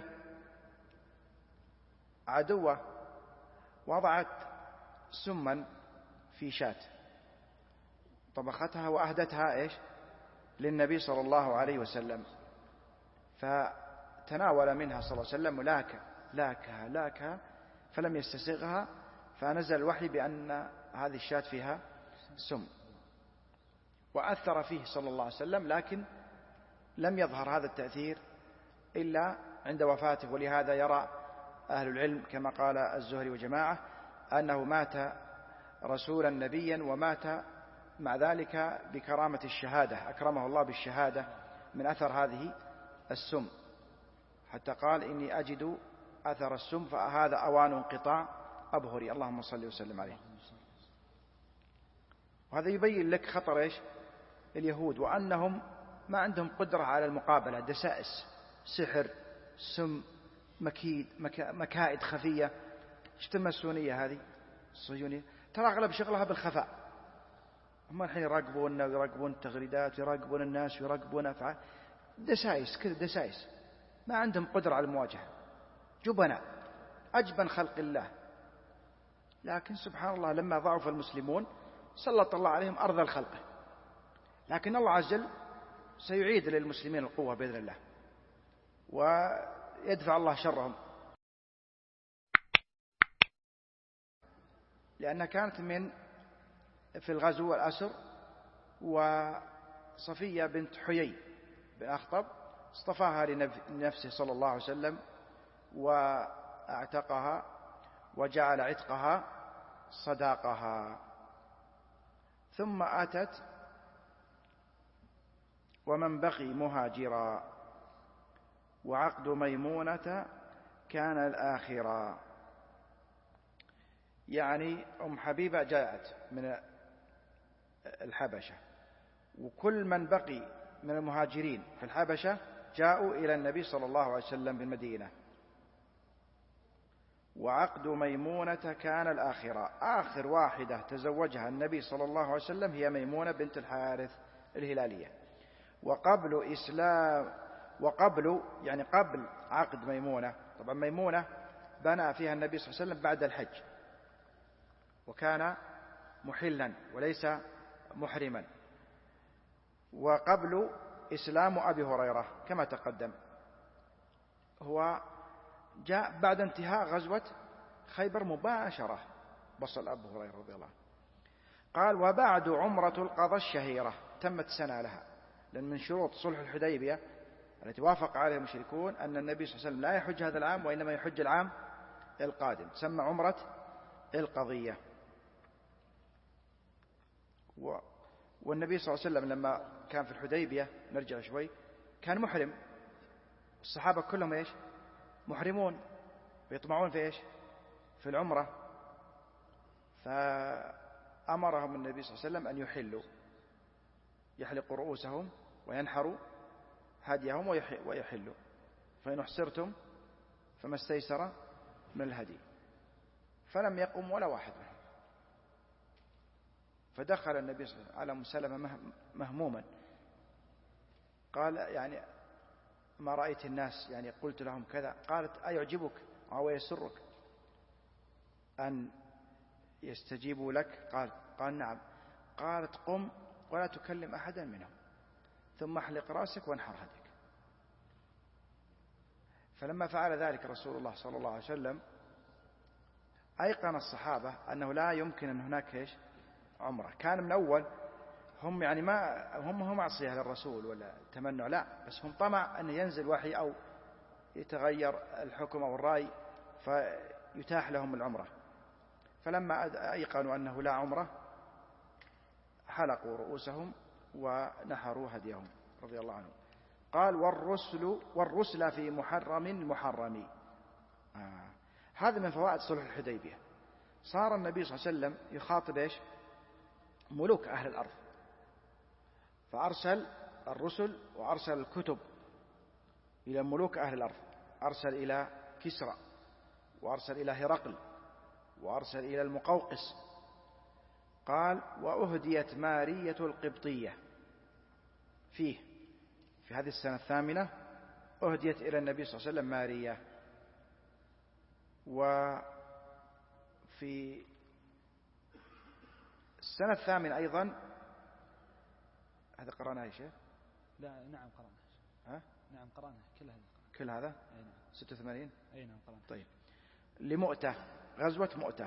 عدوة وضعت سما في شاة، طبختها وأهدتها إيش للنبي صلى الله عليه وسلم، فتناول منها صلى الله عليه وسلم ولاك لاكها لاكها فلم يستسغها، فنزل الوحي بأن هذه الشاة فيها سم، وأثر فيه صلى الله عليه وسلم، لكن لم يظهر هذا التأثير إلا عند وفاته. ولهذا يرى أهل العلم كما قال الزهري وجماعة أنه مات رسولا نبيا، ومات مع ذلك بكرامة الشهادة، أكرمه الله بالشهادة من أثر هذه السم، حتى قال إني أجد أثر السم فهذا أوان انقطاع أبهري، اللهم صل وسلم عليه. وهذا يبين لك خطر إيش اليهود، وأنهم ما عندهم قدرة على المقابلة، دسائس، سحر، سم، مكيد، مكائد خفية. اجتمع السونية هذه الصهيونية ترى أغلب شغلها بالخفاء، هم الحين يراقبوننا ويراقبون التغريدات ويراقبون الناس ويراقبون أفعال، دسائس كذا دسائس، ما عندهم قدرة على المواجهة، جبناء أجبن خلق الله. لكن سبحان الله لما ضعف المسلمون سلط الله عليهم أرذل الخلق، لكن الله عز وجل سيعيد للمسلمين القوة بإذن الله، ويدفع الله شرهم، لأنها كانت من في الغزو والأسر. وصفية بنت حيي بن أخطب اصطفاها لنفسه صلى الله عليه وسلم واعتقها وجعل عتقها صداقها. ثم أتت ومن بقي مهاجرا وعقد ميمونة كان الآخرا، يعني أم حبيبة جاءت من الحبشة، وكل من بقي من المهاجرين في الحبشة جاءوا إلى النبي صلى الله عليه وسلم بالمدينة. وعقد ميمونة كان الآخرة، آخر واحدة تزوجها النبي صلى الله عليه وسلم هي ميمونة بنت الحارث الهلالية. وقبل إسلام وقبل يعني قبل عقد ميمونة، طبعا ميمونة بنى فيها النبي صلى الله عليه وسلم بعد الحج، وكان محلا وليس محرما. وقبل إسلام أبي هريرة كما تقدم، هو جاء بعد انتهاء غزوة خيبر مباشرة، بصل أبو هريرة رضي الله عنه. قال وبعد عمرة القضاء الشهيرة، تمت سنة لها، لأن من شروط صلح الحديبية التي وافق عليها المشركون أن النبي صلى الله عليه وسلم لا يحج هذا العام وإنما يحج العام القادم، تسمى عمرة القضية. و... والنبي صلى الله عليه وسلم لما كان في الحديبية، نرجع شوي، كان محرم، الصحابة كلهم إيش محرمون ويطمعون في إيش في العمرة، فأمرهم النبي صلى الله عليه وسلم أن يحلوا، يحلقوا رؤوسهم وينحروا هديهم ويحلوا. فإن أحسرتم فما استيسر من الهدي. فلم يقم ولا واحد منهم. فدخل النبي صلى الله عليه وسلم على أم سلمة مهموما، قال يعني ما رأيت الناس يعني قلت لهم كذا. قالت أيعجبك أو يسرك أن يستجيبوا لك؟ قال قال نعم. قالت قم ولا تكلم أحدا منهم، ثم احلق رأسك وانحر هديك. فلما فعل ذلك رسول الله صلى الله عليه وسلم أيقن الصحابة أنه لا يمكن أن هناك إيش عمرة. كان من أول هم يعني ما هم هم معصية للرسول ولا تمنع، لا، بس هم طمع أن ينزل وحي أو يتغير الحكم أو الرأي فيتاح لهم العمرة. فلما أيقنوا أنه لا عمرة حلقوا رؤوسهم ونحروا هديهم رضي الله عنهم. قال والرسل والرسل في محرم محرمي. آه. هذا من فوائد صلح الحديبية. صار النبي صلى الله عليه وسلم يخاطب إيش ملوك أهل الأرض، فأرسل الرسل وأرسل الكتب إلى ملوك أهل الأرض. أرسل إلى كسرى، وأرسل إلى هرقل، وأرسل إلى المقوقس. قال وأهديت مارية القبطية فيه في هذه السنة الثامنة، أهديت إلى النبي صلى الله عليه وسلم مارية. وفي السنة الثامنة أيضا هذا قرأناه يا شيخ؟ لا نعم قرأناه. ها؟ نعم قرأناه كل هذا. كل هذا؟ أي نعم. ستة وثمانين؟ أي نعم قرأناه. طيب. لمؤتة، غزوة مؤتة،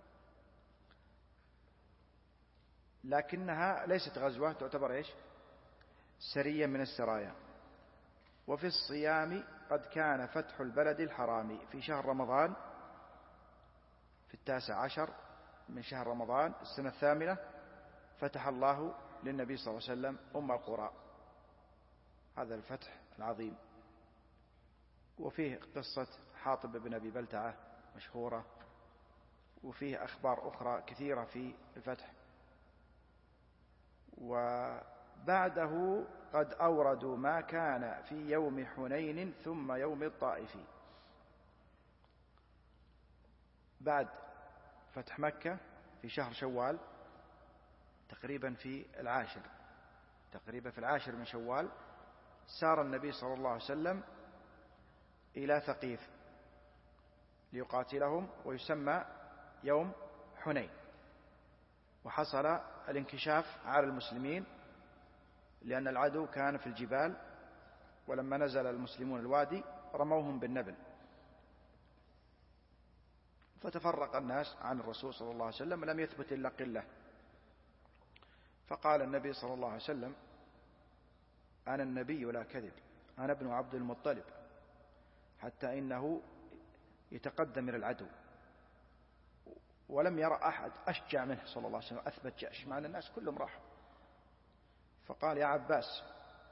لكنها ليست غزوة، تعتبر إيش سرية من السرايا. وفي الصيام قد كان فتح البلد الحرام في شهر رمضان في التاسع عشر من شهر رمضان السنة الثامنة، فتح الله للنبي صلى الله عليه وسلم أم القرى، هذا الفتح العظيم. وفيه قصة حاطب بن أبي بلتعة مشهورة، وفيه أخبار أخرى كثيرة في الفتح. وبعده قد أوردوا ما كان في يوم حنين ثم يوم الطائف. بعد فتح مكة في شهر شوال تقريبا في العاشر تقريبا في العاشر من شوال سار النبي صلى الله عليه وسلم إلى ثقيف ليقاتلهم، ويسمى يوم حنين. وحصل الانكشاف على المسلمين لأن العدو كان في الجبال، ولما نزل المسلمون الوادي رموهم بالنبل، فتفرق الناس عن الرسول صلى الله عليه وسلم، لم يثبت إلا قلة. فقال النبي صلى الله عليه وسلم أنا النبي لا كذب، أنا ابن عبد المطلب، حتى إنه يتقدم إلى العدو. ولم يرى أحد أشجع منه صلى الله عليه وسلم، أثبت جأش، مع أن الناس كلهم راحوا. فقال يا عباس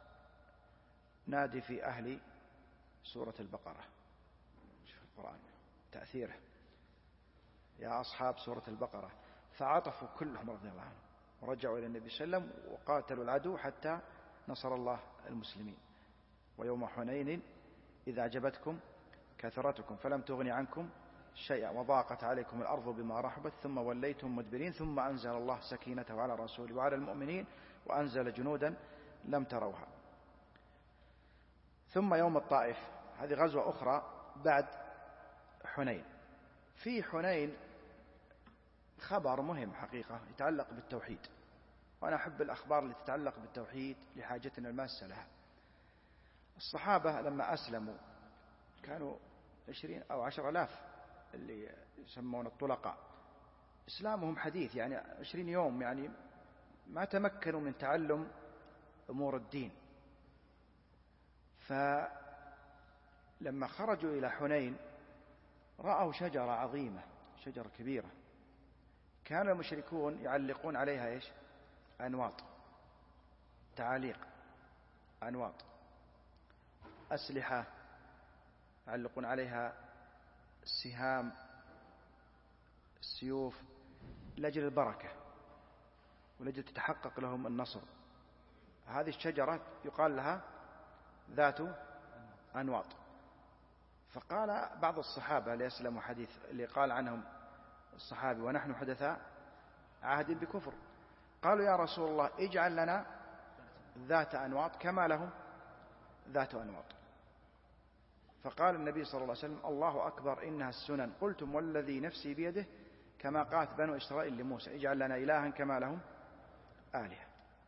نادي في أهل سورة البقرة. شوف القرآن تأثيره، يا أصحاب سورة البقرة. فعطفوا كلهم رضي الله عنهم ورجعوا إلى النبي صلى الله عليه وسلم وقاتلوا العدو حتى نصر الله المسلمين. ويوم حنين إذا أعجبتكم كثرتكم فلم تغن عنكم شيئا وضاقت عليكم الأرض بما رحبت ثم وليتم مدبرين ثم أنزل الله سكينته على رسوله وعلى المؤمنين وأنزل جنودا لم تروها. ثم يوم الطائف، هذه غزوة أخرى بعد حنين. في حنين خبر مهم حقيقة يتعلق بالتوحيد، وأنا أحب الأخبار التي تتعلق بالتوحيد لحاجتنا الماسة لها. الصحابة لما أسلموا كانوا عشرين أو عشر ألاف اللي يسمون الطلقاء، إسلامهم حديث يعني عشرين يوم، يعني ما تمكنوا من تعلم أمور الدين. فلما خرجوا إلى حنين رأوا شجرة عظيمة، شجرة كبيرة، كان المشركون يعلقون عليها إيش أنواط، تعاليق، أنواط، أسلحة، يعلقون عليها السهام، السيوف، لأجل البركة ولأجل تتحقق لهم النصر. هذه الشجرة يقال لها ذات أنواط. فقال بعض الصحابة ليسلموا حديث اللي قال عنهم الصحابي ونحن حدثاء عهد بكفر، قالوا يا رسول الله اجعل لنا ذات أنواط كما لهم ذات أنواط. فقال النبي صلى الله عليه وسلم الله أكبر إنها السنن، قلتم والذي نفسي بيده كما قالت بنو إسرائيل لموسى اجعل لنا إلها كما لهم آلهة.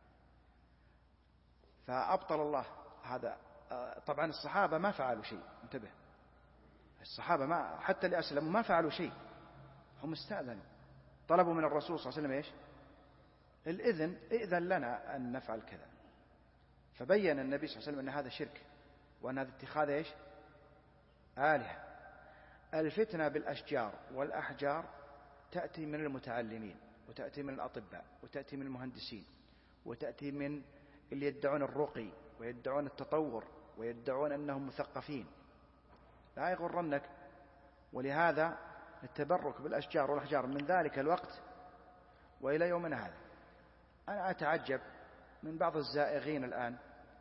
فأبطل الله هذا. طبعا الصحابة ما فعلوا شيء، انتبه، الصحابة ما حتى اللي أسلموا ما فعلوا شيء، هم استأذنوا، طلبوا من الرسول صلى الله عليه وسلم إيش؟ الإذن، إذن لنا أن نفعل كذا. فبين النبي صلى الله عليه وسلم أن هذا شرك وأن هذا اتخاذ إيش؟ آلهة. الفتنة بالأشجار والأحجار تأتي من المتعلمين، وتأتي من الأطباء، وتأتي من المهندسين، وتأتي من اللي يدعون الرقي ويدعون التطور ويدعون أنهم مثقفين. لا يغرنك. ولهذا التبرك بالأشجار والأحجار من ذلك الوقت وإلى يومنا هذا. أنا أتعجب من بعض الزائغين الآن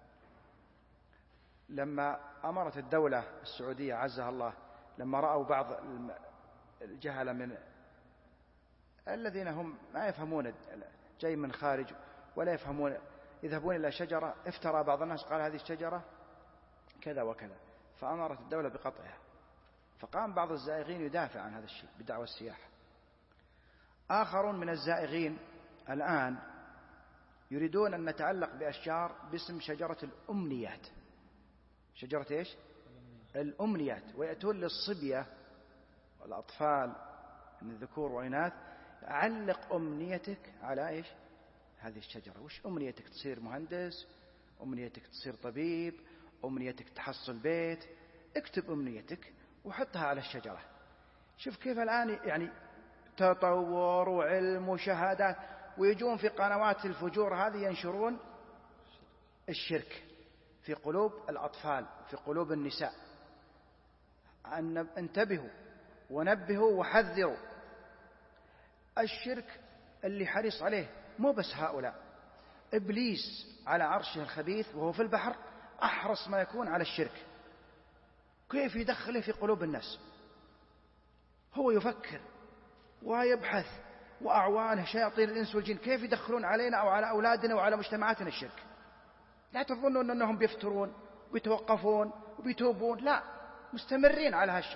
لما أمرت الدولة السعودية عزها الله، لما رأوا بعض الجهلة من الذين هم ما يفهمون، جاي من خارج ولا يفهمون، يذهبون إلى شجرة، افترى بعض الناس قال هذه الشجرة كذا وكذا، فأمرت الدولة بقطعها. فقام بعض الزائغين يدافع عن هذا الشيء بدعوى السياحة. آخرون من الزائغين الآن يريدون أن نتعلق بأشجار باسم شجرة الأمنيات. شجرة إيش؟ الأمنيات. ويأتون للصبية والأطفال من الذكور والإناث، علق أمنيتك على إيش؟ هذه الشجرة. وش أمنيتك؟ تصير مهندس، أمنيتك تصير طبيب، أمنيتك تحصل بيت، اكتب أمنيتك وحطها على الشجرة. شوف كيف الآن يعني تطور وعلم وشهادات، ويجون في قنوات الفجور هذه ينشرون الشرك في قلوب الأطفال، في قلوب النساء. أن انتبهوا ونبهوا وحذروا. الشرك اللي حريص عليه مو بس هؤلاء، إبليس على عرشه الخبيث وهو في البحر أحرص ما يكون على الشرك. كيف يدخله في قلوب الناس؟ هو يفكر ويبحث، وأعوانه شياطين الإنس والجن كيف يدخلون علينا أو على أولادنا وعلى مجتمعاتنا الشرك. لا تظنوا أنهم بيفترون ويتوقفون وبيتوبون، لا، مستمرين على هالشيء.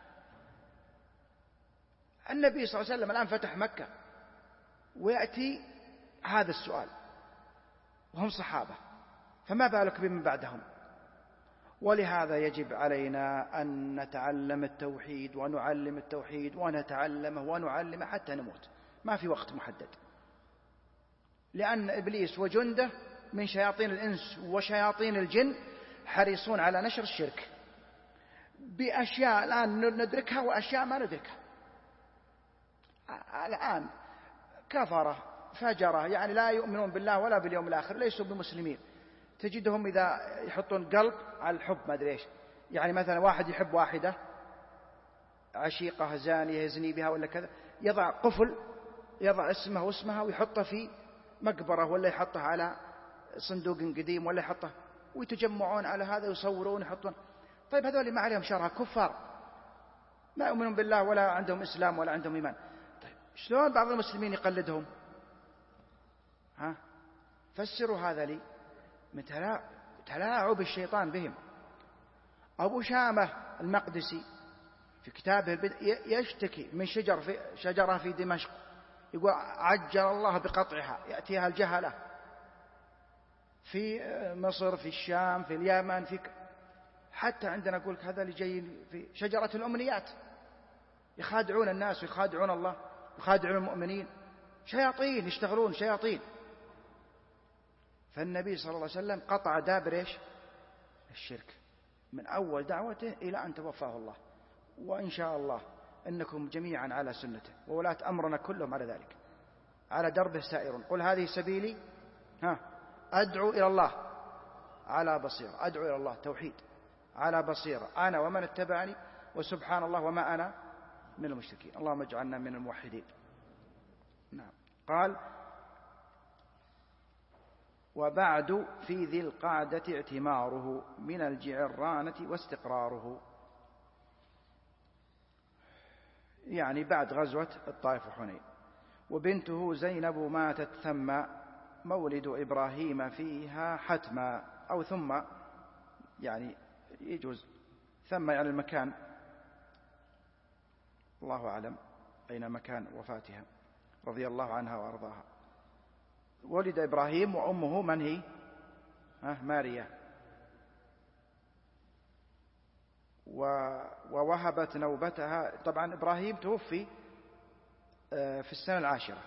النبي صلى الله عليه وسلم الآن فتح مكة ويأتي هذا السؤال وهم صحابة، فما بالك بمن بعدهم؟ ولهذا يجب علينا أن نتعلم التوحيد ونعلم التوحيد ونتعلمه ونعلمه حتى نموت، ما في وقت محدد. لأن إبليس وجنده من شياطين الإنس وشياطين الجن حريصون على نشر الشرك بأشياء الآن ندركها وأشياء ما ندركها. الآن كفرة فجرة يعني لا يؤمنون بالله ولا باليوم الآخر، ليسوا بمسلمين، تجدهم إذا يحطون قلب على الحب ما أدري إيش، يعني مثلا واحد يحب واحدة عشيقة زانية يزني بها ولا كذا، يضع قفل، يضع اسمها واسمها ويحطها في مقبرة، ولا يحطها على صندوق قديم، ولا يحطها، ويتجمعون على هذا ويصورون يحطون. طيب هذول ما عليهم شرها، كفار ما يؤمنون بالله ولا عندهم إسلام ولا عندهم إيمان. طيب شلون بعض المسلمين يقلدهم؟ ها فسروا هذا لي من تلاعب الشيطان بهم. أبو شامة المقدسي في كتابه يشتكي من شجر في شجرة في دمشق، يقول عجل الله بقطعها، يأتيها الجهلة في مصر، في الشام، في اليمن، في حتى عندنا أقول هذا اللي جاي في شجرة الأمنيات، يخادعون الناس ويخادعون الله ويخادعون المؤمنين، شياطين يشتغلون شياطين. فالنبي صلى الله عليه وسلم قطع دابر إيش؟ الشرك من أول دعوته إلى أن توفاه الله. وإن شاء الله إنكم جميعا على سنته، وولاة أمرنا كلهم على ذلك، على دربه سائرون. قل هذه سبيلي ها أدعو إلى الله على بصيرة، أدعو إلى الله توحيد على بصيرة أنا ومن اتبعني، وسبحان الله وما أنا من المشركين. اللهم اجعلنا من الموحدين. نعم. قال وبعد في ذي القعدة اعتماره من الجعرانة واستقراره. يعني بعد غزوة الطائف وحنين. وبنته زينب ماتت ثم مولد إبراهيم فيها حتما، أو ثم يعني يجوز ثم يعني المكان، الله أعلم أين مكان وفاتها رضي الله عنها وأرضاها. ولد إبراهيم وأمه من هي؟ ها ماريا. ووهبت نوبتها، طبعا إبراهيم توفي في السنة العاشرة،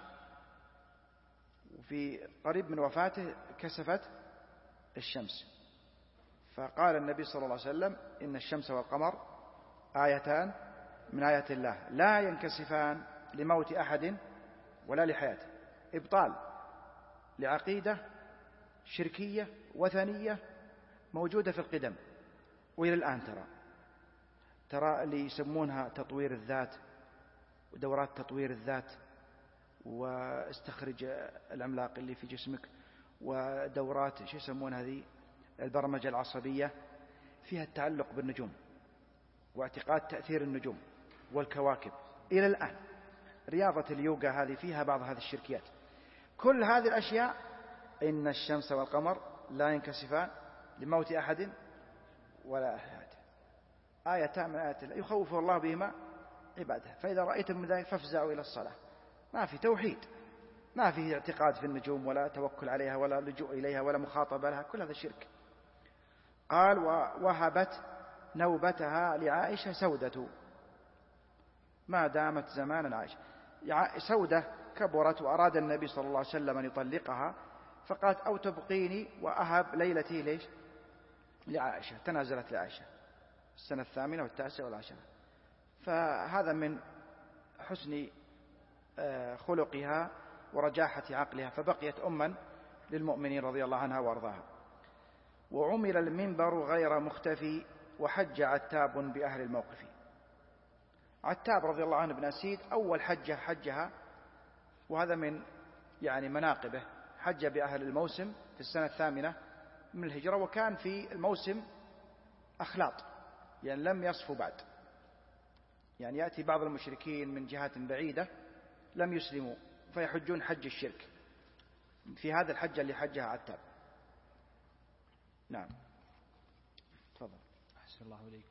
وفي قريب من وفاته كسفت الشمس، فقال النبي صلى الله عليه وسلم إن الشمس والقمر آيتان من آيات الله لا ينكسفان لموت أحد ولا لحياته. إبطال لعقيدة شركية وثنية موجودة في القدم وإلى الآن ترى ترى اللي يسمونها تطوير الذات ودورات تطوير الذات، واستخرج العملاق اللي في جسمك، ودورات شو يسمون هذه البرمجة العصبية فيها التعلق بالنجوم واعتقاد تأثير النجوم والكواكب إلى الآن. رياضة اليوغا هذه فيها بعض هذه الشركيات. كل هذه الأشياء إن الشمس والقمر لا ينكسفان لموت أحد ولا حياته، آيتان من آيات الله يخوف الله بهما عباده، فإذا رأيتم من ذلك فافزعوا إلى الصلاة. ما في توحيد، ما في اعتقاد في النجوم ولا توكل عليها ولا لجوء إليها ولا مخاطبة لها، كل هذا شرك. قال ووهبت نوبتها لعائشة سودة ما دامت زمانا عائشة. سودة كبرت وأراد النبي صلى الله عليه وسلم أن يطلقها، فقالت أو تبقيني وأهب ليلتي ليش لعائشة، تنازلت لعائشة السنة الثامنة والتاسعة والعشرة. فهذا من حسن خلقها ورجاحة عقلها، فبقيت أما للمؤمنين رضي الله عنها وارضاها. وعمل المنبر غير مختفي وحج عتاب بأهل الموقف. عتاب رضي الله عنه بن أسيد أول حجة حجها، وهذا من يعني مناقبه، حج بأهل الموسم في السنة الثامنة من الهجرة، وكان في الموسم أخلاط يعني لم يصفوا بعد، يعني يأتي بعض المشركين من جهات بعيدة لم يسلموا فيحجون حج الشرك في هذا الحج اللي حجها عتاب. نعم تفضل. أحسن الله إليكم.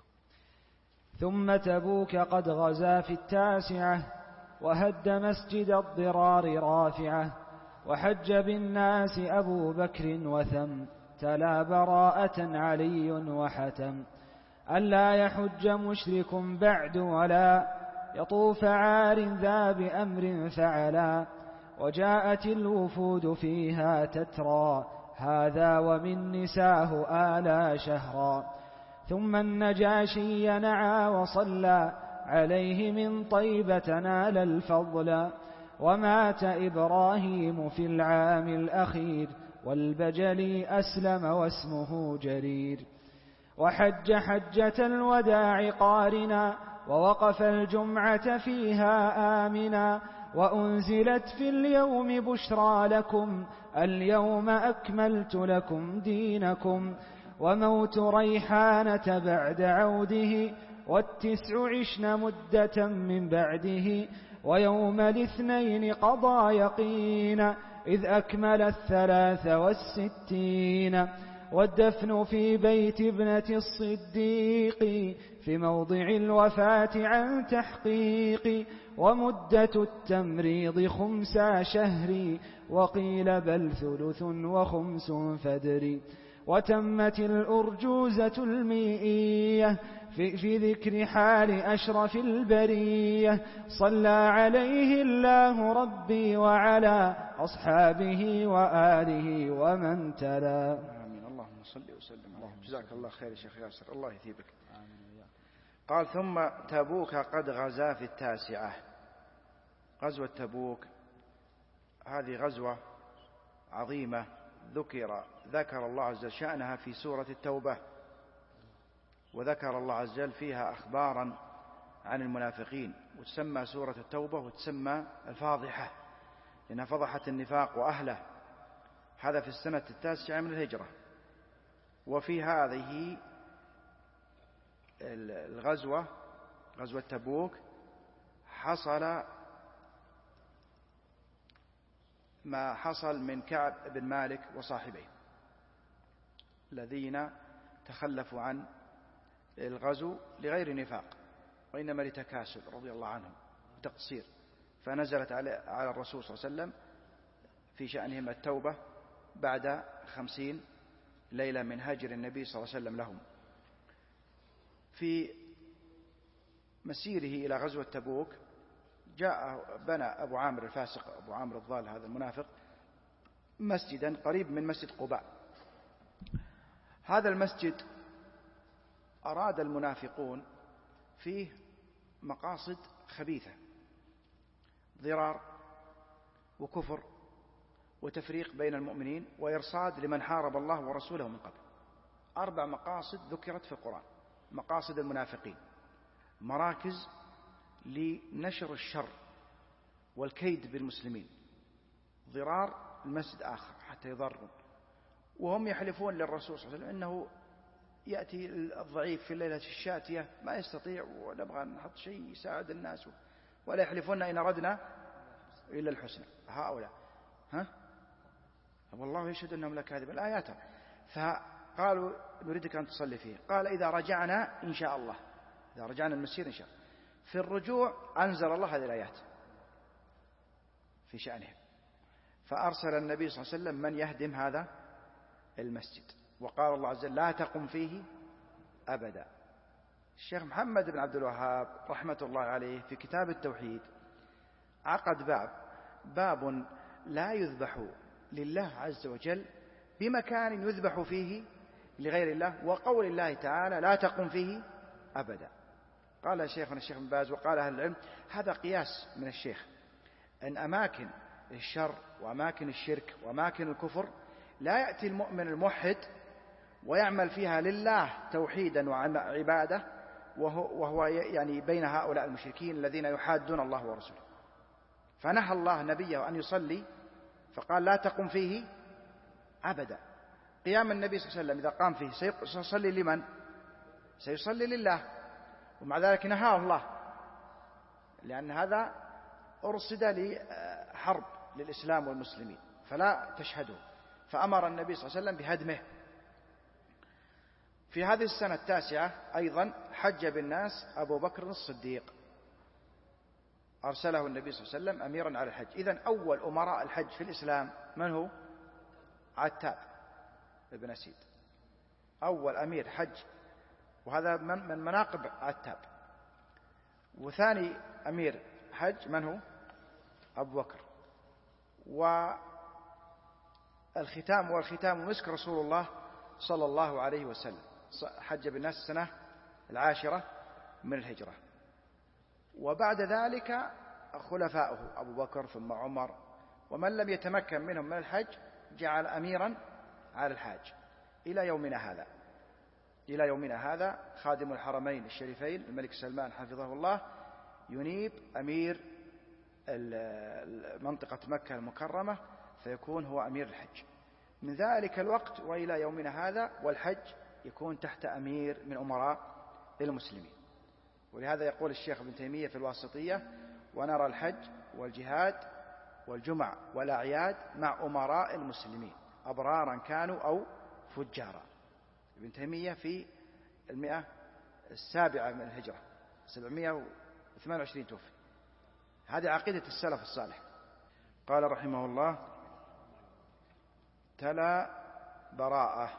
ثم تبوك قد غزا في التاسعة وهد مسجد الضرار رافعة، وحج بالناس أبو بكر وثم تلا براءة علي وحتم، ألا يحج مشرك بعد ولا يطوف عار ذا بأمر فعلا، وجاءت الوفود فيها تترى هذا ومن نساه آلا شهرا. ثم النجاشي نعى وصلى عليه من طيبة نال الفضل، ومات إبراهيم في العام الأخير والبجلي أسلم واسمه جرير. وحج حجة الوداع قارنا ووقف الجمعة فيها آمنا، وأنزلت في اليوم بشرى لكم اليوم أكملت لكم دينكم، وموت ريحانة بعد عوده والتسع عشن مدة من بعده، ويوم الاثنين قضى يقين إذ أكمل الثلاث والستين، والدفن في بيت ابنة الصديق في موضع الوفاة عن تحقيق، ومدة التمريض خمسا شهر وقيل بل ثلث وخمس فدر، وتمت الأرجوزة المئية في, في ذكر حال أشرف البرية، صلى عليه الله ربي وعلى أصحابه وآله ومن تلا. آمين. اللهم صل وسلم عليه. جزاك الله خير يا شيخ ياسر، الله يثيبك. قال ثم تبوك قد غزا في التاسعة. غزوة تبوك هذه غزوة عظيمة ذكر ذكر الله عز وجل شأنها في سورة التوبة، وذكر الله عز وجل فيها أخبارا عن المنافقين، وتسمى سورة التوبة وتسمى الفاضحة لأنها فضحت النفاق وأهله. هذا في السنة التاسعة من الهجرة. وفي هذه الغزوة غزوة تبوك حصل ما حصل من كعب بن مالك وصاحبيه الذين تخلفوا عن الغزو لغير نفاق وإنما لتكاسل رضي الله عنهم وتقصير، فنزلت على الرسول صلى الله عليه وسلم في شأنهم التوبة بعد خمسين ليلة من هجر النبي صلى الله عليه وسلم لهم. في مسيره إلى غزوة تبوك جاء بنى أبو عامر الفاسق أبو عامر الضال هذا المنافق مسجدا قريب من مسجد قباء. هذا المسجد أراد المنافقون فيه مقاصد خبيثة، ضرار وكفر وتفريق بين المؤمنين وإرصاد لمن حارب الله ورسوله من قبل. أربع مقاصد ذكرت في القرآن، مقاصد المنافقين، مراكز لنشر الشر والكيد بالمسلمين، ضرار المسجد آخر حتى يضرون، وهم يحلفون للرسول صلى الله عليه وسلم إنه يأتي الضعيف في الليلة الشاتية ما يستطيع ونبغى نحط شيء يساعد الناس، ولا يحلفون إن أردنا إلا الحسنى. هؤلاء ها والله يشهد أنهم لكاذب الآيات. فقالوا نريدك أن تصلي فيه، قال إذا رجعنا إن شاء الله، إذا رجعنا المسير إن شاء الله. في الرجوع أنزل الله هذه الآيات في شأنهم، فأرسل النبي صلى الله عليه وسلم من يهدم هذا المسجد، وقال الله عز وجل لا تقم فيه أبدا. الشيخ محمد بن عبد الوهاب رحمة الله عليه في كتاب التوحيد عقد باب باب لا يذبح لله عز وجل بمكان يذبح فيه لغير الله، وقول الله تعالى لا تقم فيه أبدا. قال شيخنا الشيخ بن باز وقال أهل العلم هذا قياس من الشيخ أن أماكن الشر وأماكن الشرك وأماكن الكفر لا يأتي المؤمن الموحد ويعمل فيها لله توحيدا وعبادة وهو, وهو يعني بين هؤلاء المشركين الذين يحادون الله ورسوله. فنهى الله نبيه أن يصلي فقال لا تقم فيه أبدا. قيام النبي صلى الله عليه وسلم إذا قام فيه سيصلي لمن؟ سيصلي لله، ومع ذلك نهاه الله لأن هذا أرصد لحرب للإسلام والمسلمين فلا تشهده، فأمر النبي صلى الله عليه وسلم بهدمه. في هذه السنة التاسعة أيضا حج بالناس أبو بكر الصديق، أرسله النبي صلى الله عليه وسلم أميرا على الحج. إذن أول أمراء الحج في الإسلام من هو؟ عتاب بن أسيد، أول أمير حج، وهذا من من مناقب عتاب. وثاني أمير حج من هو؟ أبو بكر. والختام والختام مسك رسول الله صلى الله عليه وسلم، حج بالناس السنة العاشرة من الهجرة. وبعد ذلك خلفاؤه أبو بكر ثم عمر، ومن لم يتمكن منهم من الحج جعل أميرا على الحاج إلى يومنا هذا. إلى يومنا هذا خادم الحرمين الشريفين الملك سلمان حفظه الله ينيب أمير منطقة مكة المكرمة، فيكون هو أمير الحج من ذلك الوقت وإلى يومنا هذا، والحج يكون تحت أمير من أمراء المسلمين. ولهذا يقول الشيخ ابن تيمية في الواسطية ونرى الحج والجهاد والجمع والأعياد مع أمراء المسلمين أبرارا كانوا أو فجارا. ابن تيمية في المئة السابعة من الهجرة سبعمائة وثمانية وعشرين توفي. هذه عقيدة السلف الصالح. قال رحمه الله تلا براءة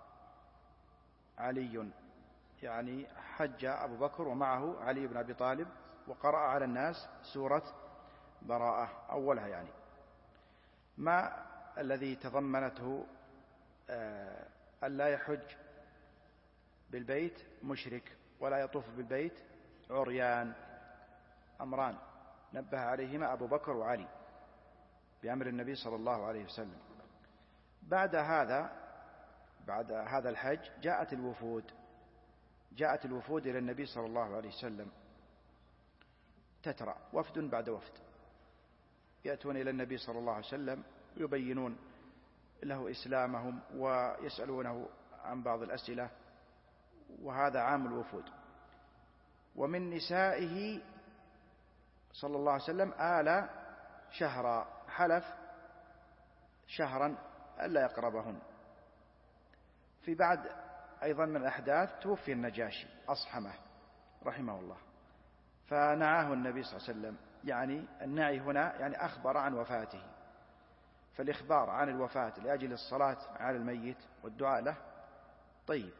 علي، يعني حج أبو بكر ومعه علي بن أبي طالب، وقرأ على الناس سورة براءة أولها. يعني ما الذي تضمنته آه ألا يحج بالبيت مشرك ولا يطوف بالبيت عريان، أمران نبه عليهما أبو بكر وعلي بأمر النبي صلى الله عليه وسلم. بعد هذا بعد هذا الحج جاءت الوفود جاءت الوفود إلى النبي صلى الله عليه وسلم تترى وفد بعد وفد، يأتون إلى النبي صلى الله عليه وسلم يبينون له إسلامهم ويسألونه عن بعض الأسئلة، وهذا عام الوفود. ومن نسائه صلى الله عليه وسلم آل شهرا، حلف شهرا ألا يقربهن. في بعد أيضا من الأحداث توفي النجاشي أصحمه رحمه الله، فنعاه النبي صلى الله عليه وسلم، يعني النعي هنا يعني أخبر عن وفاته، فالإخبار عن الوفاة لأجل الصلاة على الميت والدعاء له طيب.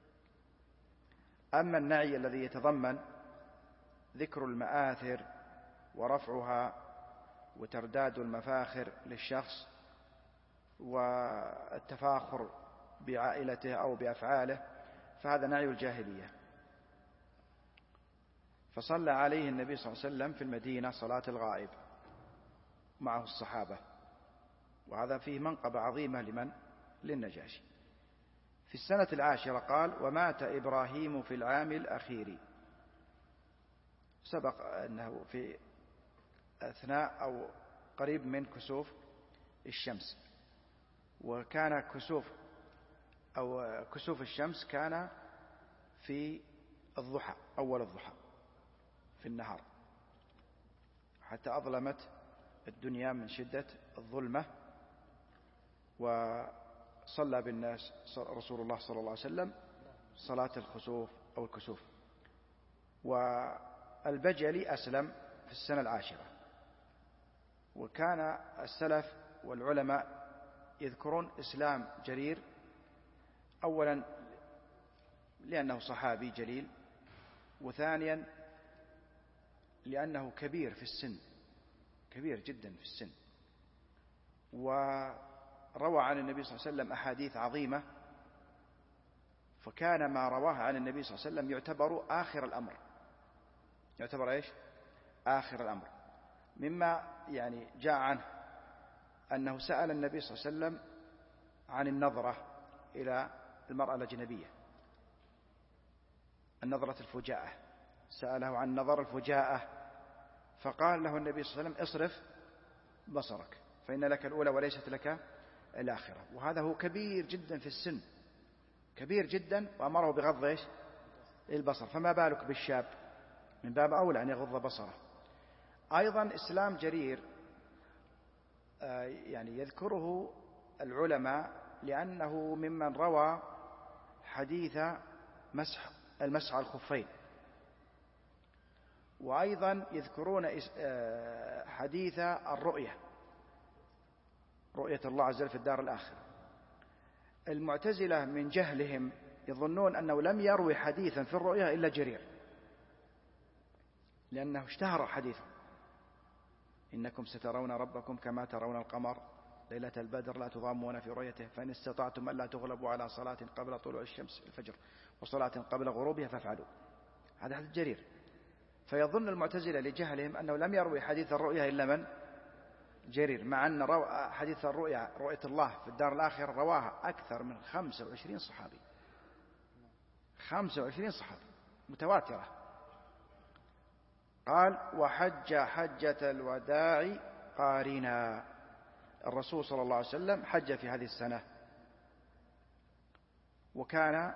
أما النعي الذي يتضمن ذكر المآثر ورفعها وترداد المفاخر للشخص والتفاخر بعائلته أو بأفعاله، فهذا نعي الجاهلية. فصلى عليه النبي صلى الله عليه وسلم في المدينة صلاة الغائب معه الصحابة، وهذا فيه منقبة عظيمة لمن؟ للنجاشي. في السنة العاشرة قال: ومات إبراهيم في العام الأخير. سبق أنه في أثناء أو قريب من كسوف الشمس، وكان كسوف أو كسوف الشمس كان في الضحى، أول الضحى في النهار، حتى أظلمت الدنيا من شدة الظلمة. وصلى بالناس رسول الله صلى الله عليه وسلم صلاة الخسوف أو الكسوف. والبجلي أسلم في السنة العاشرة. وكان السلف والعلماء يذكرون إسلام جرير، أولا لأنه صحابي جليل، وثانيا لأنه كبير في السن، كبير جدا في السن، وروى عن النبي صلى الله عليه وسلم أحاديث عظيمة، فكان ما رواه عن النبي صلى الله عليه وسلم يعتبر آخر الأمر، يعتبر إيش؟ آخر الأمر. مما يعني جاء عنه أنه سأل النبي صلى الله عليه وسلم عن النظرة إلى المرأة الأجنبية، النظرة الفجاءة، سأله عن نظر الفجاءة، فقال له النبي صلى الله عليه وسلم: اصرف بصرك فإن لك الأولى وليست لك الآخرة. وهذا هو كبير جدا في السن، كبير جدا، وأمره بغض إيش؟ البصر، فما بالك بالشاب؟ من باب أولى أن يغض بصره. أيضا إسلام جرير يعني يذكره العلماء لأنه ممن روى حديث مسح المسح على الخفين، وأيضا يذكرون حديث الرؤية، رؤية الله عز وجل في الدار الآخرة. المعتزلة من جهلهم يظنون أنه لم يروي حديثا في الرؤية إلا جرير، لأنه اشتهر حديثه: إنكم سترون ربكم كما ترون القمر ليلة البدر لا تضامون في رؤيته فإن استطعتم ألا تغلبوا على صلاة قبل طلوع الشمس الفجر وصلاة قبل غروبها فافعلوا. هذا حديث جرير. فيظن المعتزلة لجهلهم أنه لم يروي حديث الرؤيا إلا من؟ جرير، مع أن حديث الرؤيا، رؤية الله في الدار الآخرة، رواها أكثر من خمسة وعشرين صحابي، خمسة وعشرين صحابي متواترة. قال: وحج حجة الوداع قارنا. الرسول صلى الله عليه وسلم حج في هذه السنة، وكان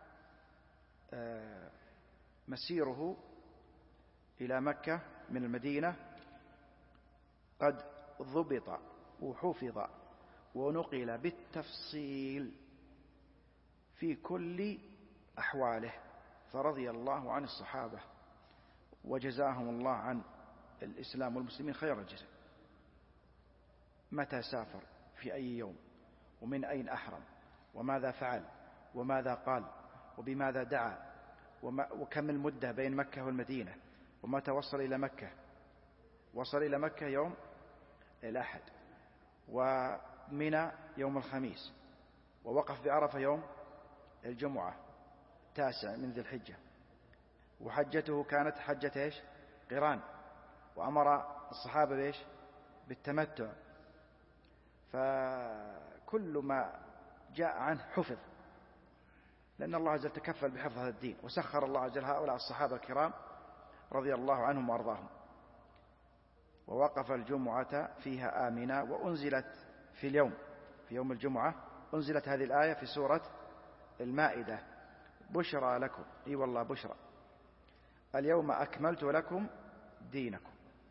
مسيره إلى مكة من المدينة قد ضبط وحفظ ونقل بالتفصيل في كل أحواله، فرضي الله عن الصحابة وجزاهم الله عن الإسلام والمسلمين خير الجزاء. متى سافر، في أي يوم، ومن أين أحرم، وماذا فعل، وماذا قال، وبماذا دعا، وكم المدة بين مكة والمدينة، ومتى وصل إلى مكة. وصل إلى مكة يوم الأحد، ومنى يوم الخميس، ووقف بعرفة يوم الجمعة التاسع من ذي الحجة. وحجته كانت حجة إيش؟ قران، وأمر الصحابة بإيش؟ بالتمتع. فكل ما جاء عنه حفظ، لأن الله عز وجل تكفل بحفظ هذا الدين، وسخر الله عز وجل هؤلاء الصحابة الكرام رضي الله عنهم وأرضاهم. ووقف الجمعة فيها آمنا، وأنزلت في اليوم في يوم الجمعة أنزلت هذه الآية في سورة المائدة: بشرى لكم، إي والله بشرى، اليوم أكملت لكم دينكم.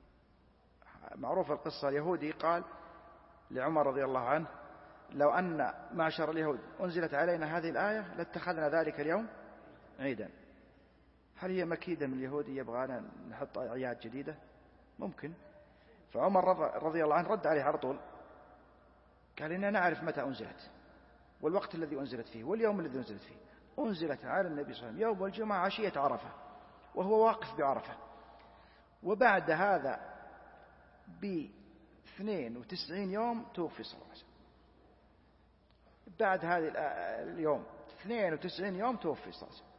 معروف القصة، اليهودي قال لعمر رضي الله عنه: لو أن معشر اليهود أنزلت علينا هذه الآية لاتخذنا ذلك اليوم عيدا. هل هي مكيدة من اليهودي يبغانا نحط أعياد جديدة؟ ممكن. فعمر رضي الله عنه رد عليه على طول، قال: إننا نعرف متى أنزلت والوقت الذي أنزلت فيه واليوم الذي أنزلت فيه. أنزلت على النبي صلى الله عليه وسلم يوم الجمعة عشية عرفة وهو واقف بعرفة، وبعد هذا باثنين وتسعين يوم توفي صلى الله عليه وسلم. بعد هذا اليوم اثنين وتسعين يوم توفي صلى الله عليه وسلم.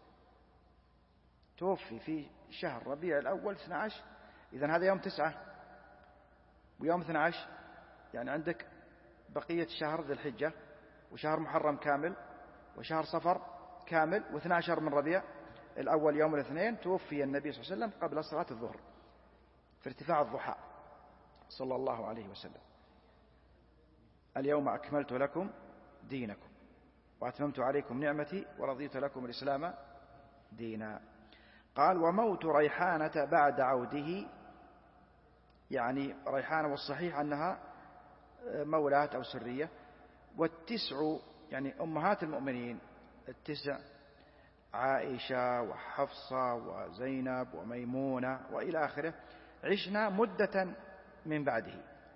توفي في شهر ربيع الأول اثني عشر، إذن هذا يوم تسعة ويوم اثني عشر، يعني عندك بقية شهر ذي الحجة وشهر محرم كامل وشهر صفر كامل واثني عشر من ربيع الأول يوم الاثنين. توفي النبي صلى الله عليه وسلم قبل صلاة الظهر في ارتفاع الضحى صلى الله عليه وسلم. اليوم أكملت لكم دينكم وأتممت عليكم نعمتي ورضيت لكم الإسلام دينا. قال: وموت ريحانة بعد عوده، يعني ريحانة والصحيح أنها مولاة أو سرية. والتسع يعني أمهات المؤمنين التسع: عائشة وحفصة وزينب وميمونة وإلى آخره، عشنا مدة من بعده.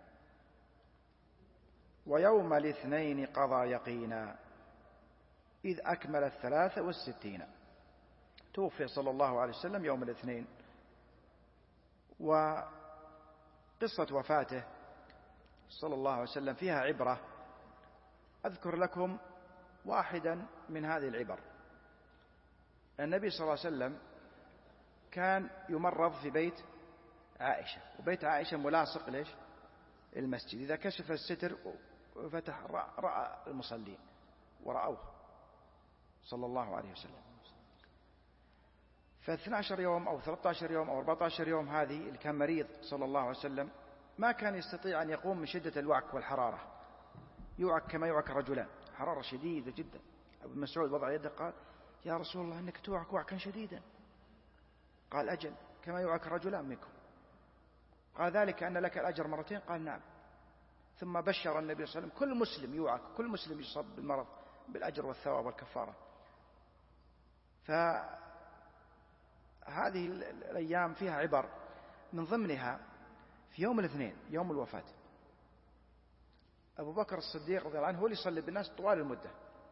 ويوم الاثنين قضى يقينا إذ أكمل الثلاثة والستين. توفي صلى الله عليه وسلم يوم الاثنين. وقصة وفاته صلى الله عليه وسلم فيها عبرة، أذكر لكم واحدا من هذه العبر. النبي صلى الله عليه وسلم كان يمرض في بيت عائشة، وبيت عائشة ملاصق ليش المسجد. إذا كشف الستر وفتح رأى المصلين ورأوه صلى الله عليه وسلم. فاثنى عشر يوم أو ثلاثة عشر يوم أو أربعة عشر يوم هذه اللي كان مريض صلى الله عليه وسلم ما كان يستطيع أن يقوم من شدة الوعك والحرارة، يوعك كما يوعك الرجلان، حرارة شديدة جدا. أبو مسعود وضع يده قال: يا رسول الله إنك توعك وعكا شديدا. قال: أجل، كما يوعك الرجلان منكم. قال: ذلك أن لك الأجر مرتين. قال: نعم. ثم بشر النبي صلى الله عليه وسلم كل مسلم يوعك، كل مسلم يصاب بالمرض بالأجر والثواب والكفارة. فهذه الأيام فيها عبر، من ضمنها في يوم الاثنين يوم الوفاة أبو بكر الصديق رضي الله عنه هو اللي يصلي بالناس طوال المدة.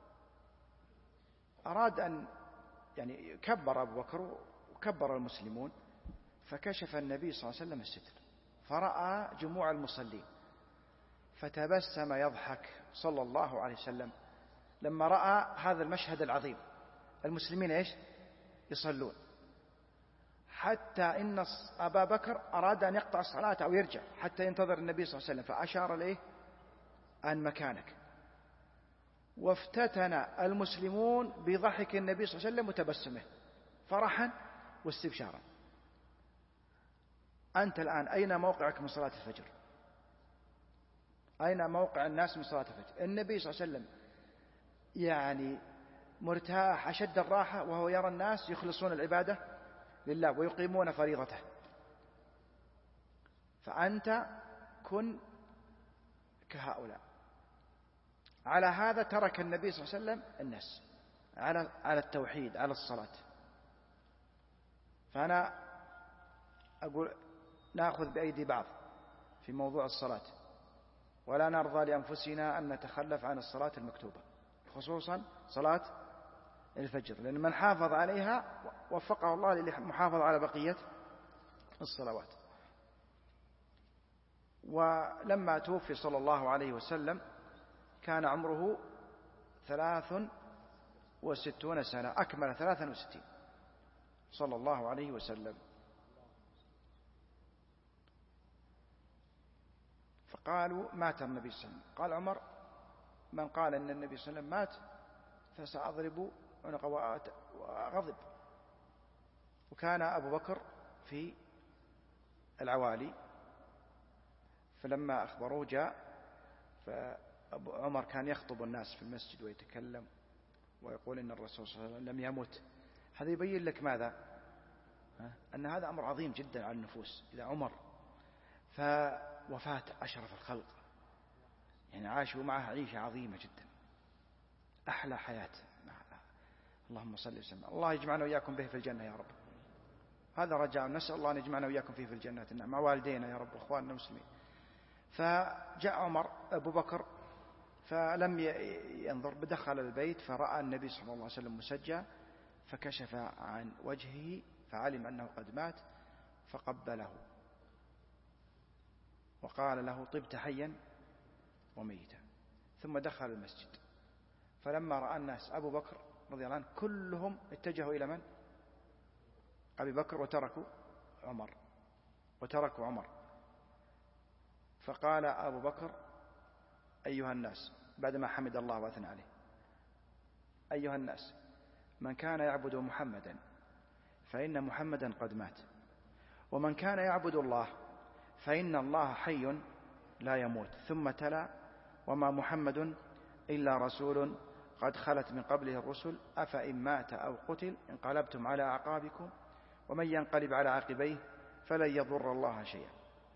أراد أن يعني كبر أبو بكر وكبر المسلمون، فكشف النبي صلى الله عليه وسلم الستر فرأى جموع المصلين فتبسم يضحك صلى الله عليه وسلم لما رأى هذا المشهد العظيم. المسلمين إيش يصلون، حتى إن أبا بكر أراد أن يقطع الصلاة أو يرجع حتى ينتظر النبي صلى الله عليه وسلم، فأشار إليه أن مكانك. وافتتن المسلمون بضحك النبي صلى الله عليه وسلم وتبسمه فرحا واستبشارا. أنت الآن أين موقعك من صلاة الفجر؟ أين موقع الناس من صلاة الفجر؟ النبي صلى الله عليه وسلم يعني مرتاح أشد الراحة وهو يرى الناس يخلصون العبادة لله ويقيمون فريضته. فأنت كن كهؤلاء. على هذا ترك النبي صلى الله عليه وسلم الناس على على التوحيد على الصلاة. فأنا أقول نأخذ بأيدي بعض في موضوع الصلاة، ولا نرضى لأنفسنا أن نتخلف عن الصلاة المكتوبة، خصوصا صلاة الفجر، لأن من حافظ عليها وفقه الله للمحافظة على بقية الصلوات. ولما توفي صلى الله عليه وسلم كان عمره ثلاث وستون سنة، أكمل ثلاثا وستين صلى الله عليه وسلم. فقالوا مات النبي صلى الله عليه وسلم. قال عمر: من قال أن النبي صلى الله عليه وسلم مات فسأضرب عنقه وأغضب. وكان أبو بكر في العوالي، فلما أخبروه جاء، فعمر كان يخطب الناس في المسجد ويتكلم ويقول إن الرسول صلى الله عليه وسلم لم يمت. هذا يبين لك ماذا؟ أن هذا أمر عظيم جدا على النفوس. إذا عمر، وفاة أشرف الخلق، يعني عاشوا معه عيشة عظيمة جدا، أحلى حياة. اللهم صل وسلم. الله يجمعنا وإياكم به في الجنة يا رب. هذا رجاء، نسأل الله أن يجمعنا وإياكم فيه في الجنة مع والدينا يا رب وإخواننا المسلمين. فجاء عمر أبو بكر فلم ينظر، بدخل البيت فرأى النبي صلى الله عليه وسلم مسجى، فكشف عن وجهه فعلم أنه قد مات، فقبله وقال له طبت حيا وميتا، ثم دخل المسجد. فلما رأى الناس أبو بكر رضي الله عنه كلهم اتجهوا إلى من؟ أبي بكر، وتركوا عمر وتركوا عمر فقال أبو بكر أيها الناس بعدما حمد الله وأثنى عليه: أيها الناس، من كان يعبد محمدا فإن محمدا قد مات، ومن كان يعبد الله فإن الله حي لا يموت. ثم تلا: وما محمد إلا رسول قد خلت من قبله الرسل، أفإن مات أو قتل انقلبتم على أعقابكم، ومن ينقلب على عقبيه فلن يضر الله شيئا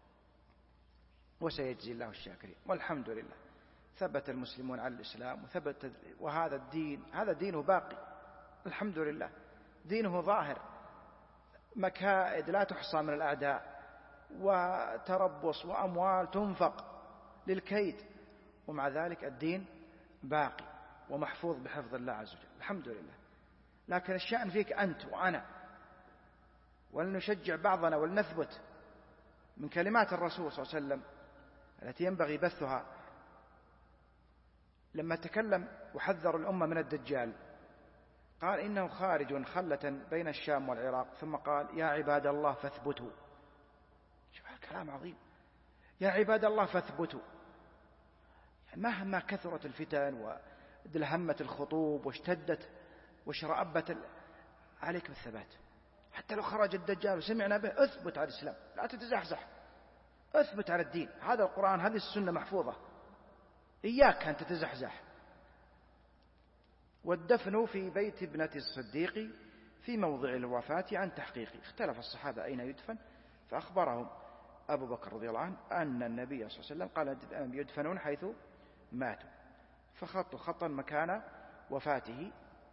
وسيجزي الله الشاكرين. والحمد لله ثبت المسلمون على الإسلام، وثبت وهذا الدين هذا دينه باقي، الحمد لله دينه ظاهر، مكائد لا تحصى من الأعداء وتربص وأموال تنفق للكيد، ومع ذلك الدين باقي ومحفوظ بحفظ الله عز وجل، الحمد لله. لكن الشأن فيك أنت وأنا، ولنشجع بعضنا ولنثبت من كلمات الرسول صلى الله عليه وسلم التي ينبغي بثها لما تكلم وحذر الأمة من الدجال. قال: إنه خارج خلة بين الشام والعراق، ثم قال: يا عباد الله فاثبتوا. شوف الكلام عظيم، يا عباد الله فاثبتوا. يعني مهما كثرت الفتن ودلهمت الخطوب واشتدت وشرأبت ال... عليك بالثبات، حتى لو خرج الدجال وسمعنا به اثبت على الإسلام، لا تتزحزح، اثبت على الدين، هذا القرآن، هذه السنة محفوظة، إياك أن تتزحزح. والدفن في بيت ابنة الصديق في موضع الوفاة عن تحقيق. اختلف الصحابة أين يدفن، فأخبرهم أبو بكر رضي الله عنه أن النبي صلى الله عليه وسلم قال: يدفنون حيث ماتوا، فخطوا خطا مكان وفاته،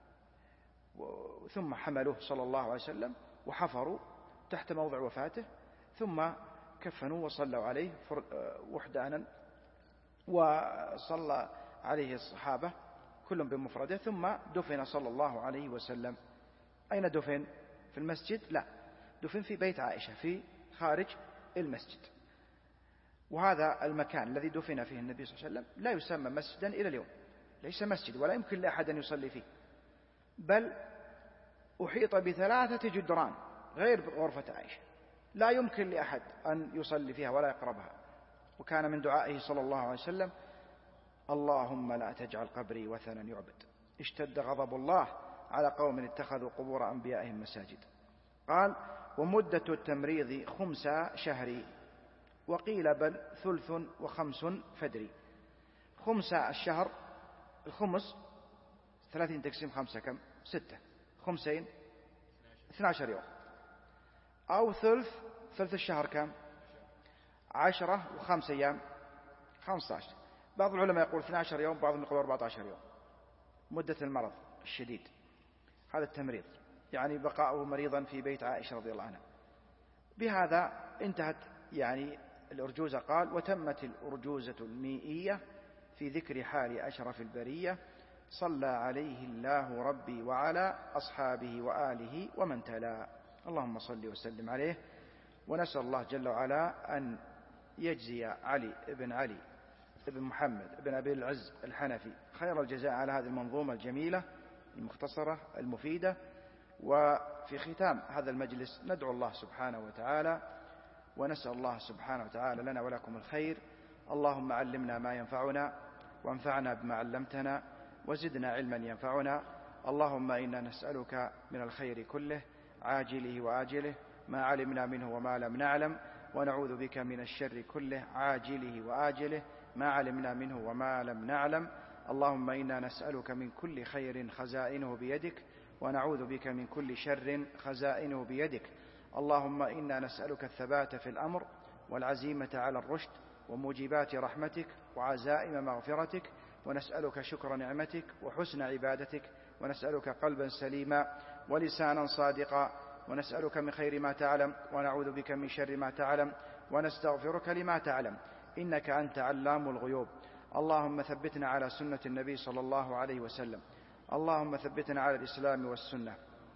ثم حملوه صلى الله عليه وسلم وحفروا تحت موضع وفاته، ثم كفنوا وصلوا عليه وحدانا، وصلى عليه الصحابة كلهم بمفرده، ثم دفن صلى الله عليه وسلم. أين دفن؟ في المسجد؟ لا، دفن في بيت عائشة في خارج المسجد. وهذا المكان الذي دفن فيه النبي صلى الله عليه وسلم لا يسمى مسجدا إلى اليوم، ليس مسجد ولا يمكن لأحد أن يصلي فيه، بل أحيط بثلاثة جدران غير غرفة عائشة، لا يمكن لأحد أن يصلي فيها ولا يقربها. وكان من دعائه صلى الله عليه وسلم: اللهم لا تجعل قبري وثنا يعبد، اشتد غضب الله على قوم اتخذوا قبور أنبيائهم مساجد. قال: ومدة التمريض خمس شهر، وقيل بل ثلث وخمس فدري. خمس الشهر، الخمس ثلاثين تقسيم خمسة كم؟ ستة، خمسين اثنى عشر يوم، أو ثلث ثلث الشهر كم؟ عشرة وخمس أيام خمسة عشر. بعض العلماء يقول اثنى عشر يوم، بعضهم يقول أربعة عشر يوم مدة المرض الشديد، هذا التمريض، يعني بقاؤه مريضا في بيت عائشة رضي الله عنها. بهذا انتهت يعني الأرجوزة. قال: وتمت الأرجوزة المئية في ذكر حال أشرف البرية، صلى عليه الله ربي وعلى أصحابه وآله ومن تلا. اللهم صل وسلم عليه. ونسأل الله جل وعلا أن يجزي علي بن علي بن محمد بن أبي العز الحنفي خير الجزاء على هذه المنظومة الجميلة المختصرة المفيدة. وفي ختام هذا المجلس ندعو الله سبحانه وتعالى ونسأل الله سبحانه وتعالى لنا ولكم الخير. اللهم علمنا ما ينفعنا، وانفعنا بما علمتنا، وزدنا علما ينفعنا. اللهم إنا نسألك من الخير كله عاجله وآجله ما علمنا منه وما لم نعلم، ونعوذ بك من الشر كله عاجله وآجله ما علمنا منه وما لم نعلم. اللهم إنا نسألك من كل خير خزائنه بيدك، ونعوذ بك من كل شر خزائنه بيدك. اللهم إنا نسألك الثبات في الأمر والعزيمة على الرشد وموجبات رحمتك وعزائم مغفرتك، ونسألك شكر نعمتك وحسن عبادتك، ونسألك قلبا سليما ولسانا صادقا، ونسألك من خير ما تعلم ونعوذ بك من شر ما تعلم، ونستغفرك لما تعلم، إنك أنت علام الغيوب. اللهم ثبتنا على سنة النبي صلى الله عليه وسلم، اللهم ثبتنا على الإسلام والسنة،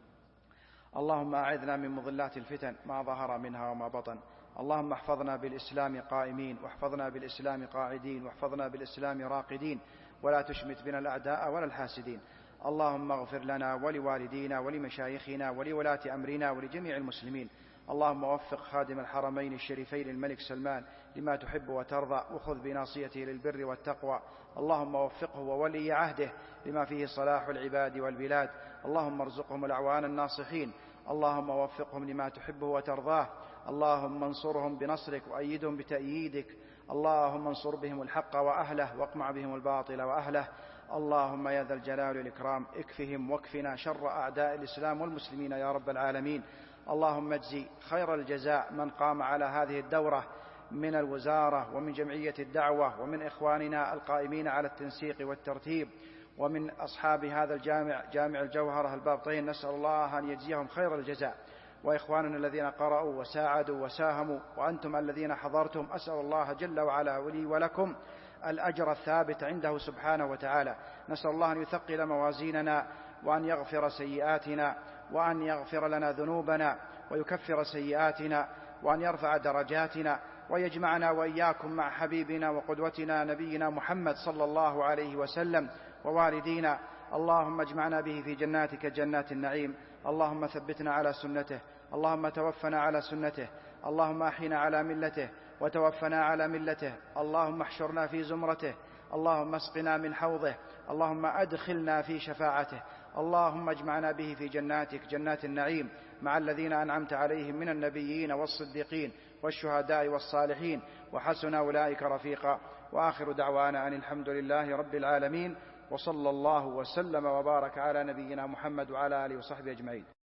اللهم أعذنا من مضلات الفتن ما ظهر منها وما بطن، اللهم احفظنا بالإسلام قائمين، واحفظنا بالإسلام قاعدين، واحفظنا بالإسلام راقدين، ولا تشمت بنا الأعداء ولا الحاسدين. اللهم اغفر لنا ولوالدينا ولمشايخنا ولولاة أمرنا ولجميع المسلمين. اللهم وفق خادم الحرمين الشريفين الملك سلمان لما تحب وترضى، وخذ بناصيته للبر والتقوى. اللهم وفقه وولي عهده لما فيه صلاح العباد والبلاد. اللهم ارزقهم الأعوان الناصحين. اللهم وفقهم لما تحبه وترضاه. اللهم انصرهم بنصرك وأيدهم بتأييدك. اللهم انصر بهم الحق وأهله، واقمع بهم الباطل وأهله. اللهم يا ذا الجلال والإكرام اكفهم واكفنا شر أعداء الإسلام والمسلمين يا رب العالمين. اللهم اجزي خير الجزاء من قام على هذه الدورة من الوزارة ومن جمعية الدعوة ومن إخواننا القائمين على التنسيق والترتيب ومن أصحاب هذا الجامع جامع الجوهرة البابطين. نسأل الله أن يجزيهم خير الجزاء، وإخواننا الذين قرأوا وساعدوا وساهموا، وأنتم الذين حضرتم، أسأل الله جل وعلا ولي ولكم الأجر الثابت عنده سبحانه وتعالى. نسأل الله أن يثقل موازيننا، وأن يغفر سيئاتنا، وأن يغفر لنا ذنوبنا ويكفر سيئاتنا، وأن يرفع درجاتنا، ويجمعنا وإياكم مع حبيبنا وقدوتنا نبينا محمد صلى الله عليه وسلم ووالدينا. اللهم اجمعنا به في جناتك جنات النعيم. اللهم ثبتنا على سنته، اللهم توفنا على سنته، اللهم أحينا على ملته وتوفنا على ملته. اللهم احشرنا في زمرته، اللهم اسقنا من حوضه، اللهم أدخلنا في شفاعته. اللهم اجمعنا به في جناتك جنات النعيم مع الذين أنعمت عليهم من النبيين والصديقين والشهداء والصالحين، وحسن أولئك رفيقا. وآخر دعوانا أن الحمد لله رب العالمين، وصلى الله وسلم وبارك على نبينا محمد وعلى آله وصحبه أجمعين.